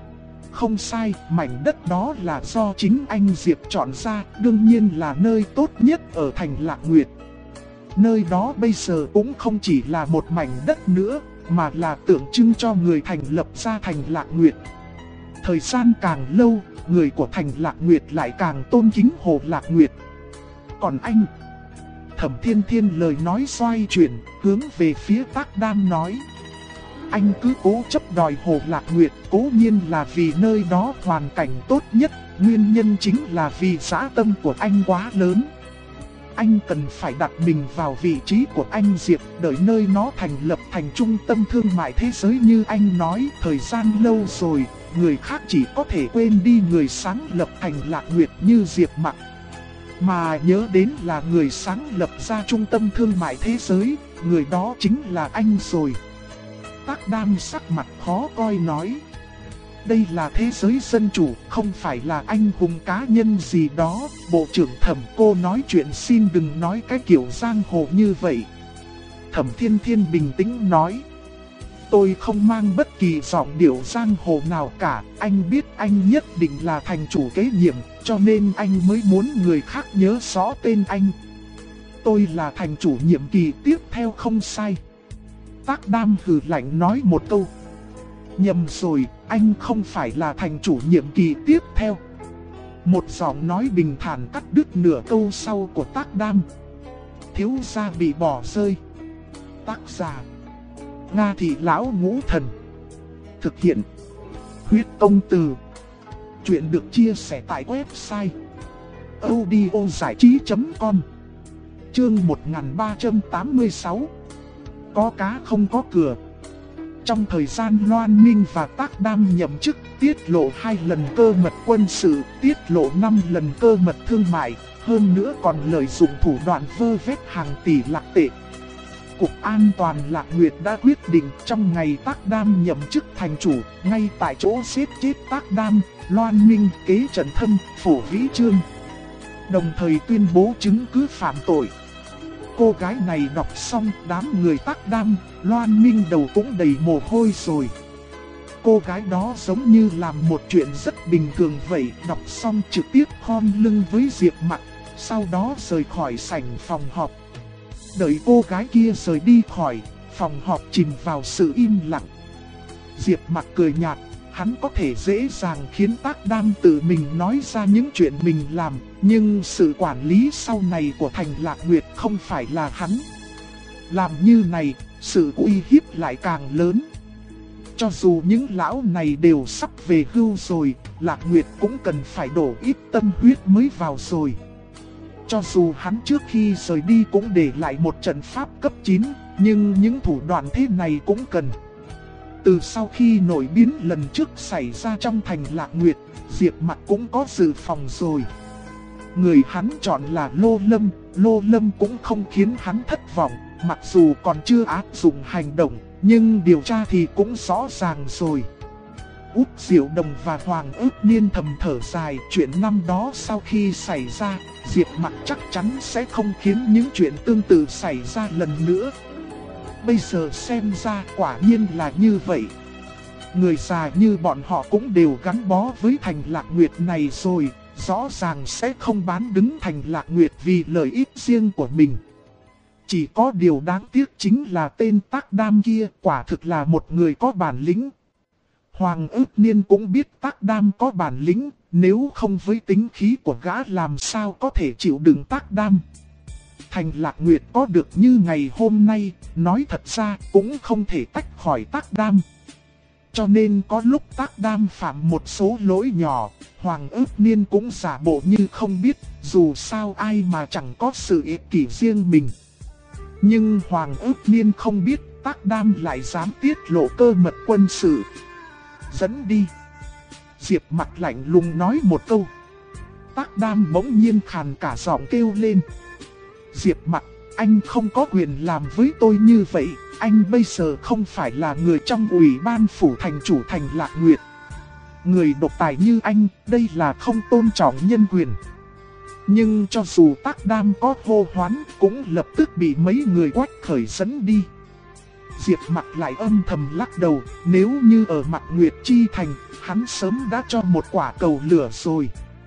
Không sai, mảnh đất đó là do chính anh Diệp chọn ra, đương nhiên là nơi tốt nhất ở Thành Lạc Nguyệt. Nơi đó bây giờ cũng không chỉ là một mảnh đất nữa, mà là tượng trưng cho người thành lập ra Thành Lạc Nguyệt. Thời gian càng lâu, người của Thành Lạc Nguyệt lại càng tôn kính Hồ Lạc Nguyệt. Còn anh, Thẩm Thiên Thiên lời nói xoay chuyển, hướng về phía Tác Đam nói. Anh cứ cố chấp đòi Hồ Lạc Nguyệt, cố nhiên là vì nơi đó hoàn cảnh tốt nhất, nguyên nhân chính là vì dã tâm của anh quá lớn. Anh cần phải đặt mình vào vị trí của anh Diệp, đợi nơi nó thành lập thành trung tâm thương mại thế giới như anh nói. Thời gian lâu rồi, người khác chỉ có thể quên đi người sáng lập Thành Lạc Nguyệt như Diệp Mặc, mà nhớ đến là người sáng lập ra trung tâm thương mại thế giới, người đó chính là anh rồi. Tác Đam sắc mặt khó coi nói. Đây là thế giới dân chủ, không phải là anh hùng cá nhân gì đó. Bộ trưởng Thẩm cô nói chuyện xin đừng nói cái kiểu giang hồ như vậy. Thẩm Thiên Thiên bình tĩnh nói. Tôi không mang bất kỳ giọng điệu giang hồ nào cả. Anh biết anh nhất định là thành chủ kế nhiệm, cho nên anh mới muốn người khác nhớ rõ tên anh. Tôi là thành chủ nhiệm kỳ tiếp theo không sai. Tác Đam hừ lạnh nói một câu. Nhầm rồi, anh không phải là thành chủ nhiệm kỳ tiếp theo. Một giọng nói bình thản cắt đứt nửa câu sau của Tác Đam. Thiếu gia bị bỏ rơi. Tác giả Nga Thị Lão Ngũ Thần. Thực hiện Huyết Công Từ. Chuyện được chia sẻ tại website audiozảichí.com. Chương 1386. Có cá không có cửa. Trong thời gian Loan Minh và Tác Đam nhậm chức, tiết lộ 2 lần cơ mật quân sự, tiết lộ 5 lần cơ mật thương mại, hơn nữa còn lợi dụng thủ đoạn vơ vét hàng tỷ lạc tệ. Cục An toàn Lạc Nguyệt đã quyết định trong ngày Tác Đam nhậm chức thành chủ, ngay tại chỗ giết chết Tác Đam, Loan Minh kế Trần Thâm, Phổ Vĩ Trương. Đồng thời tuyên bố chứng cứ phạm tội. Cô gái này đọc xong, đám người Tác Đam, Loan Minh đầu cũng đầy mồ hôi rồi. Cô gái đó giống như làm một chuyện rất bình thường vậy, đọc xong trực tiếp khom lưng với Diệp Mặc, sau đó rời khỏi sảnh phòng họp. Đợi cô gái kia rời đi khỏi, phòng họp chìm vào sự im lặng. Diệp Mặc cười nhạt, hắn có thể dễ dàng khiến Tác Đam tự mình nói ra những chuyện mình làm, nhưng sự quản lý sau này của Thành Lạc Nguyệt không phải là hắn. Làm như này, sự uy hiếp lại càng lớn. Cho dù những lão này đều sắp về hưu rồi, Lạc Nguyệt cũng cần phải đổ ít tâm huyết mới vào rồi. Cho dù hắn trước khi rời đi cũng để lại một trận pháp cấp 9, nhưng những thủ đoạn thế này cũng cần. Từ sau khi nổi biến lần trước xảy ra trong Thành Lạc Nguyệt, Diệp Mặc cũng có dự phòng rồi. Người hắn chọn là Lô Lâm cũng không khiến hắn thất vọng, mặc dù còn chưa áp dụng hành động, nhưng điều tra thì cũng rõ ràng rồi. Út Diệu Đồng và Hoàng Ước Niên thầm thở dài, chuyện năm đó sau khi xảy ra, Diệp Mặc chắc chắn sẽ không khiến những chuyện tương tự xảy ra lần nữa. Bây giờ xem ra quả nhiên là như vậy. Người già như bọn họ cũng đều gắn bó với Thành Lạc Nguyệt này rồi, rõ ràng sẽ không bán đứng Thành Lạc Nguyệt vì lợi ích riêng của mình. Chỉ có điều đáng tiếc chính là tên Tác Đam kia quả thực là một người có bản lĩnh. Hoàng Ước Niên cũng biết Tác Đam có bản lĩnh, nếu không với tính khí của gã làm sao có thể chịu đựng Tác Đam. Thành Lạc Nguyệt có được như ngày hôm nay, nói thật ra cũng không thể tách khỏi Tác Đam. Cho nên có lúc Tác Đam phạm một số lỗi nhỏ, Hoàng Ước Niên cũng giả bộ như không biết, dù sao ai mà chẳng có sự ích kỷ riêng mình. Nhưng Hoàng Ước Niên không biết Tác Đam lại dám tiết lộ cơ mật quân sự. Dẫn đi. Diệp Mặc lạnh lùng nói một câu. Tác Đam bỗng nhiên khàn cả giọng kêu lên. Diệp Mặc, anh không có quyền làm với tôi như vậy. Anh bây giờ không phải là người trong ủy ban phủ thành chủ Thành Lạc Nguyệt. Người độc tài như anh, đây là không tôn trọng nhân quyền. Nhưng cho dù Tác Đam có hô hoán, cũng lập tức bị mấy người quách khởi dẫn đi. Diệp Mặc lại âm thầm lắc đầu, nếu như ở mặt Nguyệt Chi Thành, hắn sớm đã cho một quả cầu lửa rồi.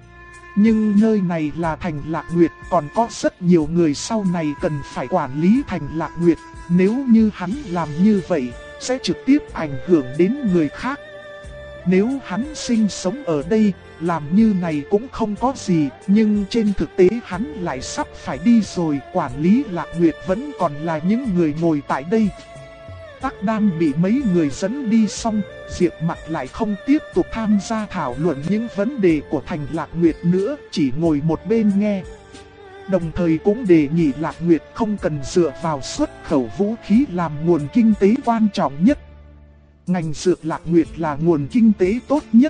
Nhưng nơi này là Thành Lạc Nguyệt, còn có rất nhiều người sau này cần phải quản lý Thành Lạc Nguyệt. Nếu như hắn làm như vậy, sẽ trực tiếp ảnh hưởng đến người khác. Nếu hắn sinh sống ở đây, làm như này cũng không có gì, nhưng trên thực tế hắn lại sắp phải đi rồi, quản lý Lạc Nguyệt vẫn còn là những người ngồi tại đây. Tác Đam bị mấy người dẫn đi xong, Diệp Mặc lại không tiếp tục tham gia thảo luận những vấn đề của Thành Lạc Nguyệt nữa, chỉ ngồi một bên nghe. Đồng thời cũng đề nghị Lạc Nguyệt không cần dựa vào xuất khẩu vũ khí làm nguồn kinh tế quan trọng nhất. Ngành dược Lạc Nguyệt là nguồn kinh tế tốt nhất.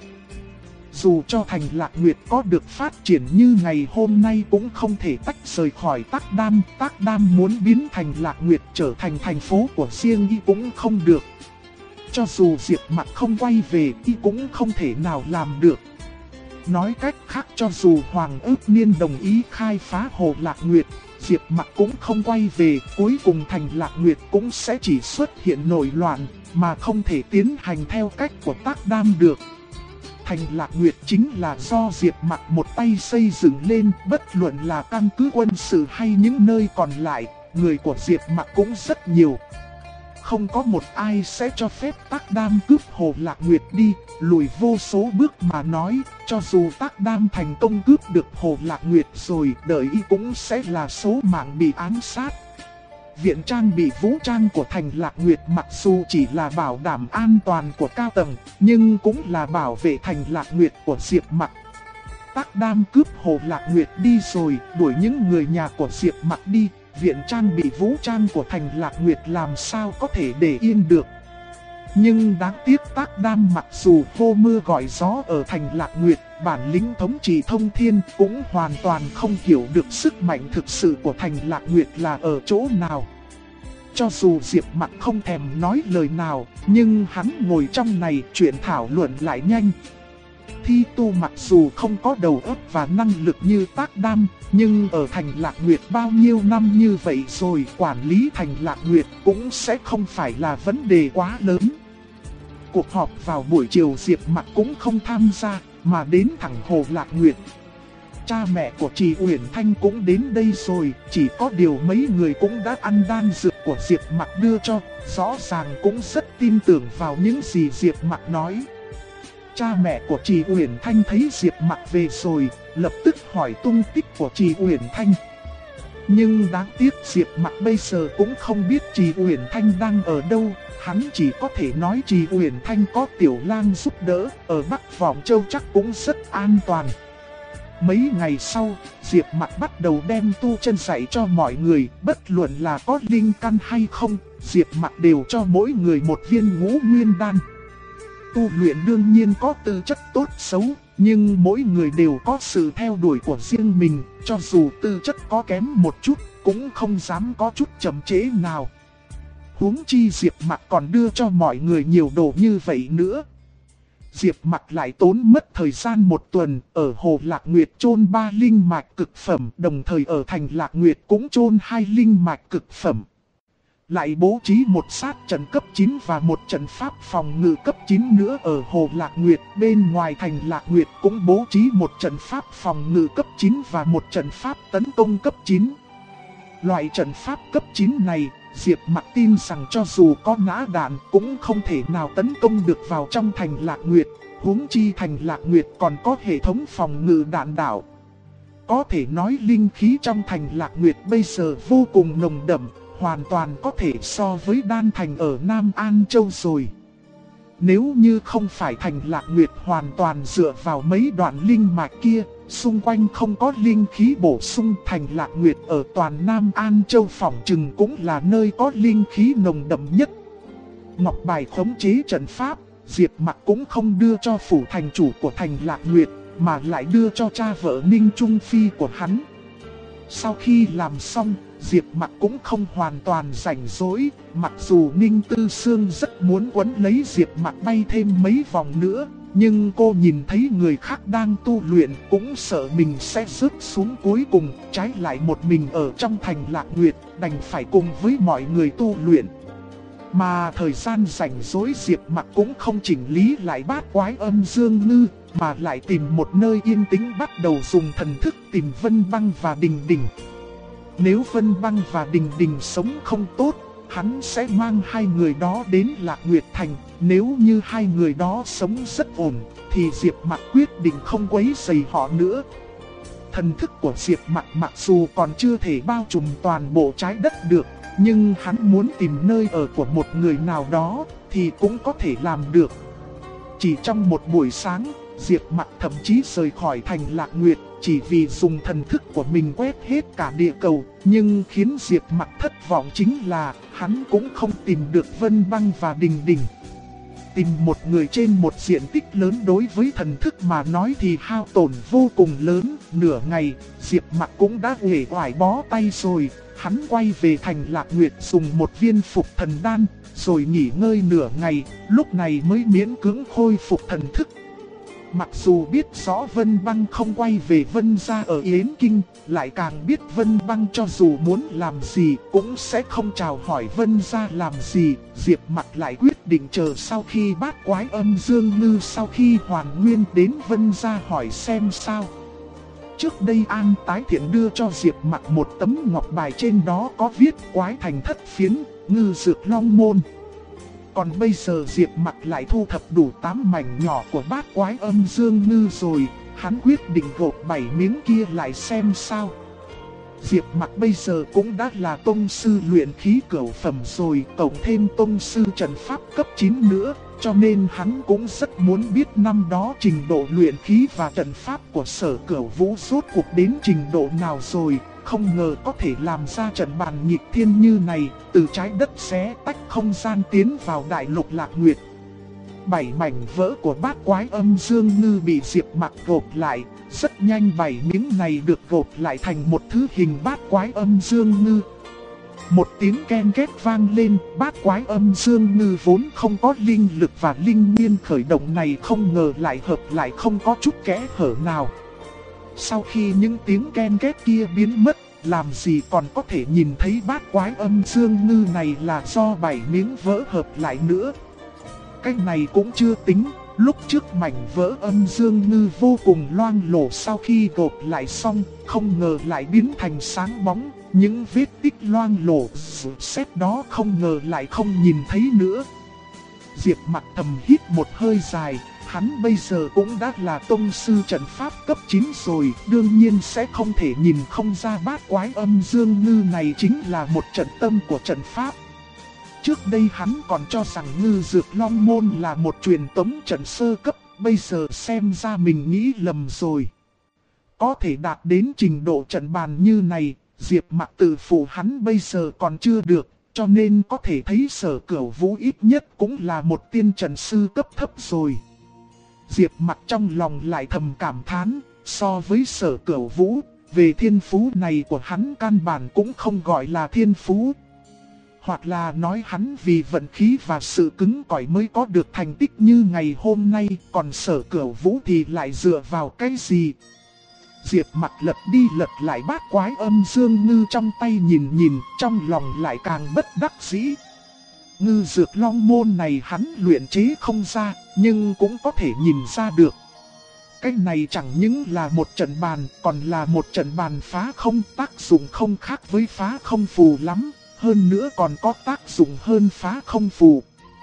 Dù cho Thành Lạc Nguyệt có được phát triển như ngày hôm nay cũng không thể tách rời khỏi Tác Đam. Tác Đam muốn biến Thành Lạc Nguyệt trở thành thành phố của riêng y cũng không được. Cho dù Diệp Mặc không quay về y cũng không thể nào làm được. Nói cách khác, cho dù Hoàng Ước Niên đồng ý khai phá Hồ Lạc Nguyệt, Diệp Mặc cũng không quay về, cuối cùng Thành Lạc Nguyệt cũng sẽ chỉ xuất hiện nổi loạn, mà không thể tiến hành theo cách của Tác Đam được. Thành Lạc Nguyệt chính là do Diệp Mặc một tay xây dựng lên, bất luận là căn cứ quân sự hay những nơi còn lại, người của Diệp Mặc cũng rất nhiều. Không có một ai sẽ cho phép Tác Đam cướp Hồ Lạc Nguyệt đi, lùi vô số bước mà nói, cho dù Tác Đam thành công cướp được Hồ Lạc Nguyệt rồi, đợi y cũng sẽ là số mạng bị ám sát. Viện trang bị vũ trang của Thành Lạc Nguyệt mặc dù chỉ là bảo đảm an toàn của cao tầng, nhưng cũng là bảo vệ Thành Lạc Nguyệt của Diệp Mặc. Tác Đam cướp Hồ Lạc Nguyệt đi rồi, đuổi những người nhà của Diệp Mặc đi, viện trang bị vũ trang của Thành Lạc Nguyệt làm sao có thể để yên được. Nhưng đáng tiếc Tác Đam mặc dù hô mưa gọi gió ở Thành Lạc Nguyệt, bản lĩnh thống trị thông thiên, cũng hoàn toàn không hiểu được sức mạnh thực sự của Thành Lạc Nguyệt là ở chỗ nào. Cho dù Diệp Mặc không thèm nói lời nào, nhưng hắn ngồi trong này chuyện thảo luận lại nhanh. Thi Tu mặc dù không có đầu óc và năng lực như Tác Đam, nhưng ở Thành Lạc Nguyệt bao nhiêu năm như vậy rồi, quản lý Thành Lạc Nguyệt cũng sẽ không phải là vấn đề quá lớn. cuộc họp vào buổi chiều Diệp Mặc cũng không tham gia, mà đến thẳng Hồ Lạc Nguyệt. Cha mẹ của Trì Uyển Thanh cũng đến đây rồi, chỉ có điều mấy người cũng đã ăn đan dược của Diệp Mặc đưa cho, rõ ràng cũng rất tin tưởng vào những gì Diệp Mặc nói. Cha mẹ của Trì Uyển Thanh thấy Diệp Mặc về rồi, lập tức hỏi tung tích của Trì Uyển Thanh. Nhưng đáng tiếc Diệp Mặc bây giờ cũng không biết Trì Uyển Thanh đang ở đâu, hắn chỉ có thể nói Trì Uyển Thanh có Tiểu Lang giúp đỡ, ở Bắc Vọng Châu chắc cũng rất an toàn. Mấy ngày sau, Diệp Mặc bắt đầu đem tu chân dạy cho mọi người, bất luận là có linh căn hay không, Diệp Mặc đều cho mỗi người một viên ngũ nguyên đan. Tu luyện đương nhiên có tư chất tốt xấu, nhưng mỗi người đều có sự theo đuổi của riêng mình, cho dù tư chất có kém một chút, cũng không dám có chút chậm trễ nào. Huống chi Diệp Mặc còn đưa cho mọi người nhiều đồ như vậy nữa. Diệp Mặc lại tốn mất thời gian một tuần, ở Hồ Lạc Nguyệt chôn 3 linh mạch cực phẩm, đồng thời ở thành Lạc Nguyệt cũng chôn 2 linh mạch cực phẩm. Lại bố trí một sát trận cấp 9 và một trận pháp phòng ngự cấp 9 nữa ở Hồ Lạc Nguyệt. Bên ngoài thành Lạc Nguyệt cũng bố trí một trận pháp phòng ngự cấp 9 và một trận pháp tấn công cấp 9. Loại trận pháp cấp 9 này, Diệp Mặc tin rằng cho dù có nã đạn cũng không thể nào tấn công được vào trong thành Lạc Nguyệt. Huống chi thành Lạc Nguyệt còn có hệ thống phòng ngự đạn đạo. Có thể nói linh khí trong thành Lạc Nguyệt bây giờ vô cùng nồng đậm, hoàn toàn có thể so với đan thành ở Nam An Châu rồi. Nếu như không phải thành Lạc Nguyệt hoàn toàn dựa vào mấy đoạn linh mạch kia, xung quanh không có linh khí bổ sung, thành Lạc Nguyệt ở toàn Nam An Châu phỏng chừng cũng là nơi có linh khí nồng đậm nhất. Ngọc bài khống chế trận pháp, Diệp Mặc cũng không đưa cho phủ thành chủ của thành Lạc Nguyệt, mà lại đưa cho cha vợ Ninh Trung Phi của hắn. Sau khi làm xong, Diệp Mặc cũng không hoàn toàn rảnh rỗi, mặc dù Ninh Tư Sương rất muốn quấn lấy Diệp Mặc bay thêm mấy vòng nữa, nhưng cô nhìn thấy người khác đang tu luyện cũng sợ mình sẽ rớt xuống cuối cùng, trái lại một mình ở trong thành Lạc Nguyệt, đành phải cùng với mọi người tu luyện. Mà thời gian rảnh rỗi Diệp Mặc cũng không chỉnh lý lại bát quái âm dương ngư, mà lại tìm một nơi yên tĩnh bắt đầu dùng thần thức tìm Vân Băng và Đình Đình. Nếu Vân Băng và Đình Đình sống không tốt, hắn sẽ mang hai người đó đến Lạc Nguyệt Thành. Nếu như hai người đó sống rất ổn, thì Diệp Mặc quyết định không quấy rầy họ nữa. Thần thức của Diệp Mặc mặc dù còn chưa thể bao trùm toàn bộ trái đất được, nhưng hắn muốn tìm nơi ở của một người nào đó, thì cũng có thể làm được. Chỉ trong một buổi sáng, Diệp Mặc thậm chí rời khỏi thành Lạc Nguyệt, chỉ vì dùng thần thức của mình quét hết cả địa cầu. Nhưng khiến Diệp Mặc thất vọng chính là, hắn cũng không tìm được Vân Băng và Đình Đình. Tìm một người trên một diện tích lớn đối với thần thức mà nói thì hao tổn vô cùng lớn. Nửa ngày, Diệp Mặc cũng đã uể oải bó tay rồi. Hắn quay về thành Lạc Nguyệt dùng một viên phục thần đan, rồi nghỉ ngơi nửa ngày, lúc này mới miễn cưỡng khôi phục thần thức. Mặc dù biết rõ Vân Băng không quay về Vân gia ở Yến Kinh, lại càng biết Vân Băng cho dù muốn làm gì cũng sẽ không chào hỏi Vân gia làm gì. Diệp Mặc lại quyết định chờ sau khi bát quái âm dương ngư sau khi hoàn nguyên đến Vân gia hỏi xem sao. Trước đây An Tái Thiện đưa cho Diệp Mặc một tấm ngọc bài, trên đó có viết quái thành thất phiến, ngư dược long môn. Còn bây giờ Diệp Mặc lại thu thập đủ 8 mảnh nhỏ của bát quái âm dương ngư rồi, hắn quyết định gộp 7 miếng kia lại xem sao. Diệp Mặc bây giờ cũng đã là tông sư luyện khí cửu phẩm rồi, cộng thêm tông sư trận pháp cấp 9 nữa, cho nên hắn cũng rất muốn biết năm đó trình độ luyện khí và trận pháp của Sở Cửu Vũ rốt cuộc đến trình độ nào rồi. Không ngờ có thể làm ra trận bàn nghịch thiên như này, từ trái đất xé tách không gian tiến vào đại lục Lạc Nguyệt. 7 mảnh vỡ của bát quái âm dương ngư bị Diệp Mặc gộp lại, rất nhanh 7 miếng này được gộp lại thành một thứ hình bát quái âm dương ngư. Một tiếng ken két vang lên, bát quái âm dương ngư vốn không có linh lực và linh nguyên khởi động này không ngờ lại hợp lại không có chút kẽ hở nào. Sau khi những tiếng ken két kia biến mất, làm gì còn có thể nhìn thấy bát quái âm dương ngư này là do 7 miếng vỡ hợp lại nữa. Cái này cũng chưa tính, lúc trước mảnh vỡ âm dương ngư vô cùng loang lổ, sau khi gộp lại xong, không ngờ lại biến thành sáng bóng. Những vết tích loang lổ xét đó không ngờ lại không nhìn thấy nữa. Diệp Mặc thầm hít một hơi dài, hắn bây giờ cũng đã là tông sư trận pháp cấp 9 rồi, đương nhiên sẽ không thể nhìn không ra bát quái âm dương ngư này chính là một trận tâm của trận pháp. Trước đây hắn còn cho rằng Ngư Dược Long Môn là một truyền tống trận sơ cấp, bây giờ xem ra mình nghĩ lầm rồi. Có thể đạt đến trình độ trận bàn như này, Diệp Mặc tự phụ hắn bây giờ còn chưa được, cho nên có thể thấy Sở Cửu Vũ ít nhất cũng là một tiên trận sư cấp thấp rồi. Diệp Mặc trong lòng lại thầm cảm thán, so với Sở Cửu Vũ, về thiên phú này của hắn căn bản cũng không gọi là thiên phú. Hoặc là nói hắn vì vận khí và sự cứng cỏi mới có được thành tích như ngày hôm nay, còn Sở Cửu Vũ thì lại dựa vào cái gì? Diệp Mặc lật đi lật lại bát quái âm dương ngư trong tay nhìn, trong lòng lại càng bất đắc dĩ. Ngư Dược Long Môn này hắn luyện chế không ra, nhưng cũng có thể nhìn ra được. Cái này chẳng những là một trận bàn, còn là một trận bàn phá không, tác dụng không khác với phá không phù lắm, hơn nữa còn có tác dụng hơn phá không phù.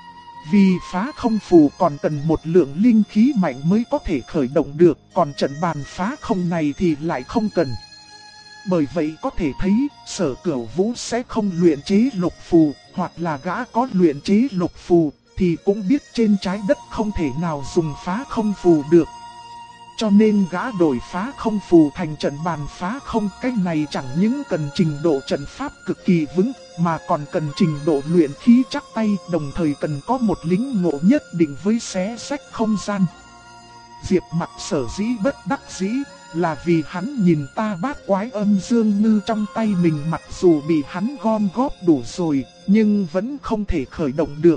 Vì phá không phù còn cần một lượng linh khí mạnh mới có thể khởi động được, còn trận bàn phá không này thì lại không cần. Bởi vậy có thể thấy Sở Cửu Vũ sẽ không luyện chế lục phù, hoặc là gã có luyện chế lục phù thì cũng biết trên trái đất không thể nào dùng phá không phù được. Cho nên gã đổi phá không phù thành trận bàn phá không, cái này chẳng những cần trình độ trận pháp cực kỳ vững, mà còn cần trình độ luyện khí chắc tay, đồng thời cần có một lính ngộ nhất định với xé sách không gian. Diệp Mặc sở dĩ bất đắc dĩ, là vì hắn nhìn ta bát quái âm dương ngư trong tay mình mặc dù bị hắn gom góp đủ rồi, nhưng vẫn không thể khởi động được.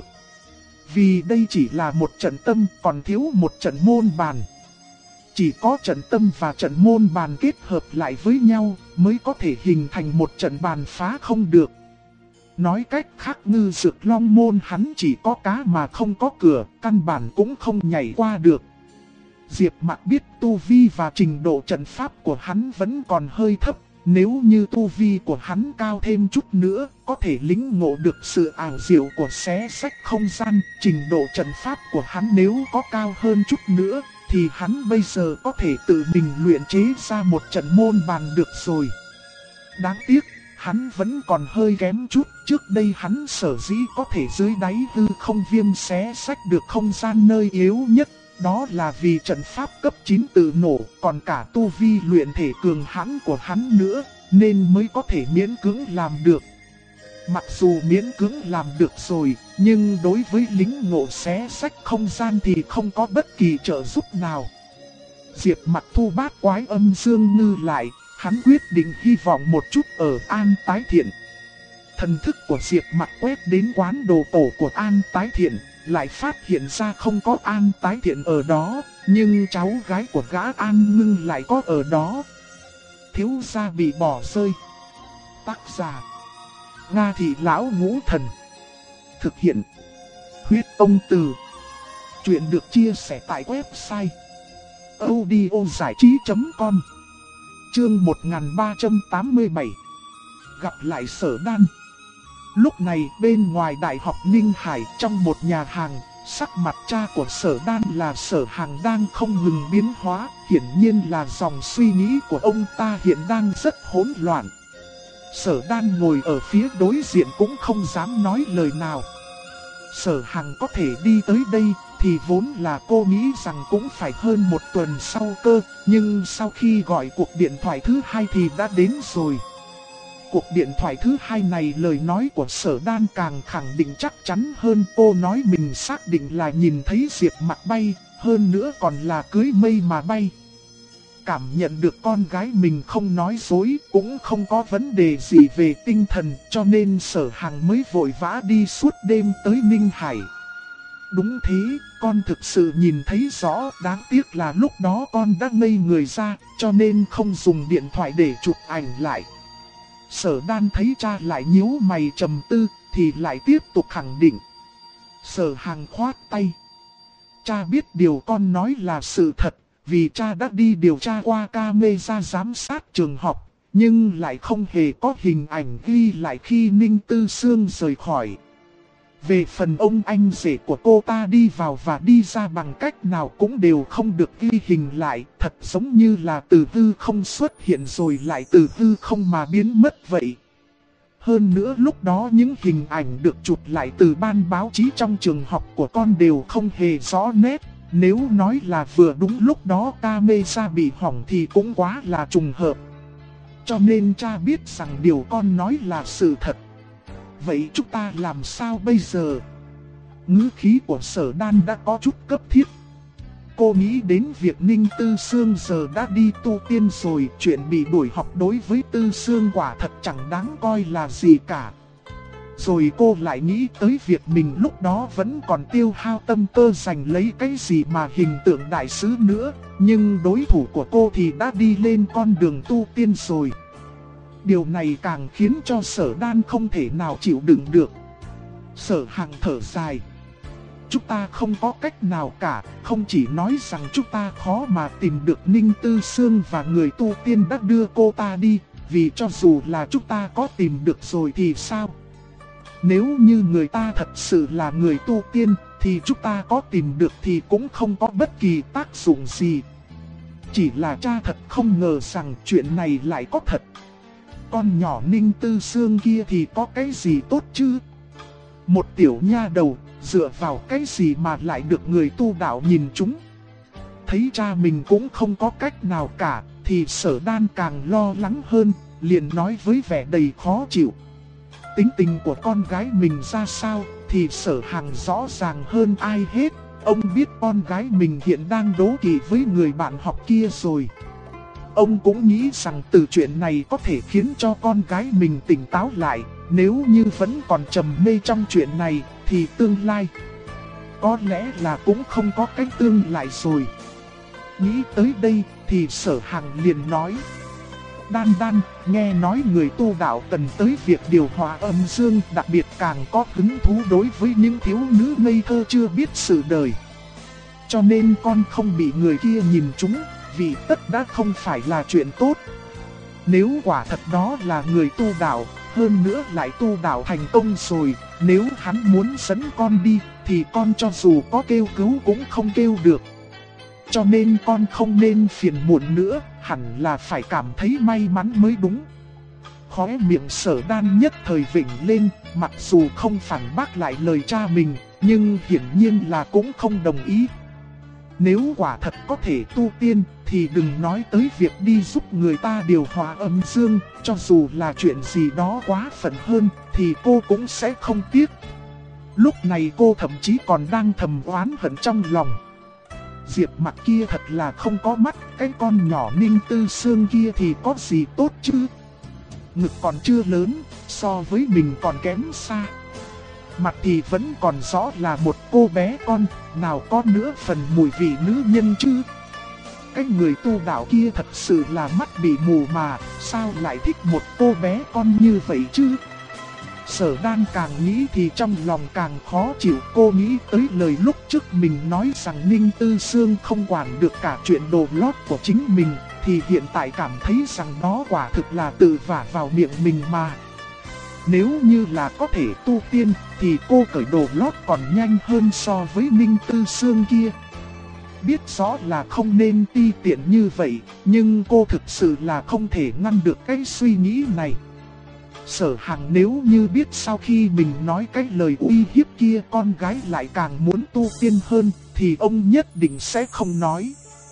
Vì đây chỉ là một trận tâm, còn thiếu một trận môn bàn. Chỉ có trận tâm và trận môn bàn kết hợp lại với nhau mới có thể hình thành một trận bàn phá không được. Nói cách khác, Ngư Dược Long Môn hắn chỉ có cá mà không có cửa, căn bản cũng không nhảy qua được. Diệp Mặc biết tu vi và trình độ trận pháp của hắn vẫn còn hơi thấp. Nếu như tu vi của hắn cao thêm chút nữa, có thể lĩnh ngộ được sự ảo diệu của xé sách không gian. Trình độ trận pháp của hắn nếu có cao hơn chút nữa, thì hắn bây giờ có thể tự mình luyện chế ra một trận môn bàn được rồi. Đáng tiếc, hắn vẫn còn hơi kém chút. Trước đây hắn sở dĩ có thể dưới đáy hư không viêm xé sách được không gian nơi yếu nhất. Đó là vì trận pháp cấp 9 tự nổ, còn cả tu vi luyện thể cường hãn của hắn nữa, nên mới có thể miễn cưỡng làm được. Mặc dù miễn cưỡng làm được rồi, nhưng đối với lính ngộ xé sách không gian thì không có bất kỳ trợ giúp nào. Diệp Mặc thu bát quái âm dương ngư lại, hắn quyết định hy vọng một chút ở An Tái Thiện. Thần thức của Diệp Mặc quét đến quán đồ cổ của An Tái Thiện, lại phát hiện ra không có An Tái Thiện ở đó, nhưng cháu gái của gã An Ngưng lại có ở đó. Thiếu gia bị bỏ rơi. Tác giả: Nga Thị Lão Ngũ Thần. Thực hiện: Huyết Tông Từ. Chuyện được chia sẻ tại website audiozảichí.com. Chương 1387. Gặp lại Sở Đan. Lúc này bên ngoài Đại học Ninh Hải, trong một nhà hàng, sắc mặt cha của Sở Đan là Sở Hàng đang không ngừng biến hóa. Hiển nhiên là dòng suy nghĩ của ông ta hiện đang rất hỗn loạn. Sở Đan ngồi ở phía đối diện cũng không dám nói lời nào. Sở Hằng có thể đi tới đây thì vốn là cô nghĩ rằng cũng phải hơn một tuần sau cơ, nhưng sau khi gọi cuộc điện thoại thứ hai thì đã đến rồi. Cuộc điện thoại thứ hai này lời nói của Sở Đan càng khẳng định chắc chắn hơn. Cô nói mình xác định là nhìn thấy Diệp Mặc bay, hơn nữa còn là cưới mây mà bay. Cảm nhận được con gái mình không nói dối, cũng không có vấn đề gì về tinh thần, cho nên Sở Hằng mới vội vã đi suốt đêm tới Ninh Hải. Đúng thế, con thực sự nhìn thấy rõ, đáng tiếc là lúc đó con đã ngây người ra, cho nên không dùng điện thoại để chụp ảnh lại. Sở Đan thấy cha lại nhíu mày trầm tư, thì lại tiếp tục khẳng định. Sở Hằng khoát tay. Cha biết điều con nói là sự thật, vì cha đã đi điều tra qua camera giám sát trường học, nhưng lại không hề có hình ảnh ghi lại khi Ninh Tư Sương rời khỏi. Về phần ông anh rể của cô ta đi vào và đi ra bằng cách nào cũng đều không được ghi hình lại, thật giống như là từ hư không xuất hiện rồi lại từ hư không mà biến mất vậy. Hơn nữa lúc đó những hình ảnh được chụp lại từ ban báo chí trong trường học của con đều không hề rõ nét. Nếu nói là vừa đúng lúc đó camera bị hỏng thì cũng quá là trùng hợp. Cho nên cha biết rằng điều con nói là sự thật. Vậy chúng ta làm sao bây giờ? Ngữ khí của Sở Đan đã có chút cấp thiết. Cô nghĩ đến việc Ninh Tư Sương giờ đã đi tu tiên rồi, chuyện bị đuổi học đối với Tư Sương quả thật chẳng đáng coi là gì cả. Rồi cô lại nghĩ tới việc mình lúc đó vẫn còn tiêu hao tâm cơ giành lấy cái gì mà hình tượng đại sứ nữa, nhưng đối thủ của cô thì đã đi lên con đường tu tiên rồi. Điều này càng khiến cho Sở Đan không thể nào chịu đựng được. Sở Hằng thở dài. Chúng ta không có cách nào cả, không chỉ nói rằng chúng ta khó mà tìm được Ninh Tư Sương và người tu tiên đã đưa cô ta đi, vì cho dù là chúng ta có tìm được rồi thì sao? Nếu như người ta thật sự là người tu tiên, thì chúng ta có tìm được thì cũng không có bất kỳ tác dụng gì. Chỉ là cha thật không ngờ rằng chuyện này lại có thật. Con nhỏ Ninh Tư Sương kia thì có cái gì tốt chứ? Một tiểu nha đầu, dựa vào cái gì mà lại được người tu đạo nhìn chúng? Thấy cha mình cũng không có cách nào cả, thì Sở Đan càng lo lắng hơn, liền nói với vẻ đầy khó chịu. Tính tình của con gái mình ra sao, thì Sở Hằng rõ ràng hơn ai hết. Ông biết con gái mình hiện đang đố kỵ với người bạn học kia rồi. Ông cũng nghĩ rằng từ chuyện này có thể khiến cho con gái mình tỉnh táo lại. Nếu như vẫn còn trầm mê trong chuyện này, thì tương lai có lẽ là cũng không có cách tương lại rồi. Nghĩ tới đây, thì Sở Hằng liền nói. Đan Đan, nghe nói người tu đạo cần tới việc điều hòa âm dương, đặc biệt càng có hứng thú đối với những thiếu nữ ngây thơ chưa biết sự đời. Cho nên con không bị người kia nhìn trúng, vì tất đã không phải là chuyện tốt. Nếu quả thật đó là người tu đạo, hơn nữa lại tu đạo thành công rồi, nếu hắn muốn dẫn con đi, thì con cho dù có kêu cứu cũng không kêu được. Cho nên con không nên phiền muộn nữa, hẳn là phải cảm thấy may mắn mới đúng. Khóe miệng Sở Đan nhất thời vểnh lên, mặc dù không phản bác lại lời cha mình, nhưng hiển nhiên là cũng không đồng ý. Nếu quả thật có thể tu tiên, thì đừng nói tới việc đi giúp người ta điều hòa âm dương, cho dù là chuyện gì đó quá phận hơn, thì cô cũng sẽ không tiếc. Lúc này cô thậm chí còn đang thầm oán hận trong lòng. Diệp Mặc kia thật là không có mắt, cái con nhỏ Ninh Tư Sương kia thì có gì tốt chứ? Ngực còn chưa lớn, so với mình còn kém xa. Mặt thì vẫn còn rõ là một cô bé con, nào có nữa phần mùi vị nữ nhân chứ? Cái người tu đạo kia thật sự là mắt bị mù mà, sao lại thích một cô bé con như vậy chứ? Sở Đan càng nghĩ thì trong lòng càng khó chịu. Cô nghĩ tới lời lúc trước mình nói rằng Ninh Tư Sương không quản được cả chuyện đồ lót của chính mình, thì hiện tại cảm thấy rằng đó quả thực là tự vả vào miệng mình mà. Nếu như là có thể tu tiên, thì cô cởi đồ lót còn nhanh hơn so với Ninh Tư Sương kia. Biết rõ là không nên ti tiện như vậy, nhưng cô thực sự là không thể ngăn được cái suy nghĩ này. Sở Hằng nếu như biết sau khi mình nói cái lời uy hiếp kia con gái lại càng muốn tu tiên hơn, thì ông nhất định sẽ không nói.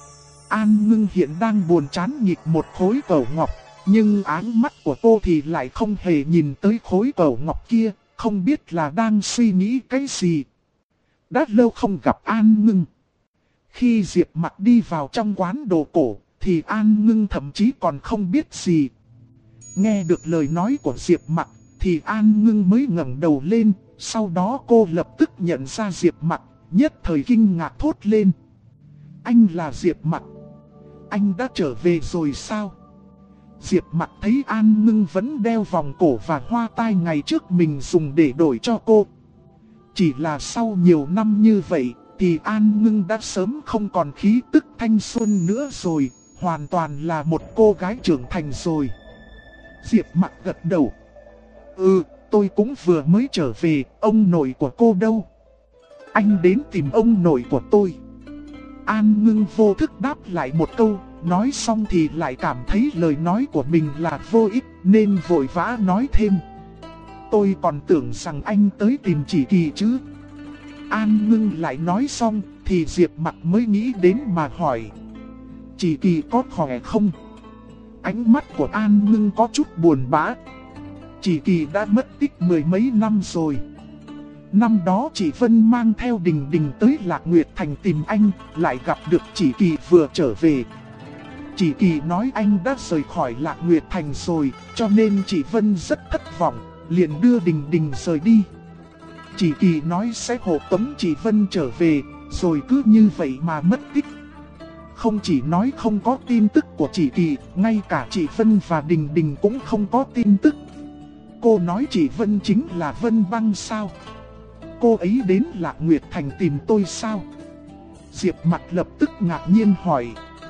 An Ngưng hiện đang buồn chán nhịp một khối cẩu ngọc, nhưng áng mắt của cô thì lại không hề nhìn tới khối cẩu ngọc kia, không biết là đang suy nghĩ cái gì. Đã lâu không gặp An Ngưng. Khi Diệp Mặc đi vào trong quán đồ cổ, thì An Ngưng thậm chí còn không biết gì. Nghe được lời nói của Diệp Mặc, thì An Ngưng mới ngẩng đầu lên, sau đó cô lập tức nhận ra Diệp Mặc, nhất thời kinh ngạc thốt lên. Anh là Diệp Mặc. Anh đã trở về rồi sao? Diệp Mặc thấy An Ngưng vẫn đeo vòng cổ và hoa tai ngày trước mình dùng để đổi cho cô. Chỉ là sau nhiều năm như vậy, thì An Ngưng đã sớm không còn khí tức thanh xuân nữa rồi, hoàn toàn là một cô gái trưởng thành rồi. Diệp Mặc gật đầu. Tôi cũng vừa mới trở về, ông nội của cô đâu? Anh đến tìm ông nội của tôi. An Ngưng vô thức đáp lại một câu, nói xong thì lại cảm thấy lời nói của mình là vô ích nên vội vã nói thêm. Tôi còn tưởng rằng anh tới tìm Chỉ Kỳ chứ. An Ngưng lại nói xong thì Diệp Mặc mới nghĩ đến mà hỏi. Chỉ Kỳ có khỏe không? Ánh mắt của An Ngưng có chút buồn bã. Chỉ Kỳ đã mất tích mười mấy năm rồi. Năm đó chị Vân mang theo Đình Đình tới Lạc Nguyệt Thành tìm anh, lại gặp được Chỉ Kỳ vừa trở về. Chỉ Kỳ nói anh đã rời khỏi Lạc Nguyệt Thành rồi, cho nên chị Vân rất thất vọng, liền đưa Đình Đình rời đi. Chỉ Kỳ nói sẽ hộ tống chị Vân trở về, rồi cứ như vậy mà mất tích. Không chỉ nói không có tin tức của Chỉ Kỳ, ngay cả chị Vân và Đình Đình cũng không có tin tức. Cô nói chị Vân chính là Vân Băng sao? Cô ấy đến Lạc Nguyệt Thành tìm tôi sao? Diệp Mặc lập tức ngạc nhiên hỏi.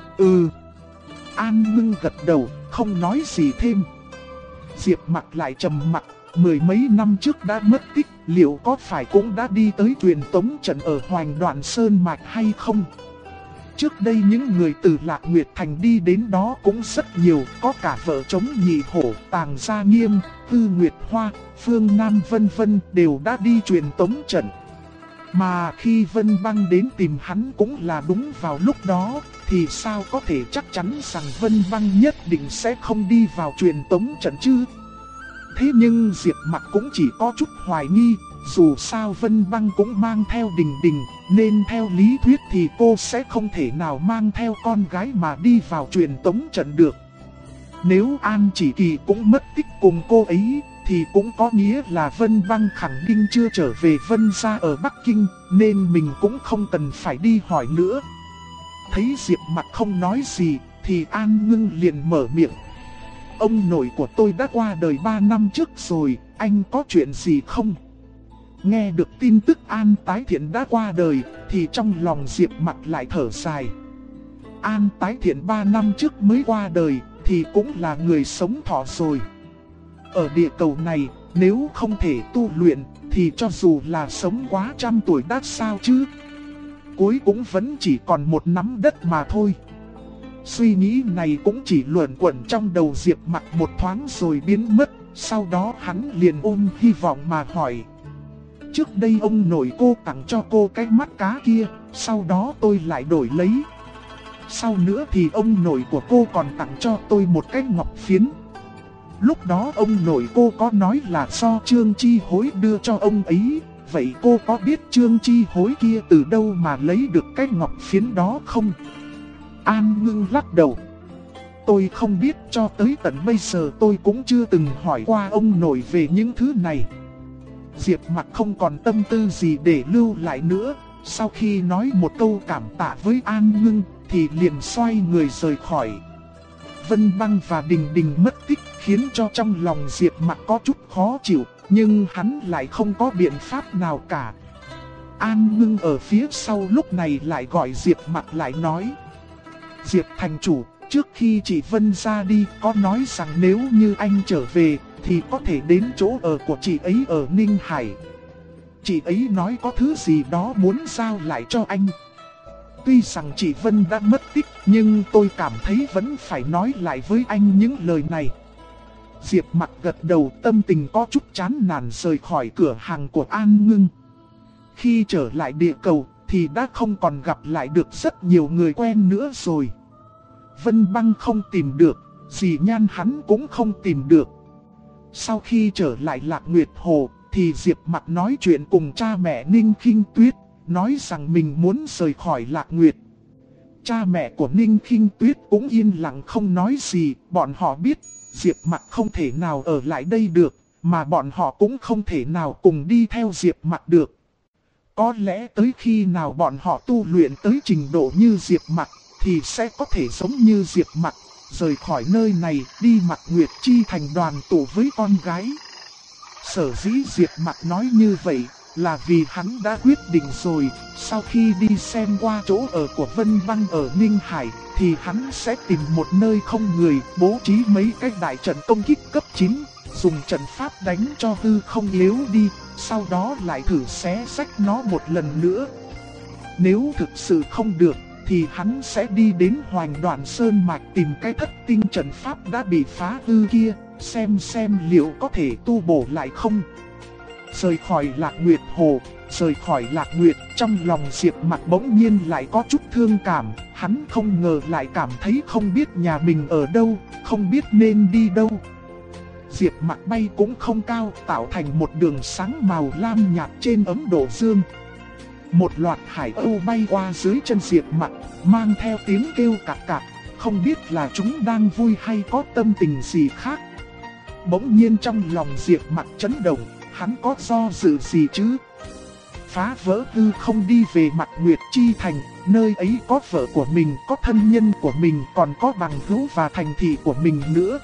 An Ngưng gật đầu, không nói gì thêm. Diệp Mặc lại trầm mặc, mười mấy năm trước đã mất tích, liệu có phải cũng đã đi tới truyền tống trận ở Hoành Đoạn Sơn Mạch hay không? Trước đây những người từ Lạc Nguyệt Thành đi đến đó cũng rất nhiều, có cả vợ chồng Nhị Hổ, Tàng Gia Nghiêm, Tư Nguyệt Hoa, Phương Nam vân vân đều đã đi truyền tống trận. Mà khi Vân Băng đến tìm hắn cũng là đúng vào lúc đó, thì sao có thể chắc chắn rằng Vân Băng nhất định sẽ không đi vào truyền tống trận chứ? Thế nhưng Diệp Mặc cũng chỉ có chút hoài nghi, dù sao Vân Băng cũng mang theo Đình Đình, nên theo lý thuyết thì cô sẽ không thể nào mang theo con gái mà đi vào truyền tống trận được. Nếu An Chỉ Kỳ cũng mất tích cùng cô ấy, thì cũng có nghĩa là Vân Băng khẳng định chưa trở về Vân gia ở Bắc Kinh, nên mình cũng không cần phải đi hỏi nữa. Thấy Diệp Mặc không nói gì, thì An Ngưng liền mở miệng. Ông nội của tôi đã qua đời 3 năm trước rồi, anh có chuyện gì không? Nghe được tin tức An Tái Thiện đã qua đời, thì trong lòng Diệp Mặc lại thở dài. An Tái Thiện 3 năm trước mới qua đời, thì cũng là người sống thọ rồi. Ở địa cầu này, nếu không thể tu luyện, thì cho dù là sống quá trăm tuổi đã sao chứ? Cuối cũng vẫn chỉ còn một nắm đất mà thôi. Suy nghĩ này cũng chỉ luẩn quẩn trong đầu Diệp Mặc một thoáng rồi biến mất. Sau đó hắn liền ôm hy vọng mà hỏi. Trước đây ông nội cô tặng cho cô cái mắt cá kia, sau đó tôi lại đổi lấy. Sau nữa thì ông nội của cô còn tặng cho tôi một cái ngọc phiến. Lúc đó ông nội cô có nói là do Trương Chi Hối đưa cho ông ấy. Vậy cô có biết Trương Chi Hối kia từ đâu mà lấy được cái ngọc phiến đó không? An Ngưng lắc đầu. Tôi không biết, cho tới tận bây giờ tôi cũng chưa từng hỏi qua ông nội về những thứ này. Diệp Mặc không còn tâm tư gì để lưu lại nữa. Sau khi nói một câu cảm tạ với An Ngưng, thì liền xoay người rời khỏi. Vân Băng và Đình Đình mất tích khiến cho trong lòng Diệp Mặc có chút khó chịu, nhưng hắn lại không có biện pháp nào cả. An Ngưng ở phía sau lúc này lại gọi Diệp Mặc lại nói. Diệp thành chủ, trước khi chị Vân ra đi có nói rằng nếu như anh trở về thì có thể đến chỗ ở của chị ấy ở Ninh Hải. Chị ấy nói có thứ gì đó muốn giao lại cho anh. Tuy rằng chị Vân đã mất tích, nhưng tôi cảm thấy vẫn phải nói lại với anh những lời này. Diệp Mặc gật đầu, tâm tình có chút chán nản rời khỏi cửa hàng của An Ngưng. Khi trở lại địa cầu thì đã không còn gặp lại được rất nhiều người quen nữa rồi. Vân Băng không tìm được, dì Nhan hắn cũng không tìm được. Sau khi trở lại Lạc Nguyệt Hồ thì Diệp Mặc nói chuyện cùng cha mẹ Ninh Khinh Tuyết, nói rằng mình muốn rời khỏi Lạc Nguyệt. Cha mẹ của Ninh Khinh Tuyết cũng yên lặng không nói gì, bọn họ biết Diệp Mặc không thể nào ở lại đây được, mà bọn họ cũng không thể nào cùng đi theo Diệp Mặc được. Có lẽ tới khi nào bọn họ tu luyện tới trình độ như Diệp Mặc, thì sẽ có thể giống như Diệp Mặc, rời khỏi nơi này đi Mặc Nguyệt Chi thành đoàn tụ với con gái. Sở dĩ Diệp Mặc nói như vậy, là vì hắn đã quyết định rồi, sau khi đi xem qua chỗ ở của Vân Băng ở Ninh Hải, thì hắn sẽ tìm một nơi không người, bố trí mấy cái đại trận công kích cấp 9, dùng trận pháp đánh cho hư không yếu đi, sau đó lại thử xé rách nó một lần nữa. Nếu thực sự không được, thì hắn sẽ đi đến Hoành Đoạn Sơn Mạch tìm cái thất tinh trận pháp đã bị phá hư kia, xem liệu có thể tu bổ lại không. Rời khỏi Lạc Nguyệt Hồ, rời khỏi Lạc Nguyệt, trong lòng Diệp Mặc bỗng nhiên lại có chút thương cảm, hắn không ngờ lại cảm thấy không biết nhà mình ở đâu, không biết nên đi đâu. Diệp Mặc bay cũng không cao, tạo thành một đường sáng màu lam nhạt trên Ấn Độ Dương. Một loạt hải âu bay qua dưới chân Diệp Mặc, mang theo tiếng kêu cạc cạc, không biết là chúng đang vui hay có tâm tình gì khác. Bỗng nhiên trong lòng Diệp Mặc chấn động, hắn có do dự gì chứ? Phá vỡ hư không đi về Mạc Nguyệt Chi Thành, nơi ấy có vợ của mình, có thân nhân của mình, còn có bằng hữu và thành thị của mình nữa.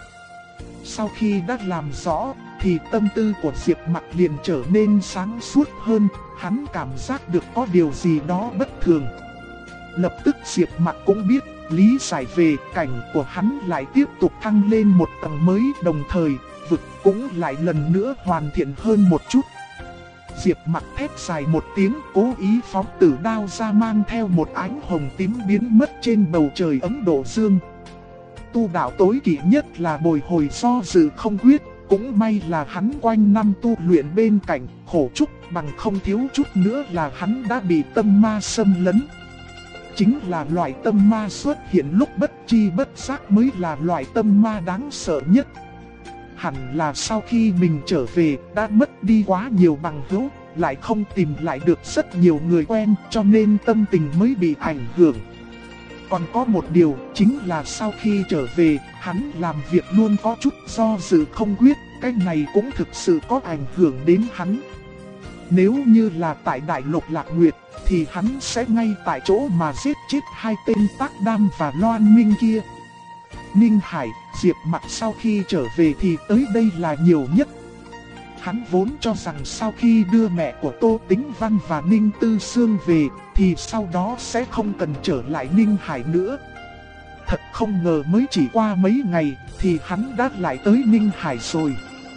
Sau khi đã làm rõ, thì tâm tư của Diệp Mặc liền trở nên sáng suốt hơn, hắn cảm giác được có điều gì đó bất thường. Lập tức Diệp Mặc cũng biết, lý giải về cảnh của hắn lại tiếp tục thăng lên một tầng mới, đồng thời, vực cũng lại lần nữa hoàn thiện hơn một chút. Diệp Mặc thét dài một tiếng, cố ý phóng tử đao ra, mang theo một ánh hồng tím biến mất trên bầu trời Ấn Độ Dương. Tu đạo tối kỵ nhất là bồi hồi do dự không quyết, cũng may là hắn quanh năm tu luyện bên cạnh, khổ trúc bằng không thiếu chút nữa là hắn đã bị tâm ma xâm lấn. Chính là loại tâm ma xuất hiện lúc bất chi bất giác mới là loại tâm ma đáng sợ nhất. Hẳn là sau khi mình trở về đã mất đi quá nhiều bằng hữu, lại không tìm lại được rất nhiều người quen, cho nên tâm tình mới bị ảnh hưởng. Còn có một điều, chính là sau khi trở về, hắn làm việc luôn có chút do dự không quyết, cái này cũng thực sự có ảnh hưởng đến hắn. Nếu như là tại Đại Lục Lạc Nguyệt, thì hắn sẽ ngay tại chỗ mà giết chết hai tên Tác Đam và Loan Minh kia. Ninh Hải, Diệp Mặc sau khi trở về thì tới đây là nhiều nhất. Hắn vốn cho rằng sau khi đưa mẹ của Tô Tĩnh Văn và Ninh Tư Sương về, thì sau đó sẽ không cần trở lại Ninh Hải nữa. Thật không ngờ mới chỉ qua mấy ngày, thì hắn đã lại tới Ninh Hải rồi.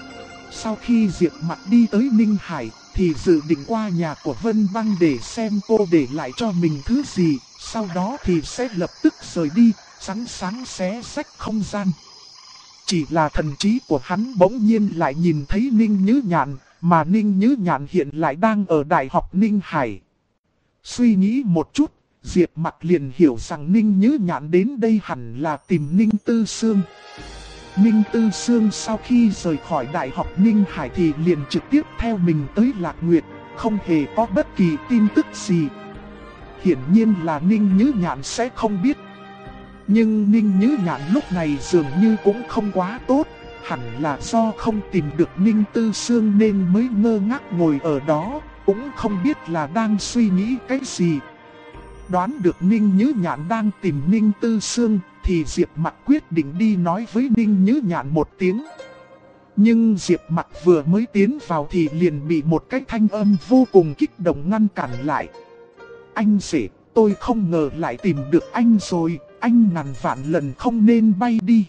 Sau khi Diệp Mặc đi tới Ninh Hải, thì dự định qua nhà của Vân Băng để xem cô để lại cho mình thứ gì, sau đó thì sẽ lập tức rời đi, sẵn sàng xé rách không gian. Chỉ là thần trí của hắn bỗng nhiên lại nhìn thấy Ninh Như Nhạn, mà Ninh Như Nhạn hiện lại đang ở Đại học Ninh Hải. Suy nghĩ một chút, Diệp Mặc liền hiểu rằng Ninh Như Nhạn đến đây hẳn là tìm Ninh Tư Sương. Ninh Tư Sương sau khi rời khỏi Đại học Ninh Hải thì liền trực tiếp theo mình tới Lạc Nguyệt, không hề có bất kỳ tin tức gì. Hiển nhiên là Ninh Như Nhạn sẽ không biết. Nhưng Ninh Như Nhạn lúc này dường như cũng không quá tốt, hẳn là do không tìm được Ninh Tư Sương nên mới ngơ ngác ngồi ở đó, cũng không biết là đang suy nghĩ cái gì. Đoán được Ninh Như Nhạn đang tìm Ninh Tư Sương, thì Diệp Mặc quyết định đi nói với Ninh Như Nhạn một tiếng. Nhưng Diệp Mặc vừa mới tiến vào thì liền bị một cái thanh âm vô cùng kích động ngăn cản lại. Anh rể, tôi không ngờ lại tìm được anh rồi, anh ngàn vạn lần không nên bay đi.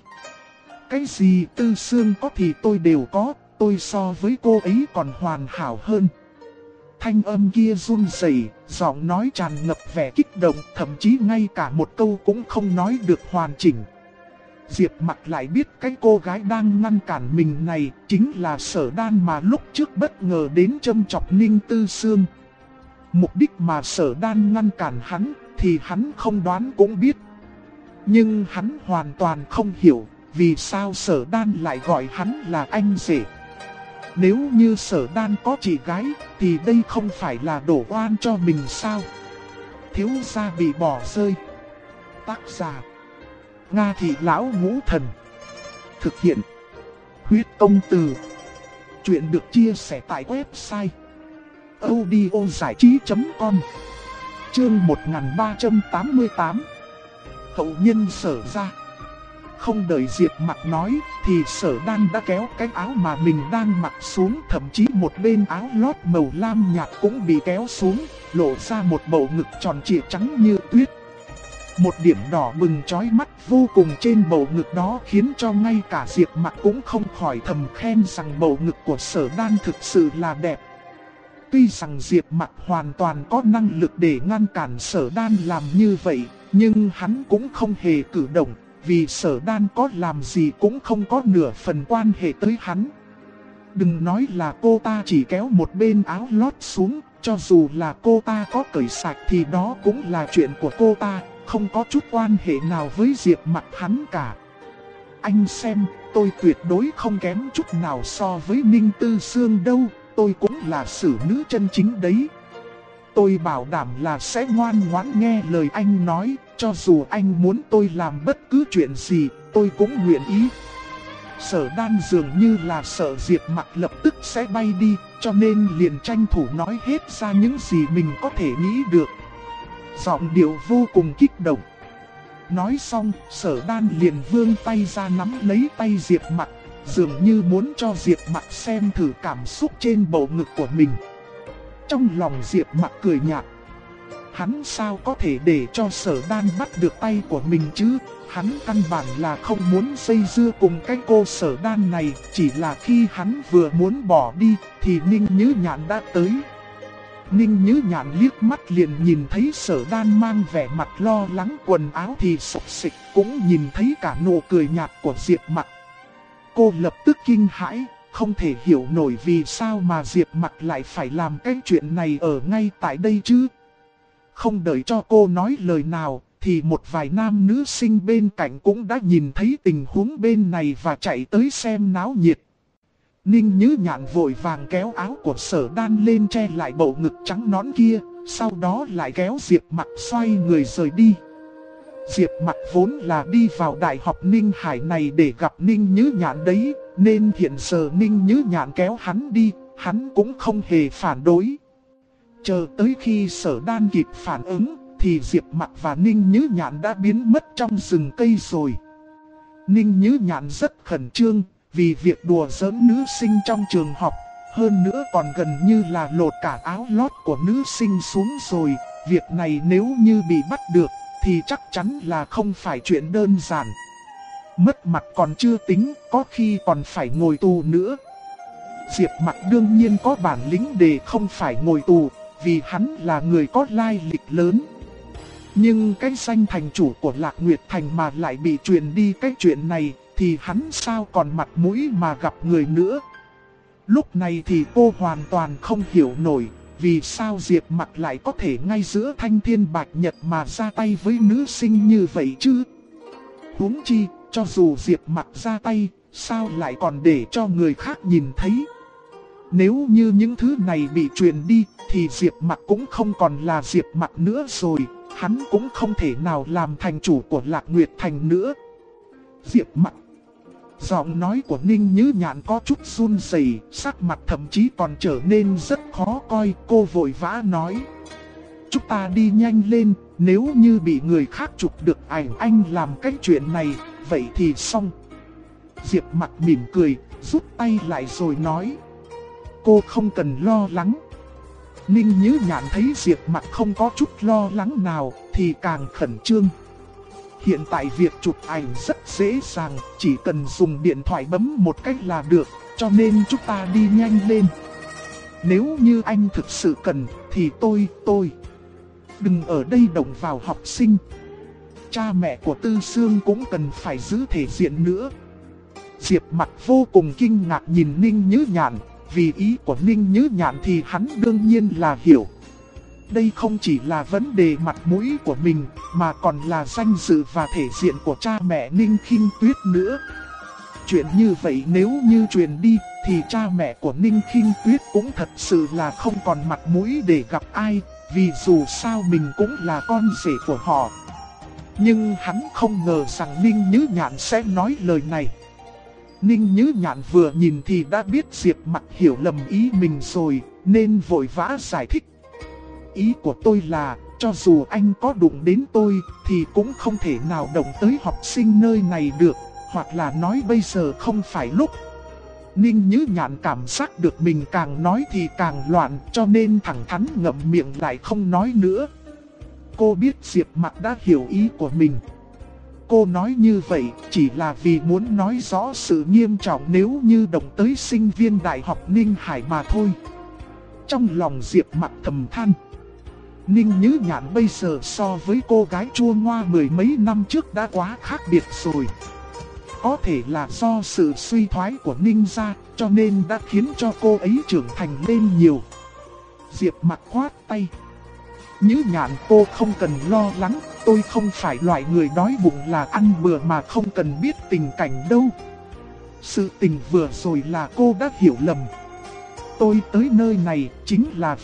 Cái gì Tư Sương có thì tôi đều có, tôi so với cô ấy còn hoàn hảo hơn. Thanh âm kia run rẩy, giọng nói tràn ngập vẻ kích động, thậm chí ngay cả một câu cũng không nói được hoàn chỉnh. Diệp Mặc lại biết cái cô gái đang ngăn cản mình này chính là Sở Đan mà lúc trước bất ngờ đến châm chọc Ninh Tư Sương. Mục đích mà Sở Đan ngăn cản hắn thì hắn không đoán cũng biết. Nhưng hắn hoàn toàn không hiểu vì sao Sở Đan lại gọi hắn là anh rể. Nếu như Sở Đan có chị gái thì đây không phải là đổ oan cho mình sao? Thiếu gia bị bỏ rơi. Tác giả Nga Thị Lão Ngũ Thần. Thực hiện Huyết Công Từ. Chuyện được chia sẻ tại website audiozảichí.com. Chương 1388. Hậu nhân Sở gia. Không đợi Diệp Mặc nói thì Sở Đan đã kéo cái áo mà mình đang mặc xuống, thậm chí một bên áo lót màu lam nhạt cũng bị kéo xuống, lộ ra một bầu ngực tròn trịa trắng như tuyết. Một điểm đỏ bừng chói mắt vô cùng trên bầu ngực đó khiến cho ngay cả Diệp Mặc cũng không khỏi thầm khen rằng bầu ngực của Sở Đan thực sự là đẹp. Tuy rằng Diệp Mặc hoàn toàn có năng lực để ngăn cản Sở Đan làm như vậy, nhưng hắn cũng không hề cử động, vì Sở Đan có làm gì cũng không có nửa phần quan hệ tới hắn. Đừng nói là cô ta chỉ kéo một bên áo lót xuống, cho dù là cô ta có cởi sạch thì đó cũng là chuyện của cô ta, không có chút quan hệ nào với Diệp Mặc hắn cả. Anh xem, tôi tuyệt đối không kém chút nào so với Ninh Tư Sương đâu, tôi cũng là xử nữ chân chính đấy. Tôi bảo đảm là sẽ ngoan ngoãn nghe lời anh nói, cho dù anh muốn tôi làm bất cứ chuyện gì, tôi cũng nguyện ý. Sở Đan dường như là sợ Diệp Mặc lập tức sẽ bay đi, cho nên liền tranh thủ nói hết ra những gì mình có thể nghĩ được. Giọng điệu vô cùng kích động. Nói xong, Sở Đan liền vươn tay ra nắm lấy tay Diệp Mặc, dường như muốn cho Diệp Mặc xem thử cảm xúc trên bầu ngực của mình. Trong lòng Diệp Mặc cười nhạt. Hắn sao có thể để cho Sở Đan bắt được tay của mình chứ? Hắn căn bản là không muốn dây dưa cùng cái cô Sở Đan này. Chỉ là khi hắn vừa muốn bỏ đi thì Ninh Như Nhạn đã tới. Ninh Như Nhạn liếc mắt liền nhìn thấy Sở Đan mang vẻ mặt lo lắng, quần áo thì xộc xịch, cũng nhìn thấy cả nụ cười nhạt của Diệp Mặc. Cô lập tức kinh hãi, không thể hiểu nổi vì sao mà Diệp Mặc lại phải làm cái chuyện này ở ngay tại đây chứ. Không đợi cho cô nói lời nào, thì một vài nam nữ sinh bên cạnh cũng đã nhìn thấy tình huống bên này và chạy tới xem náo nhiệt. Ninh Như Nhạn vội vàng kéo áo của Sở Đan lên che lại bầu ngực trắng nõn kia, sau đó lại kéo Diệp Mặc xoay người rời đi. Diệp Mặc vốn là đi vào Đại học Ninh Hải này để gặp Ninh Như Nhạn đấy, nên hiện giờ Ninh Như Nhạn kéo hắn đi, hắn cũng không hề phản đối. Chờ tới khi Sở Đan kịp phản ứng, thì Diệp Mặc và Ninh Như Nhạn đã biến mất trong rừng cây rồi. Ninh Như Nhạn rất khẩn trương, vì việc đùa giỡn nữ sinh trong trường học, hơn nữa còn gần như là lột cả áo lót của nữ sinh xuống rồi. Việc này nếu như bị bắt được, thì chắc chắn là không phải chuyện đơn giản. Mất mặt còn chưa tính, có khi còn phải ngồi tù nữa. Diệp Mặc đương nhiên có bản lĩnh để không phải ngồi tù, vì hắn là người có lai lịch lớn. Nhưng cái danh thành chủ của Lạc Nguyệt Thành mà lại bị truyền đi cái chuyện này, thì hắn sao còn mặt mũi mà gặp người nữa. Lúc này thì cô hoàn toàn không hiểu nổi, vì sao Diệp Mặc lại có thể ngay giữa thanh thiên bạch nhật mà ra tay với nữ sinh như vậy chứ. Huống chi, cho dù Diệp Mặc ra tay, sao lại còn để cho người khác nhìn thấy. Nếu như những thứ này bị truyền đi, thì Diệp Mặc cũng không còn là Diệp Mặc nữa rồi, hắn cũng không thể nào làm thành chủ của Lạc Nguyệt Thành nữa. Diệp Mặc. Giọng nói của Ninh Như Nhạn có chút run rẩy, sắc mặt thậm chí còn trở nên rất khó coi. Cô vội vã nói: chúng ta đi nhanh lên, nếu như bị người khác chụp được ảnh anh làm cái chuyện này, vậy thì xong. Diệp Mặc mỉm cười, rút tay lại rồi nói: cô không cần lo lắng. Ninh Như Nhạn thấy Diệp Mặc không có chút lo lắng nào, thì càng khẩn trương. Hiện tại việc chụp ảnh rất dễ dàng, chỉ cần dùng điện thoại bấm một cách là được, cho nên chúng ta đi nhanh lên. Nếu như anh thực sự cần, thì tôi... Đừng ở đây động vào học sinh. Cha mẹ của Tư Sương cũng cần phải giữ thể diện nữa. Diệp Mặc vô cùng kinh ngạc nhìn Ninh Như Nhạn, vì ý của Ninh Như Nhạn thì hắn đương nhiên là hiểu. Đây không chỉ là vấn đề mặt mũi của mình, mà còn là danh dự và thể diện của cha mẹ Ninh Khinh Tuyết nữa. Chuyện như vậy nếu như truyền đi, thì cha mẹ của Ninh Khinh Tuyết cũng thật sự là không còn mặt mũi để gặp ai, vì dù sao mình cũng là con rể của họ. Nhưng hắn không ngờ rằng Ninh Như Nhạn sẽ nói lời này. Ninh Như Nhạn vừa nhìn thì đã biết Diệp Mặc hiểu lầm ý mình rồi, nên vội vã giải thích. Ý của tôi là, cho dù anh có đụng đến tôi, thì cũng không thể nào động tới học sinh nơi này được. hoặc là nói bây giờ không phải lúc. Ninh Như Nhạn cảm giác được mình càng nói thì càng loạn, cho nên thẳng thắn ngậm miệng lại không nói nữa. Cô biết Diệp Mặc đã hiểu ý của mình. Cô nói như vậy chỉ là vì muốn nói rõ sự nghiêm trọng nếu như động tới sinh viên Đại học Ninh Hải mà thôi. Trong lòng Diệp Mặc thầm than. Ninh Như Nhạn bây giờ so với cô gái chua ngoa mười mấy năm trước đã quá khác biệt rồi. Có thể là do sự suy thoái của Ninh gia, cho nên đã khiến cho cô ấy trưởng thành lên nhiều. Diệp Mặc khoát tay. Như Nhạn, cô không cần lo lắng, tôi không phải loại người đói bụng là ăn bừa mà không cần biết tình cảnh đâu. Sự tình vừa rồi là cô đã hiểu lầm. Tôi tới nơi này chính là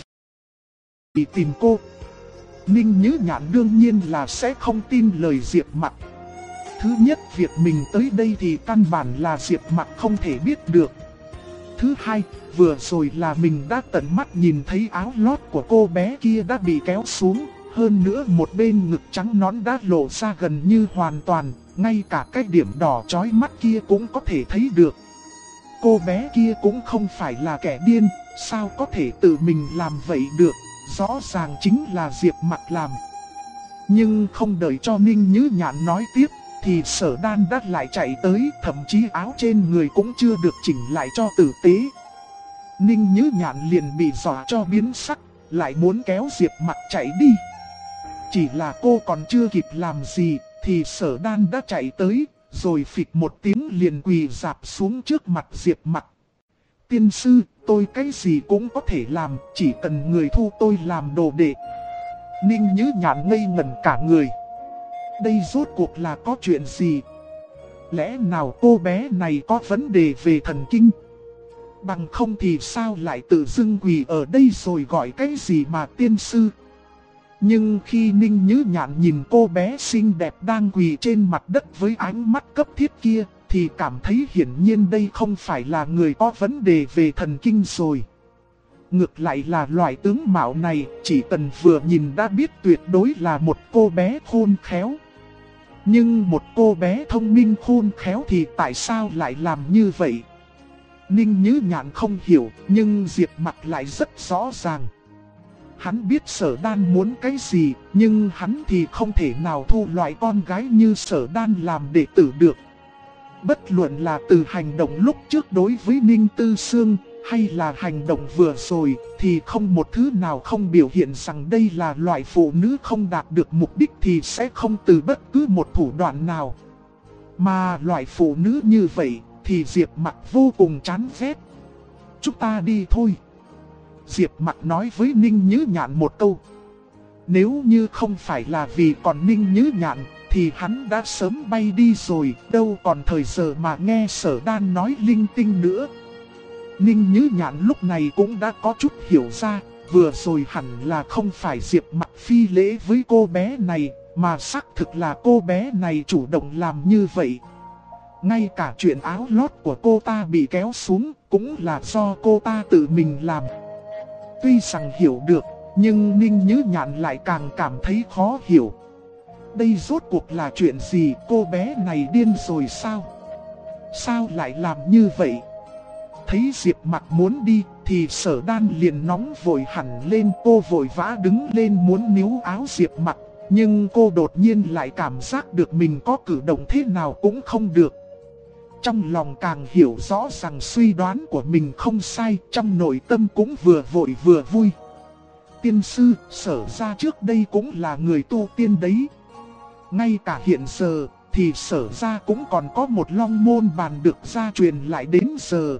vì tìm cô. Ninh Như Nhạn đương nhiên là sẽ không tin lời Diệp Mặc. Thứ nhất, việc mình tới đây thì căn bản là Diệp Mặc không thể biết được. Thứ hai, vừa rồi là mình đã tận mắt nhìn thấy áo lót của cô bé kia đã bị kéo xuống. Hơn nữa một bên ngực trắng nõn đã lộ ra gần như hoàn toàn, ngay cả cái điểm đỏ chói mắt kia cũng có thể thấy được. Cô bé kia cũng không phải là kẻ điên, sao có thể tự mình làm vậy được, rõ ràng chính là Diệp Mặc làm. Nhưng không đợi cho Ninh Như Nhạn nói tiếp, thì Sở Đan đã lại chạy tới, thậm chí áo trên người cũng chưa được chỉnh lại cho tử tế. Ninh Như Nhạn liền bị dọa cho biến sắc, lại muốn kéo Diệp Mặc chạy đi. Chỉ là cô còn chưa kịp làm gì, thì Sở Đan đã chạy tới, rồi phịch một tiếng liền quỳ rạp xuống trước mặt Diệp Mặc. Tiên sư, tôi cái gì cũng có thể làm, chỉ cần người thu tôi làm đồ đệ. Ninh Như Nhạn ngây ngẩn cả người. Đây rốt cuộc là có chuyện gì? Lẽ nào cô bé này có vấn đề về thần kinh? Bằng không thì sao lại tự dưng quỳ ở đây rồi gọi cái gì mà tiên sư? Nhưng khi Ninh Như Nhạn nhìn cô bé xinh đẹp đang quỳ trên mặt đất với ánh mắt cấp thiết kia, thì cảm thấy hiển nhiên đây không phải là người có vấn đề về thần kinh rồi. Ngược lại là loại tướng mạo này, chỉ cần vừa nhìn đã biết tuyệt đối là một cô bé khôn khéo. Nhưng một cô bé thông minh khôn khéo thì tại sao lại làm như vậy? Ninh Như Nhạn không hiểu, nhưng Diệp Mặc lại rất rõ ràng. Hắn biết Sở Đan muốn cái gì, nhưng hắn thì không thể nào thu loại con gái như Sở Đan làm đệ tử được. Bất luận là từ hành động lúc trước đối với Ninh Tư Sương, hay là hành động vừa rồi, thì không một thứ nào không biểu hiện rằng đây là loại phụ nữ không đạt được mục đích thì sẽ không từ bất cứ một thủ đoạn nào. Mà loại phụ nữ như vậy, thì Diệp Mặc vô cùng chán ghét. Chúng ta đi thôi. Diệp Mặc nói với Ninh Như Nhạn một câu. Nếu như không phải là vì còn Ninh Như Nhạn, thì hắn đã sớm bay đi rồi, đâu còn thời giờ mà nghe Sở Đan nói linh tinh nữa. Ninh Như Nhạn lúc này cũng đã có chút hiểu ra, vừa rồi hẳn là không phải Diệp Mặc phi lễ với cô bé này, mà xác thực là cô bé này chủ động làm như vậy. Ngay cả chuyện áo lót của cô ta bị kéo xuống cũng là do cô ta tự mình làm. Tuy rằng hiểu được, nhưng Ninh Như Nhạn lại càng cảm thấy khó hiểu. Đây rốt cuộc là chuyện gì, cô bé này điên rồi sao? Sao lại làm như vậy? Thấy Diệp Mặc muốn đi, thì Sở Đan liền nóng vội hẳn lên. Cô vội vã đứng lên muốn níu áo Diệp Mặc, nhưng cô đột nhiên lại cảm giác được mình có cử động thế nào cũng không được. Trong lòng càng hiểu rõ rằng suy đoán của mình không sai, trong nội tâm cũng vừa vội vừa vui. Tiên sư, Sở gia trước đây cũng là người tu tiên đấy. Ngay cả hiện giờ, thì Sở gia cũng còn có một long môn bàn được gia truyền lại đến giờ.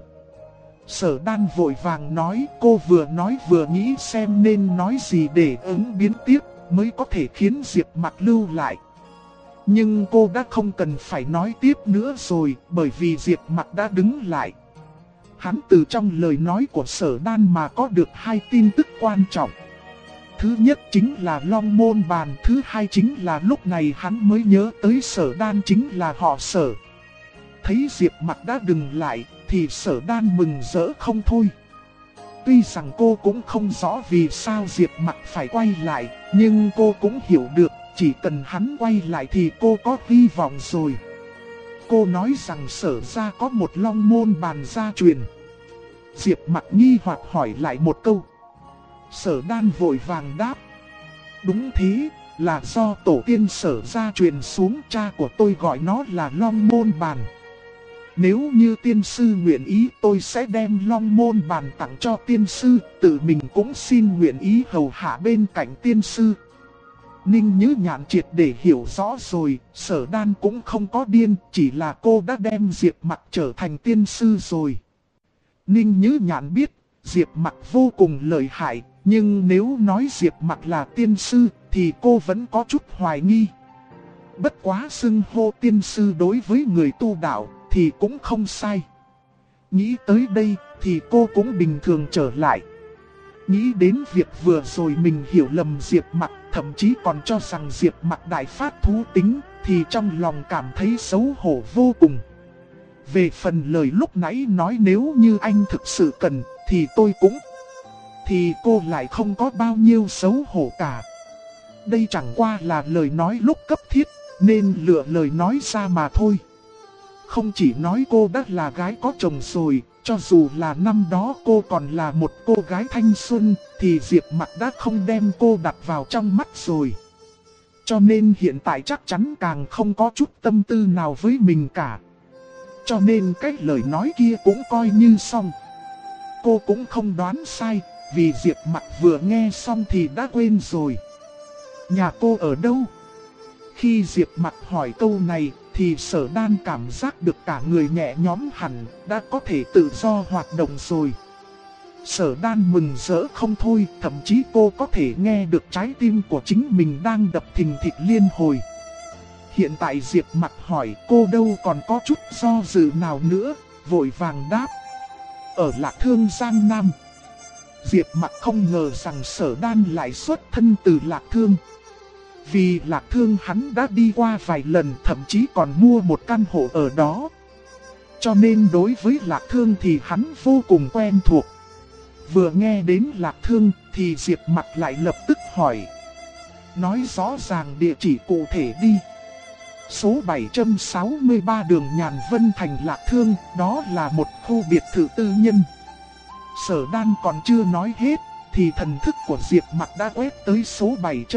Sở Đan vội vàng nói, cô vừa nói vừa nghĩ xem nên nói gì để ứng biến tiếp, mới có thể khiến Diệp Mặc lưu lại. Nhưng cô đã không cần phải nói tiếp nữa rồi, bởi vì Diệp Mặc đã đứng lại. Hắn từ trong lời nói của Sở Đan mà có được hai tin tức quan trọng. Thứ nhất chính là long môn bàn, thứ hai chính là lúc này hắn mới nhớ tới Sở Đan chính là họ Sở. Thấy Diệp Mặc đã dừng lại, thì Sở Đan mừng rỡ không thôi. Tuy rằng cô cũng không rõ vì sao Diệp Mặc phải quay lại, nhưng cô cũng hiểu được, chỉ cần hắn quay lại thì cô có hy vọng rồi. cô nói rằng Sở gia có một long môn bàn gia truyền. Diệp Mặc nghi hoặc hỏi lại một câu. Sở Đan vội vàng đáp. Đúng thế, là do tổ tiên Sở gia truyền xuống, cha của tôi gọi nó là long môn bàn. Nếu như tiên sư nguyện ý, tôi sẽ đem long môn bàn tặng cho tiên sư, tự mình cũng xin nguyện ý hầu hạ bên cạnh tiên sư. Ninh Như Nhạn triệt để hiểu rõ rồi, Sở Đan cũng không có điên, chỉ là cô đã đem Diệp Mặc trở thành tiên sư rồi. Ninh Như Nhạn biết, Diệp Mặc vô cùng lợi hại, nhưng nếu nói Diệp Mặc là tiên sư, thì cô vẫn có chút hoài nghi. Bất quá xưng hô tiên sư đối với người tu đạo, thì cũng không sai. Nghĩ tới đây, thì cô cũng bình thường trở lại. Nghĩ đến việc vừa rồi mình hiểu lầm Diệp Mặc, thậm chí còn cho rằng Diệp Mặc đại phát thú tính, thì trong lòng cảm thấy xấu hổ vô cùng. Về phần lời lúc nãy nói nếu như anh thực sự cần, thì tôi cũng... Thì cô lại không có bao nhiêu xấu hổ cả. Đây chẳng qua là lời nói lúc cấp thiết, nên lựa lời nói ra mà thôi. Không chỉ nói cô đã là gái có chồng rồi, cho dù là năm đó cô còn là một cô gái thanh xuân, thì Diệp Mặc đã không đem cô đặt vào trong mắt rồi. Cho nên hiện tại chắc chắn càng không có chút tâm tư nào với mình cả. Cho nên cái lời nói kia cũng coi như xong. Cô cũng không đoán sai, vì Diệp Mặc vừa nghe xong thì đã quên rồi. Nhà cô ở đâu? Khi Diệp Mặc hỏi câu này, thì Sở Đan cảm giác được cả người nhẹ nhõm hẳn, đã có thể tự do hoạt động rồi. Sở Đan mừng rỡ không thôi, thậm chí cô có thể nghe được trái tim của chính mình đang đập thình thịch liên hồi. Hiện tại Diệp Mặc hỏi cô đâu còn có chút do dự nào nữa, vội vàng đáp. Ở Lạc Thương Giang Nam. Diệp Mặc không ngờ rằng Sở Đan lại xuất thân từ Lạc Thương. Vì Lạc Thương hắn đã đi qua vài lần, thậm chí còn mua một căn hộ ở đó. Cho nên đối với Lạc Thương thì hắn vô cùng quen thuộc. Vừa nghe đến Lạc Thương thì Diệp Mặc lại lập tức hỏi. Nói rõ ràng địa chỉ cụ thể đi. Số 763 đường Nhàn Vân thành Lạc Thương, đó là một khu biệt thự tư nhân. Sở Đan còn chưa nói hết, thì thần thức của Diệp Mặc đã quét tới số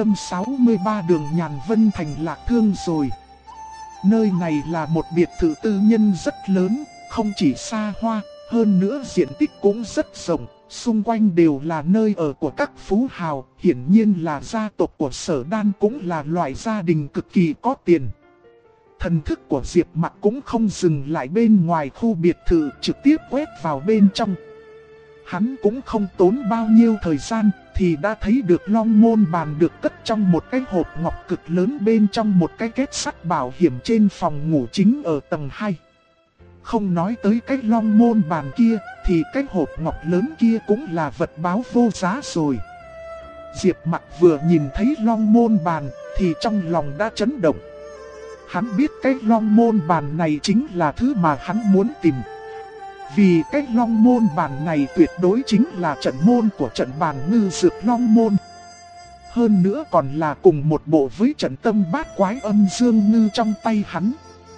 763 đường Nhàn Vân thành Lạc Thương rồi. Nơi này là một biệt thự tư nhân rất lớn, không chỉ xa hoa, hơn nữa diện tích cũng rất rộng, xung quanh đều là nơi ở của các phú hào, hiển nhiên là gia tộc của Sở Đan cũng là loại gia đình cực kỳ có tiền. Thần thức của Diệp Mặc cũng không dừng lại bên ngoài khu biệt thự, trực tiếp quét vào bên trong. Hắn cũng không tốn bao nhiêu thời gian thì đã thấy được long môn bàn được cất trong một cái hộp ngọc cực lớn bên trong một cái kết sắt bảo hiểm trên phòng ngủ chính ở tầng 2. Không nói tới cái long môn bàn kia thì cái hộp ngọc lớn kia cũng là vật báo vô giá rồi. Diệp Mặc vừa nhìn thấy long môn bàn thì trong lòng đã chấn động. Hắn biết cái long môn bàn này chính là thứ mà hắn muốn tìm. Vì cái long môn bàn này tuyệt đối chính là trận môn của trận bàn ngư dược long môn. Hơn nữa còn là cùng một bộ với trận tâm bát quái âm dương ngư trong tay hắn.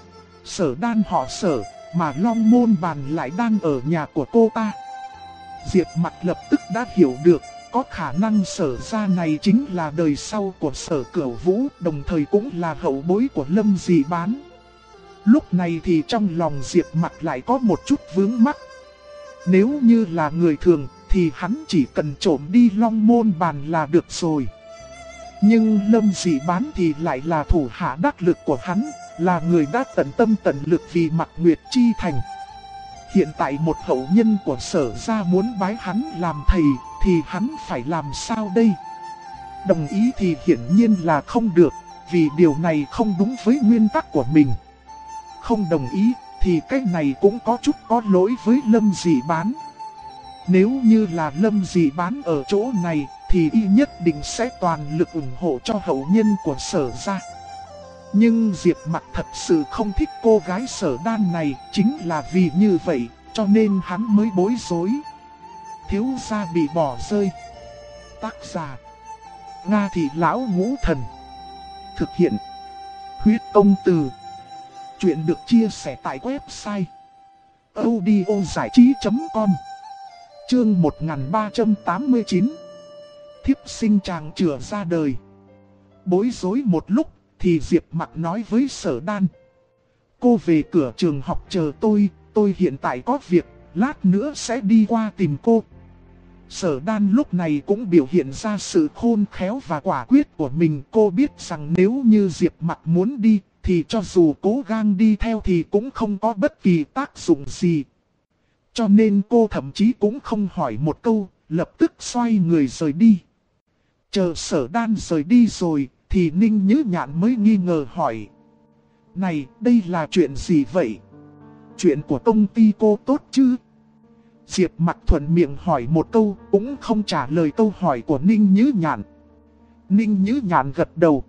Sở Đan họ Sở, mà long môn bàn lại đang ở nhà của cô ta. Diệp Mặc lập tức đã hiểu được, có khả năng Sở gia này chính là đời sau của Sở Cửu Vũ, đồng thời cũng là hậu bối của Lâm Dị Bán. Lúc này thì trong lòng Diệp Mặc lại có một chút vướng mắc. Nếu như là người thường thì hắn chỉ cần trộm đi long môn bàn là được rồi. Nhưng Lâm Dị Bán thì lại là thủ hạ đắc lực của hắn, là người đã tận tâm tận lực vì Mạc Nguyệt Chi thành. Hiện tại một hậu nhân của Sở gia muốn bái hắn làm thầy thì hắn phải làm sao đây? Đồng ý thì hiển nhiên là không được, vì điều này không đúng với nguyên tắc của mình. Không đồng ý thì cái này cũng có chút có lỗi với Lâm Dị Bán. Nếu như là Lâm Dị Bán ở chỗ này thì y nhất định sẽ toàn lực ủng hộ cho hậu nhân của Sở gia. Nhưng Diệp Mặc thật sự không thích cô gái Sở Đan này, chính là vì như vậy cho nên hắn mới bối rối. Thiếu gia bị bỏ rơi. Tác giả: Nga Thị Lão Ngũ Thần. Thực hiện: Huyết Công Từ. Chuyện được chia sẻ tại website audiozảichí.com. Chương 1389. Thiếp sinh chàng chữa ra đời. Bối rối một lúc thì Diệp Mặc nói với Sở Đan: cô về cửa trường học chờ tôi hiện tại có việc, lát nữa sẽ đi qua tìm cô. Sở Đan lúc này cũng biểu hiện ra sự khôn khéo và quả quyết của mình. Cô biết rằng nếu như Diệp Mặc muốn đi thì cho dù cố gắng đi theo thì cũng không có bất kỳ tác dụng gì. Cho nên cô thậm chí cũng không hỏi một câu, lập tức xoay người rời đi. Chờ Sở Đan rời đi rồi thì Ninh Nhữ Nhạn mới nghi ngờ hỏi: này, đây là chuyện gì vậy? Chuyện của công ty cô tốt chứ? Diệp Mặc thuận miệng hỏi một câu, cũng không trả lời câu hỏi của Ninh Nhữ Nhạn. Ninh Nhữ Nhạn gật đầu: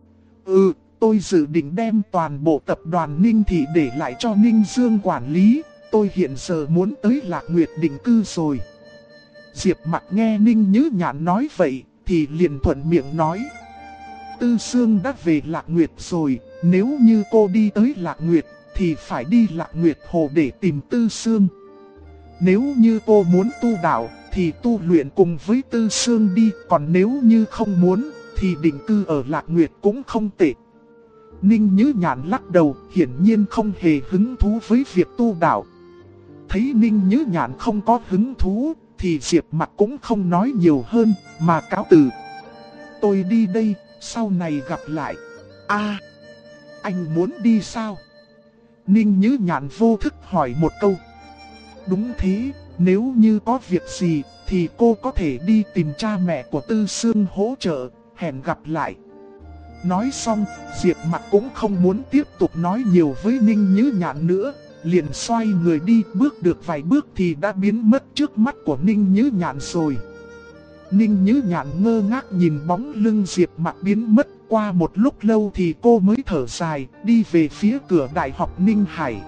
tôi dự định đem toàn bộ tập đoàn Ninh Thị để lại cho Ninh Dương quản lý. Tôi hiện giờ muốn tới Lạc Nguyệt định cư rồi. Diệp Mặc nghe Ninh Nhữ Nhạn nói vậy thì liền thuận miệng nói: Tư Sương đã về Lạc Nguyệt rồi, nếu như cô đi tới Lạc Nguyệt thì phải đi Lạc Nguyệt Hồ để tìm Tư Sương. Nếu như cô muốn tu đạo thì tu luyện cùng với Tư Sương đi, còn nếu như không muốn thì định cư ở Lạc Nguyệt cũng không tệ. Ninh Nhữ Nhạn lắc đầu, hiển nhiên không hề hứng thú với việc tu đạo. Thấy Ninh Nhữ Nhạn không có hứng thú thì Diệp Mặc cũng không nói nhiều hơn mà cáo từ: tôi đi đây, sau này gặp lại. Anh muốn đi sao? Ninh Nhữ Nhạn vô thức hỏi một câu. Đúng thế, nếu như có việc gì thì cô có thể đi tìm cha mẹ của Tư Sương hỗ trợ, hẹn gặp lại. Nói xong, Diệp Mặc cũng không muốn tiếp tục nói nhiều với Ninh Nhữ Nhạn nữa, liền xoay người đi. Bước được vài bước thì đã biến mất trước mắt của Ninh Nhữ Nhạn rồi. Ninh Nhữ Nhạn ngơ ngác nhìn bóng lưng Diệp Mặc biến mất. Qua một lúc lâu thì cô mới thở dài, đi về phía cửa Đại học Ninh Hải.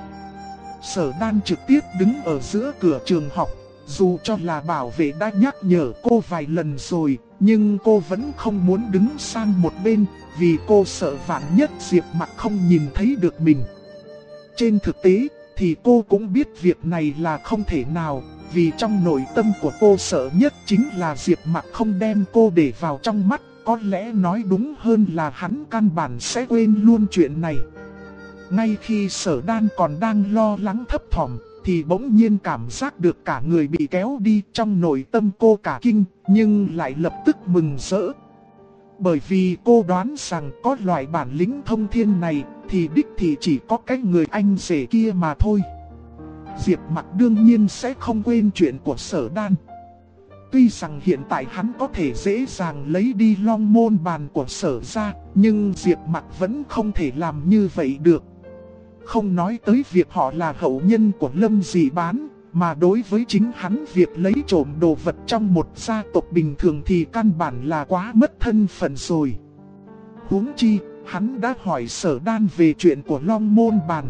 Sở Đan trực tiếp đứng ở giữa cửa trường học. Dù cho là bảo vệ đã nhắc nhở cô vài lần rồi, nhưng cô vẫn không muốn đứng sang một bên, vì cô sợ vạn nhất Diệp Mặc không nhìn thấy được mình. Trên thực tế thì cô cũng biết việc này là không thể nào, vì trong nội tâm của cô sợ nhất chính là Diệp Mặc không đem cô để vào trong mắt. Có lẽ nói đúng hơn là hắn căn bản sẽ quên luôn chuyện này. Ngay khi Sở Đan còn đang lo lắng thấp thỏm thì bỗng nhiên cảm giác được cả người bị kéo đi. Trong nội tâm cô cả kinh nhưng lại lập tức mừng rỡ. Bởi vì cô đoán rằng có loại bản lĩnh thông thiên này thì đích thị chỉ có cái người anh rể kia mà thôi. Diệp Mặc đương nhiên sẽ không quên chuyện của Sở Đan. Tuy rằng hiện tại hắn có thể dễ dàng lấy đi long môn bàn của Sở ra, nhưng Diệp Mặc vẫn không thể làm như vậy được. Không nói tới việc họ là hậu nhân của Lâm Dị Bán, mà đối với chính hắn việc lấy trộm đồ vật trong một gia tộc bình thường thì căn bản là quá mất thân phận rồi. Huống chi, hắn đã hỏi Sở Đan về chuyện của long môn bàn.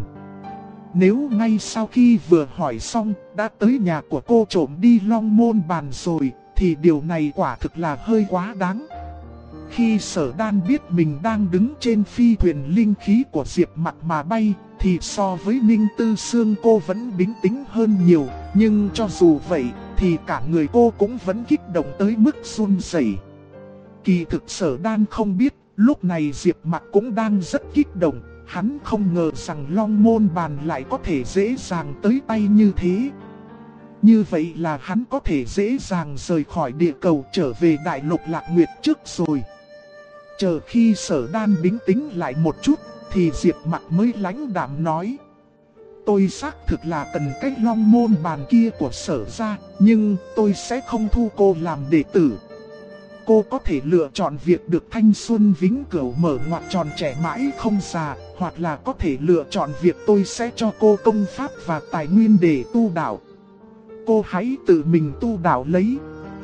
Nếu ngay sau khi vừa hỏi xong đã tới nhà của cô trộm đi long môn bàn rồi thì điều này quả thực là hơi quá đáng. Khi Sở Đan biết mình đang đứng trên phi thuyền linh khí của Diệp Mặc mà bay thì so với Ninh Tư Sương cô vẫn bình tĩnh hơn nhiều. Nhưng cho dù vậy thì cả người cô cũng vẫn kích động tới mức run rẩy. Kỳ thực Sở Đan không biết lúc này Diệp Mặc cũng đang rất kích động. Hắn không ngờ rằng long môn bàn lại có thể dễ dàng tới tay như thế. Như vậy là hắn có thể dễ dàng rời khỏi địa cầu trở về đại lục Lạc Nguyệt trước rồi. Chờ khi Sở Đan bình tĩnh lại một chút thì Diệp Mặc mới lãnh đạm nói: tôi xác thực là cần cái long môn bàn kia của Sở ra, nhưng tôi sẽ không thu cô làm đệ tử. Cô có thể lựa chọn việc được thanh xuân vĩnh cửu mở ngoặc tròn trẻ mãi không già, hoặc là có thể lựa chọn việc tôi sẽ cho cô công pháp và tài nguyên để tu đạo. Cô hãy tự mình tu đạo lấy.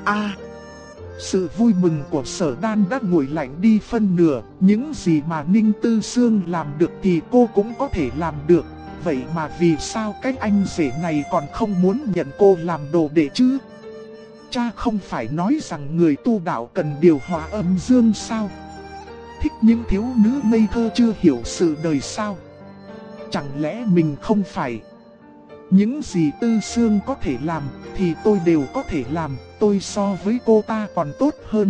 Sự vui mừng của Sở Đan đã nguội lạnh đi phân nửa. Những gì mà Ninh Tư Sương làm được thì cô cũng có thể làm được. Vậy mà vì sao cái anh rể này còn không muốn nhận cô làm đồ đệ chứ? Cha không phải nói rằng người tu đạo cần điều hòa âm dương sao? Thích những thiếu nữ ngây thơ chưa hiểu sự đời sao? chẳng lẽ mình không phải? Những gì Tư Sương có thể làm thì tôi đều có thể làm, tôi so với cô ta còn tốt hơn.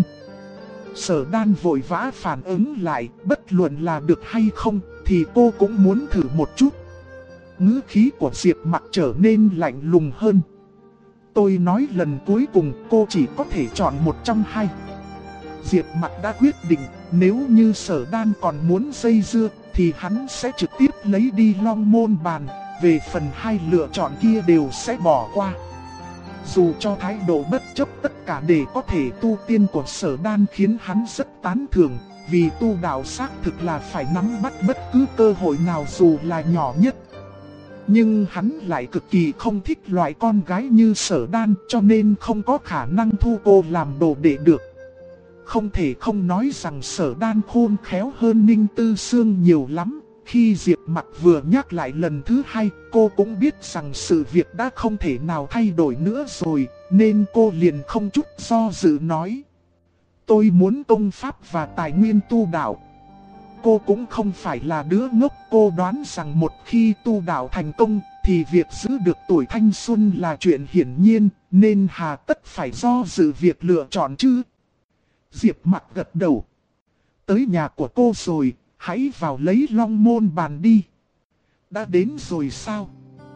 Sở Đan vội vã phản ứng lại, bất luận là được hay không thì cô cũng muốn thử một chút. Ngữ khí của Diệp Mặc trở nên lạnh lùng hơn. Tôi nói lần cuối cùng, cô chỉ có thể chọn một trong hai. Diệp Mặc đã quyết định, nếu như Sở Đan còn muốn dây dưa thì hắn sẽ trực tiếp lấy đi Long Môn Bàn. Về phần hai lựa chọn kia đều sẽ bỏ qua. Dù cho thái độ bất chấp tất cả để có thể tu tiên của Sở Đan khiến hắn rất tán thưởng, vì tu đạo xác thực là phải nắm bắt bất cứ cơ hội nào dù là nhỏ nhất. Nhưng hắn lại cực kỳ không thích loại con gái như Sở Đan, cho nên không có khả năng thu cô làm đồ đệ được. Không thể không nói rằng Sở Đan khôn khéo hơn Ninh Tư Sương nhiều lắm. Khi Diệp Mặc vừa nhắc lại lần thứ hai, cô cũng biết rằng sự việc đã không thể nào thay đổi nữa rồi, nên cô liền không chút do dự nói. Tôi muốn công pháp và tài nguyên tu đạo. Cô cũng không phải là đứa ngốc, cô đoán rằng một khi tu đạo thành công thì việc giữ được tuổi thanh xuân là chuyện hiển nhiên, nên hà tất phải do dự việc lựa chọn chứ. Diệp Mặc gật đầu. Tới nhà của cô rồi. Hãy vào lấy Long Môn Bàn đi. Đã đến rồi sao?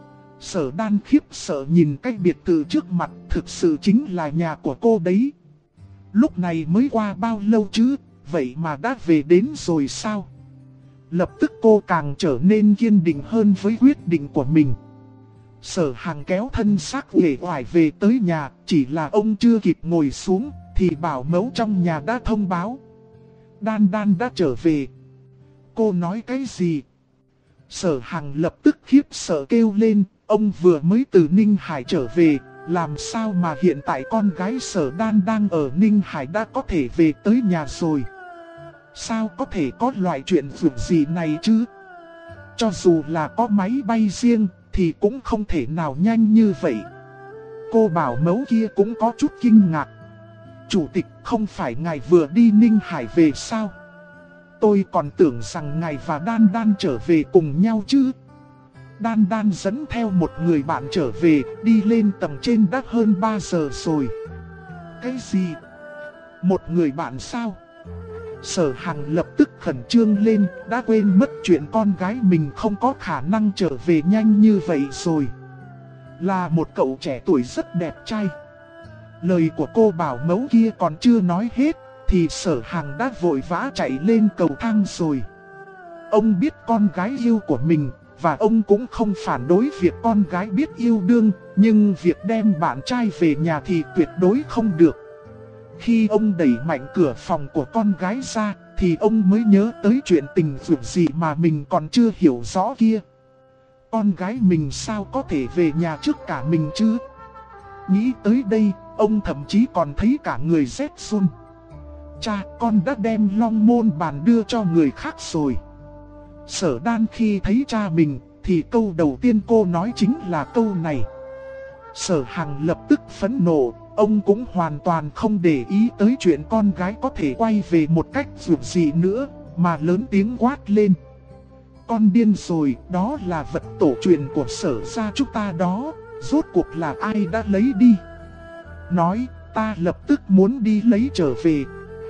Sở Đan khiếp sợ nhìn cái biệt thự trước mặt, thực sự chính là nhà của cô đấy. Lúc này mới qua bao lâu chứ, vậy mà đã về đến rồi sao? Lập tức cô càng trở nên kiên định hơn với quyết định của mình. Sở Hằng kéo thân xác uể oải về tới nhà, chỉ là ông chưa kịp ngồi xuống thì bảo mẫu trong nhà đã thông báo. Đan Đan đã trở về. Cô nói cái gì? Sở Hằng lập tức khiếp sợ kêu lên, ông vừa mới từ Ninh Hải trở về, làm sao mà hiện tại con gái Sở Đan đang ở Ninh Hải đã có thể về tới nhà rồi? Sao có thể có loại chuyện vượt gì này chứ? Cho dù là có máy bay riêng thì cũng không thể nào nhanh như vậy. Cô bảo mẫu kia cũng có chút kinh ngạc. Chủ tịch, không phải ngài vừa đi Ninh Hải về sao? Tôi còn tưởng rằng ngài và Đan Đan trở về cùng nhau chứ. Đan Đan dẫn theo một người bạn trở về, đi lên tầng trên đã hơn 3 giờ rồi. Cái gì? Một người bạn sao? Sở Hằng lập tức khẩn trương lên, đã quên mất chuyện con gái mình không có khả năng trở về nhanh như vậy rồi. Là một cậu trẻ tuổi rất đẹp trai. Lời của cô bảo mẫu kia còn chưa nói hết thì Sở Hằng đã vội vã chạy lên cầu thang rồi. Ông biết con gái yêu của mình, và ông cũng không phản đối việc con gái biết yêu đương, nhưng việc đem bạn trai về nhà thì tuyệt đối không được. Khi ông đẩy mạnh cửa phòng của con gái ra, thì ông mới nhớ tới chuyện tình vượt gì mà mình còn chưa hiểu rõ kia. Con gái mình sao có thể về nhà trước cả mình chứ? Nghĩ tới đây, ông thậm chí còn thấy cả người rét run. Cha, con đã đem Long Môn Bàn đưa cho người khác rồi. Sở Đan khi thấy cha mình, thì câu đầu tiên cô nói chính là câu này. Sở Hằng lập tức phẫn nộ, ông cũng hoàn toàn không để ý tới chuyện con gái có thể quay về một cách dù gì nữa, mà lớn tiếng quát lên. Con điên rồi, đó là vật tổ truyền của Sở gia chúng ta đó, rốt cuộc là ai đã lấy đi? Nói, ta lập tức muốn đi lấy trở về.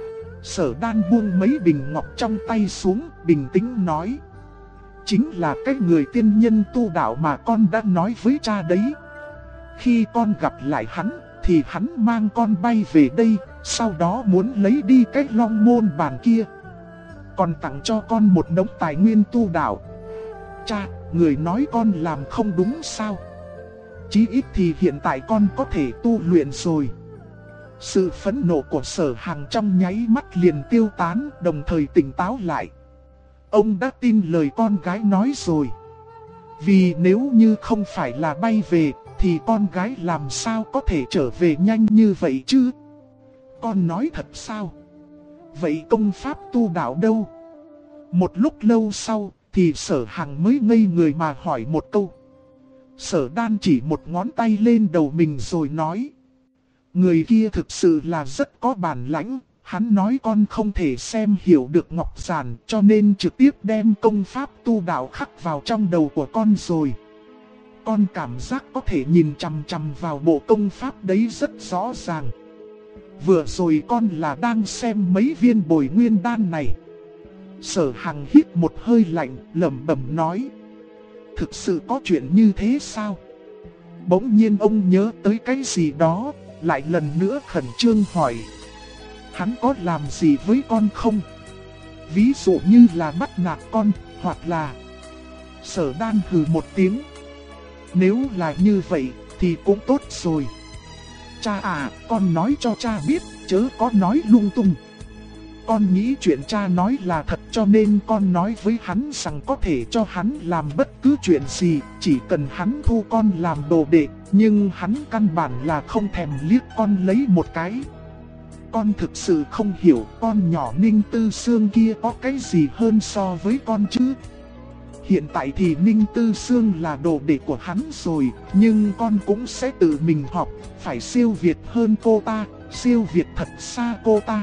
Sở Đan buông mấy bình ngọc trong tay xuống, bình tĩnh nói. Chính là cái người tiên nhân tu đạo mà con đã nói với cha đấy. Khi con gặp lại hắn, thì hắn mang con bay về đây, sau đó muốn lấy đi cái Long Môn Bàn kia, còn tặng cho con một đống tài nguyên tu đạo. Cha, người nói con làm không đúng sao? Chí ít thì hiện tại con có thể tu luyện rồi. Sự phẫn nộ của Sở Hằng trong nháy mắt liền tiêu tán, đồng thời tỉnh táo lại. Ông đã tin lời con gái nói rồi. Vì nếu như không phải là bay về, thì con gái làm sao có thể trở về nhanh như vậy chứ? Con nói thật sao? Vậy công pháp tu đạo đâu? Một lúc lâu sau, thì Sở Hằng mới ngây người mà hỏi một câu. Sở Đan chỉ một ngón tay lên đầu mình rồi nói. Người kia thực sự là rất có bản lãnh, Hắn nói con không thể xem hiểu được ngọc giản cho nên trực tiếp đem công pháp tu đạo khắc vào trong đầu của con rồi. Con cảm giác có thể nhìn chằm chằm vào bộ công pháp đấy rất rõ ràng. Vừa rồi con là đang xem mấy viên bồi nguyên đan này. Sở Hằng hít một hơi lạnh, lẩm bẩm nói. Thực sự có chuyện như thế sao? Bỗng nhiên ông nhớ tới cái gì đó, lại lần nữa khẩn trương hỏi. Hắn có làm gì với con không? Ví dụ như là bắt nạt con, hoặc là... Sở Đan hừ một tiếng. Nếu là như vậy, thì cũng tốt rồi. Cha à, con nói cho cha biết, chớ có nói lung tung. Con nghĩ chuyện cha nói là thật cho nên con nói với hắn rằng có thể cho hắn làm bất cứ chuyện gì, chỉ cần hắn thu con làm đồ đệ, nhưng hắn căn bản là không thèm liếc con lấy một cái. Con thực sự không hiểu con nhỏ Ninh Tư Sương kia có cái gì hơn so với con chứ. Hiện tại thì Ninh Tư Sương là đồ đệ của hắn rồi, nhưng con cũng sẽ tự mình học, phải siêu việt hơn cô ta, siêu việt thật xa cô ta.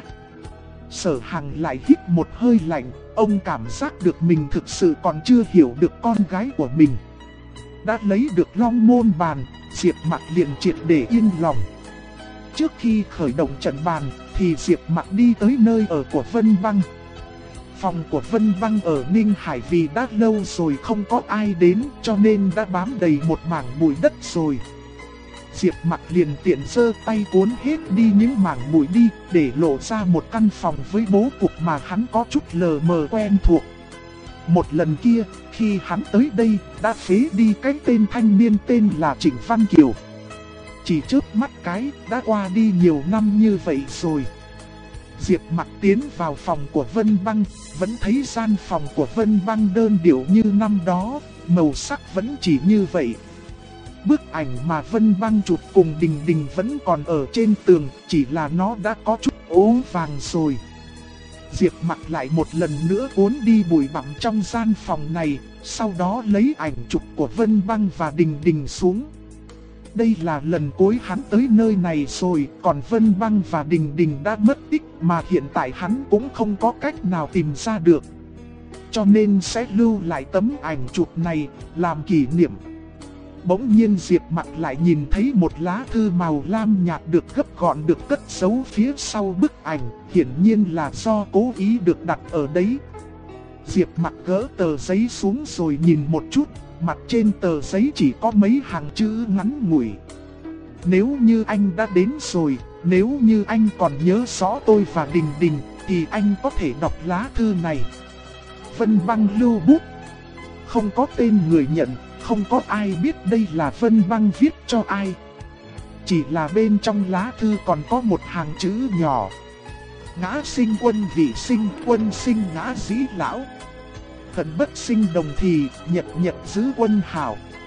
Sở Hằng lại hít một hơi lạnh, ông cảm giác được mình thực sự còn chưa hiểu được con gái của mình. Đã lấy được Long Môn Bàn, Diệp Mặc liền triệt để yên lòng. Trước khi khởi động trận bàn, thì Diệp Mặc đi tới nơi ở của Vân Băng. Phòng của Vân Băng ở Ninh Hải vì đã lâu rồi không có ai đến cho nên đã bám đầy một mảng bụi đất rồi. Diệp Mặc liền tiện giơ tay cuốn hết đi những mảng bụi đi để lộ ra một căn phòng với bố cục mà hắn có chút lờ mờ quen thuộc. Một lần kia, khi hắn tới đây, đã phế đi cái tên thanh niên tên là Trịnh Văn Kiều. Chỉ chớp mắt cái, đã qua đi nhiều năm như vậy rồi. Diệp Mặc tiến vào phòng của Vân Băng, vẫn thấy gian phòng của Vân Băng đơn điệu như năm đó, màu sắc vẫn chỉ như vậy. Bức ảnh mà Vân Băng chụp cùng Đình Đình vẫn còn ở trên tường, chỉ là nó đã có chút ố vàng rồi. Diệp Mặc lại một lần nữa cuốn đi bụi bặm trong gian phòng này, sau đó lấy ảnh chụp của Vân Băng và Đình Đình xuống. Đây là lần cuối hắn tới nơi này rồi, còn Vân Băng và Đình Đình đã mất tích mà hiện tại hắn cũng không có cách nào tìm ra được. Cho nên sẽ lưu lại tấm ảnh chụp này, làm kỷ niệm. Bỗng nhiên Diệp Mặc lại nhìn thấy một lá thư màu lam nhạt được gấp gọn được cất giấu phía sau bức ảnh, hiển nhiên là do cố ý được đặt ở đấy. Diệp Mặc gỡ tờ giấy xuống rồi nhìn một chút, mặt trên tờ giấy chỉ có mấy hàng chữ ngắn ngủi. Nếu như anh đã đến rồi, nếu như anh còn nhớ rõ tôi và Đình Đình, thì anh có thể đọc lá thư này. Vân Băng lưu bút. Không có tên người nhận, không có ai biết đây là Vân Băng viết cho ai. Chỉ là bên trong lá thư còn có một hàng chữ nhỏ. Ngã sinh quân vị sinh, quân sinh ngã dĩ lão. Hận bất sinh đồng thì, nhật nhật giữ quân hảo.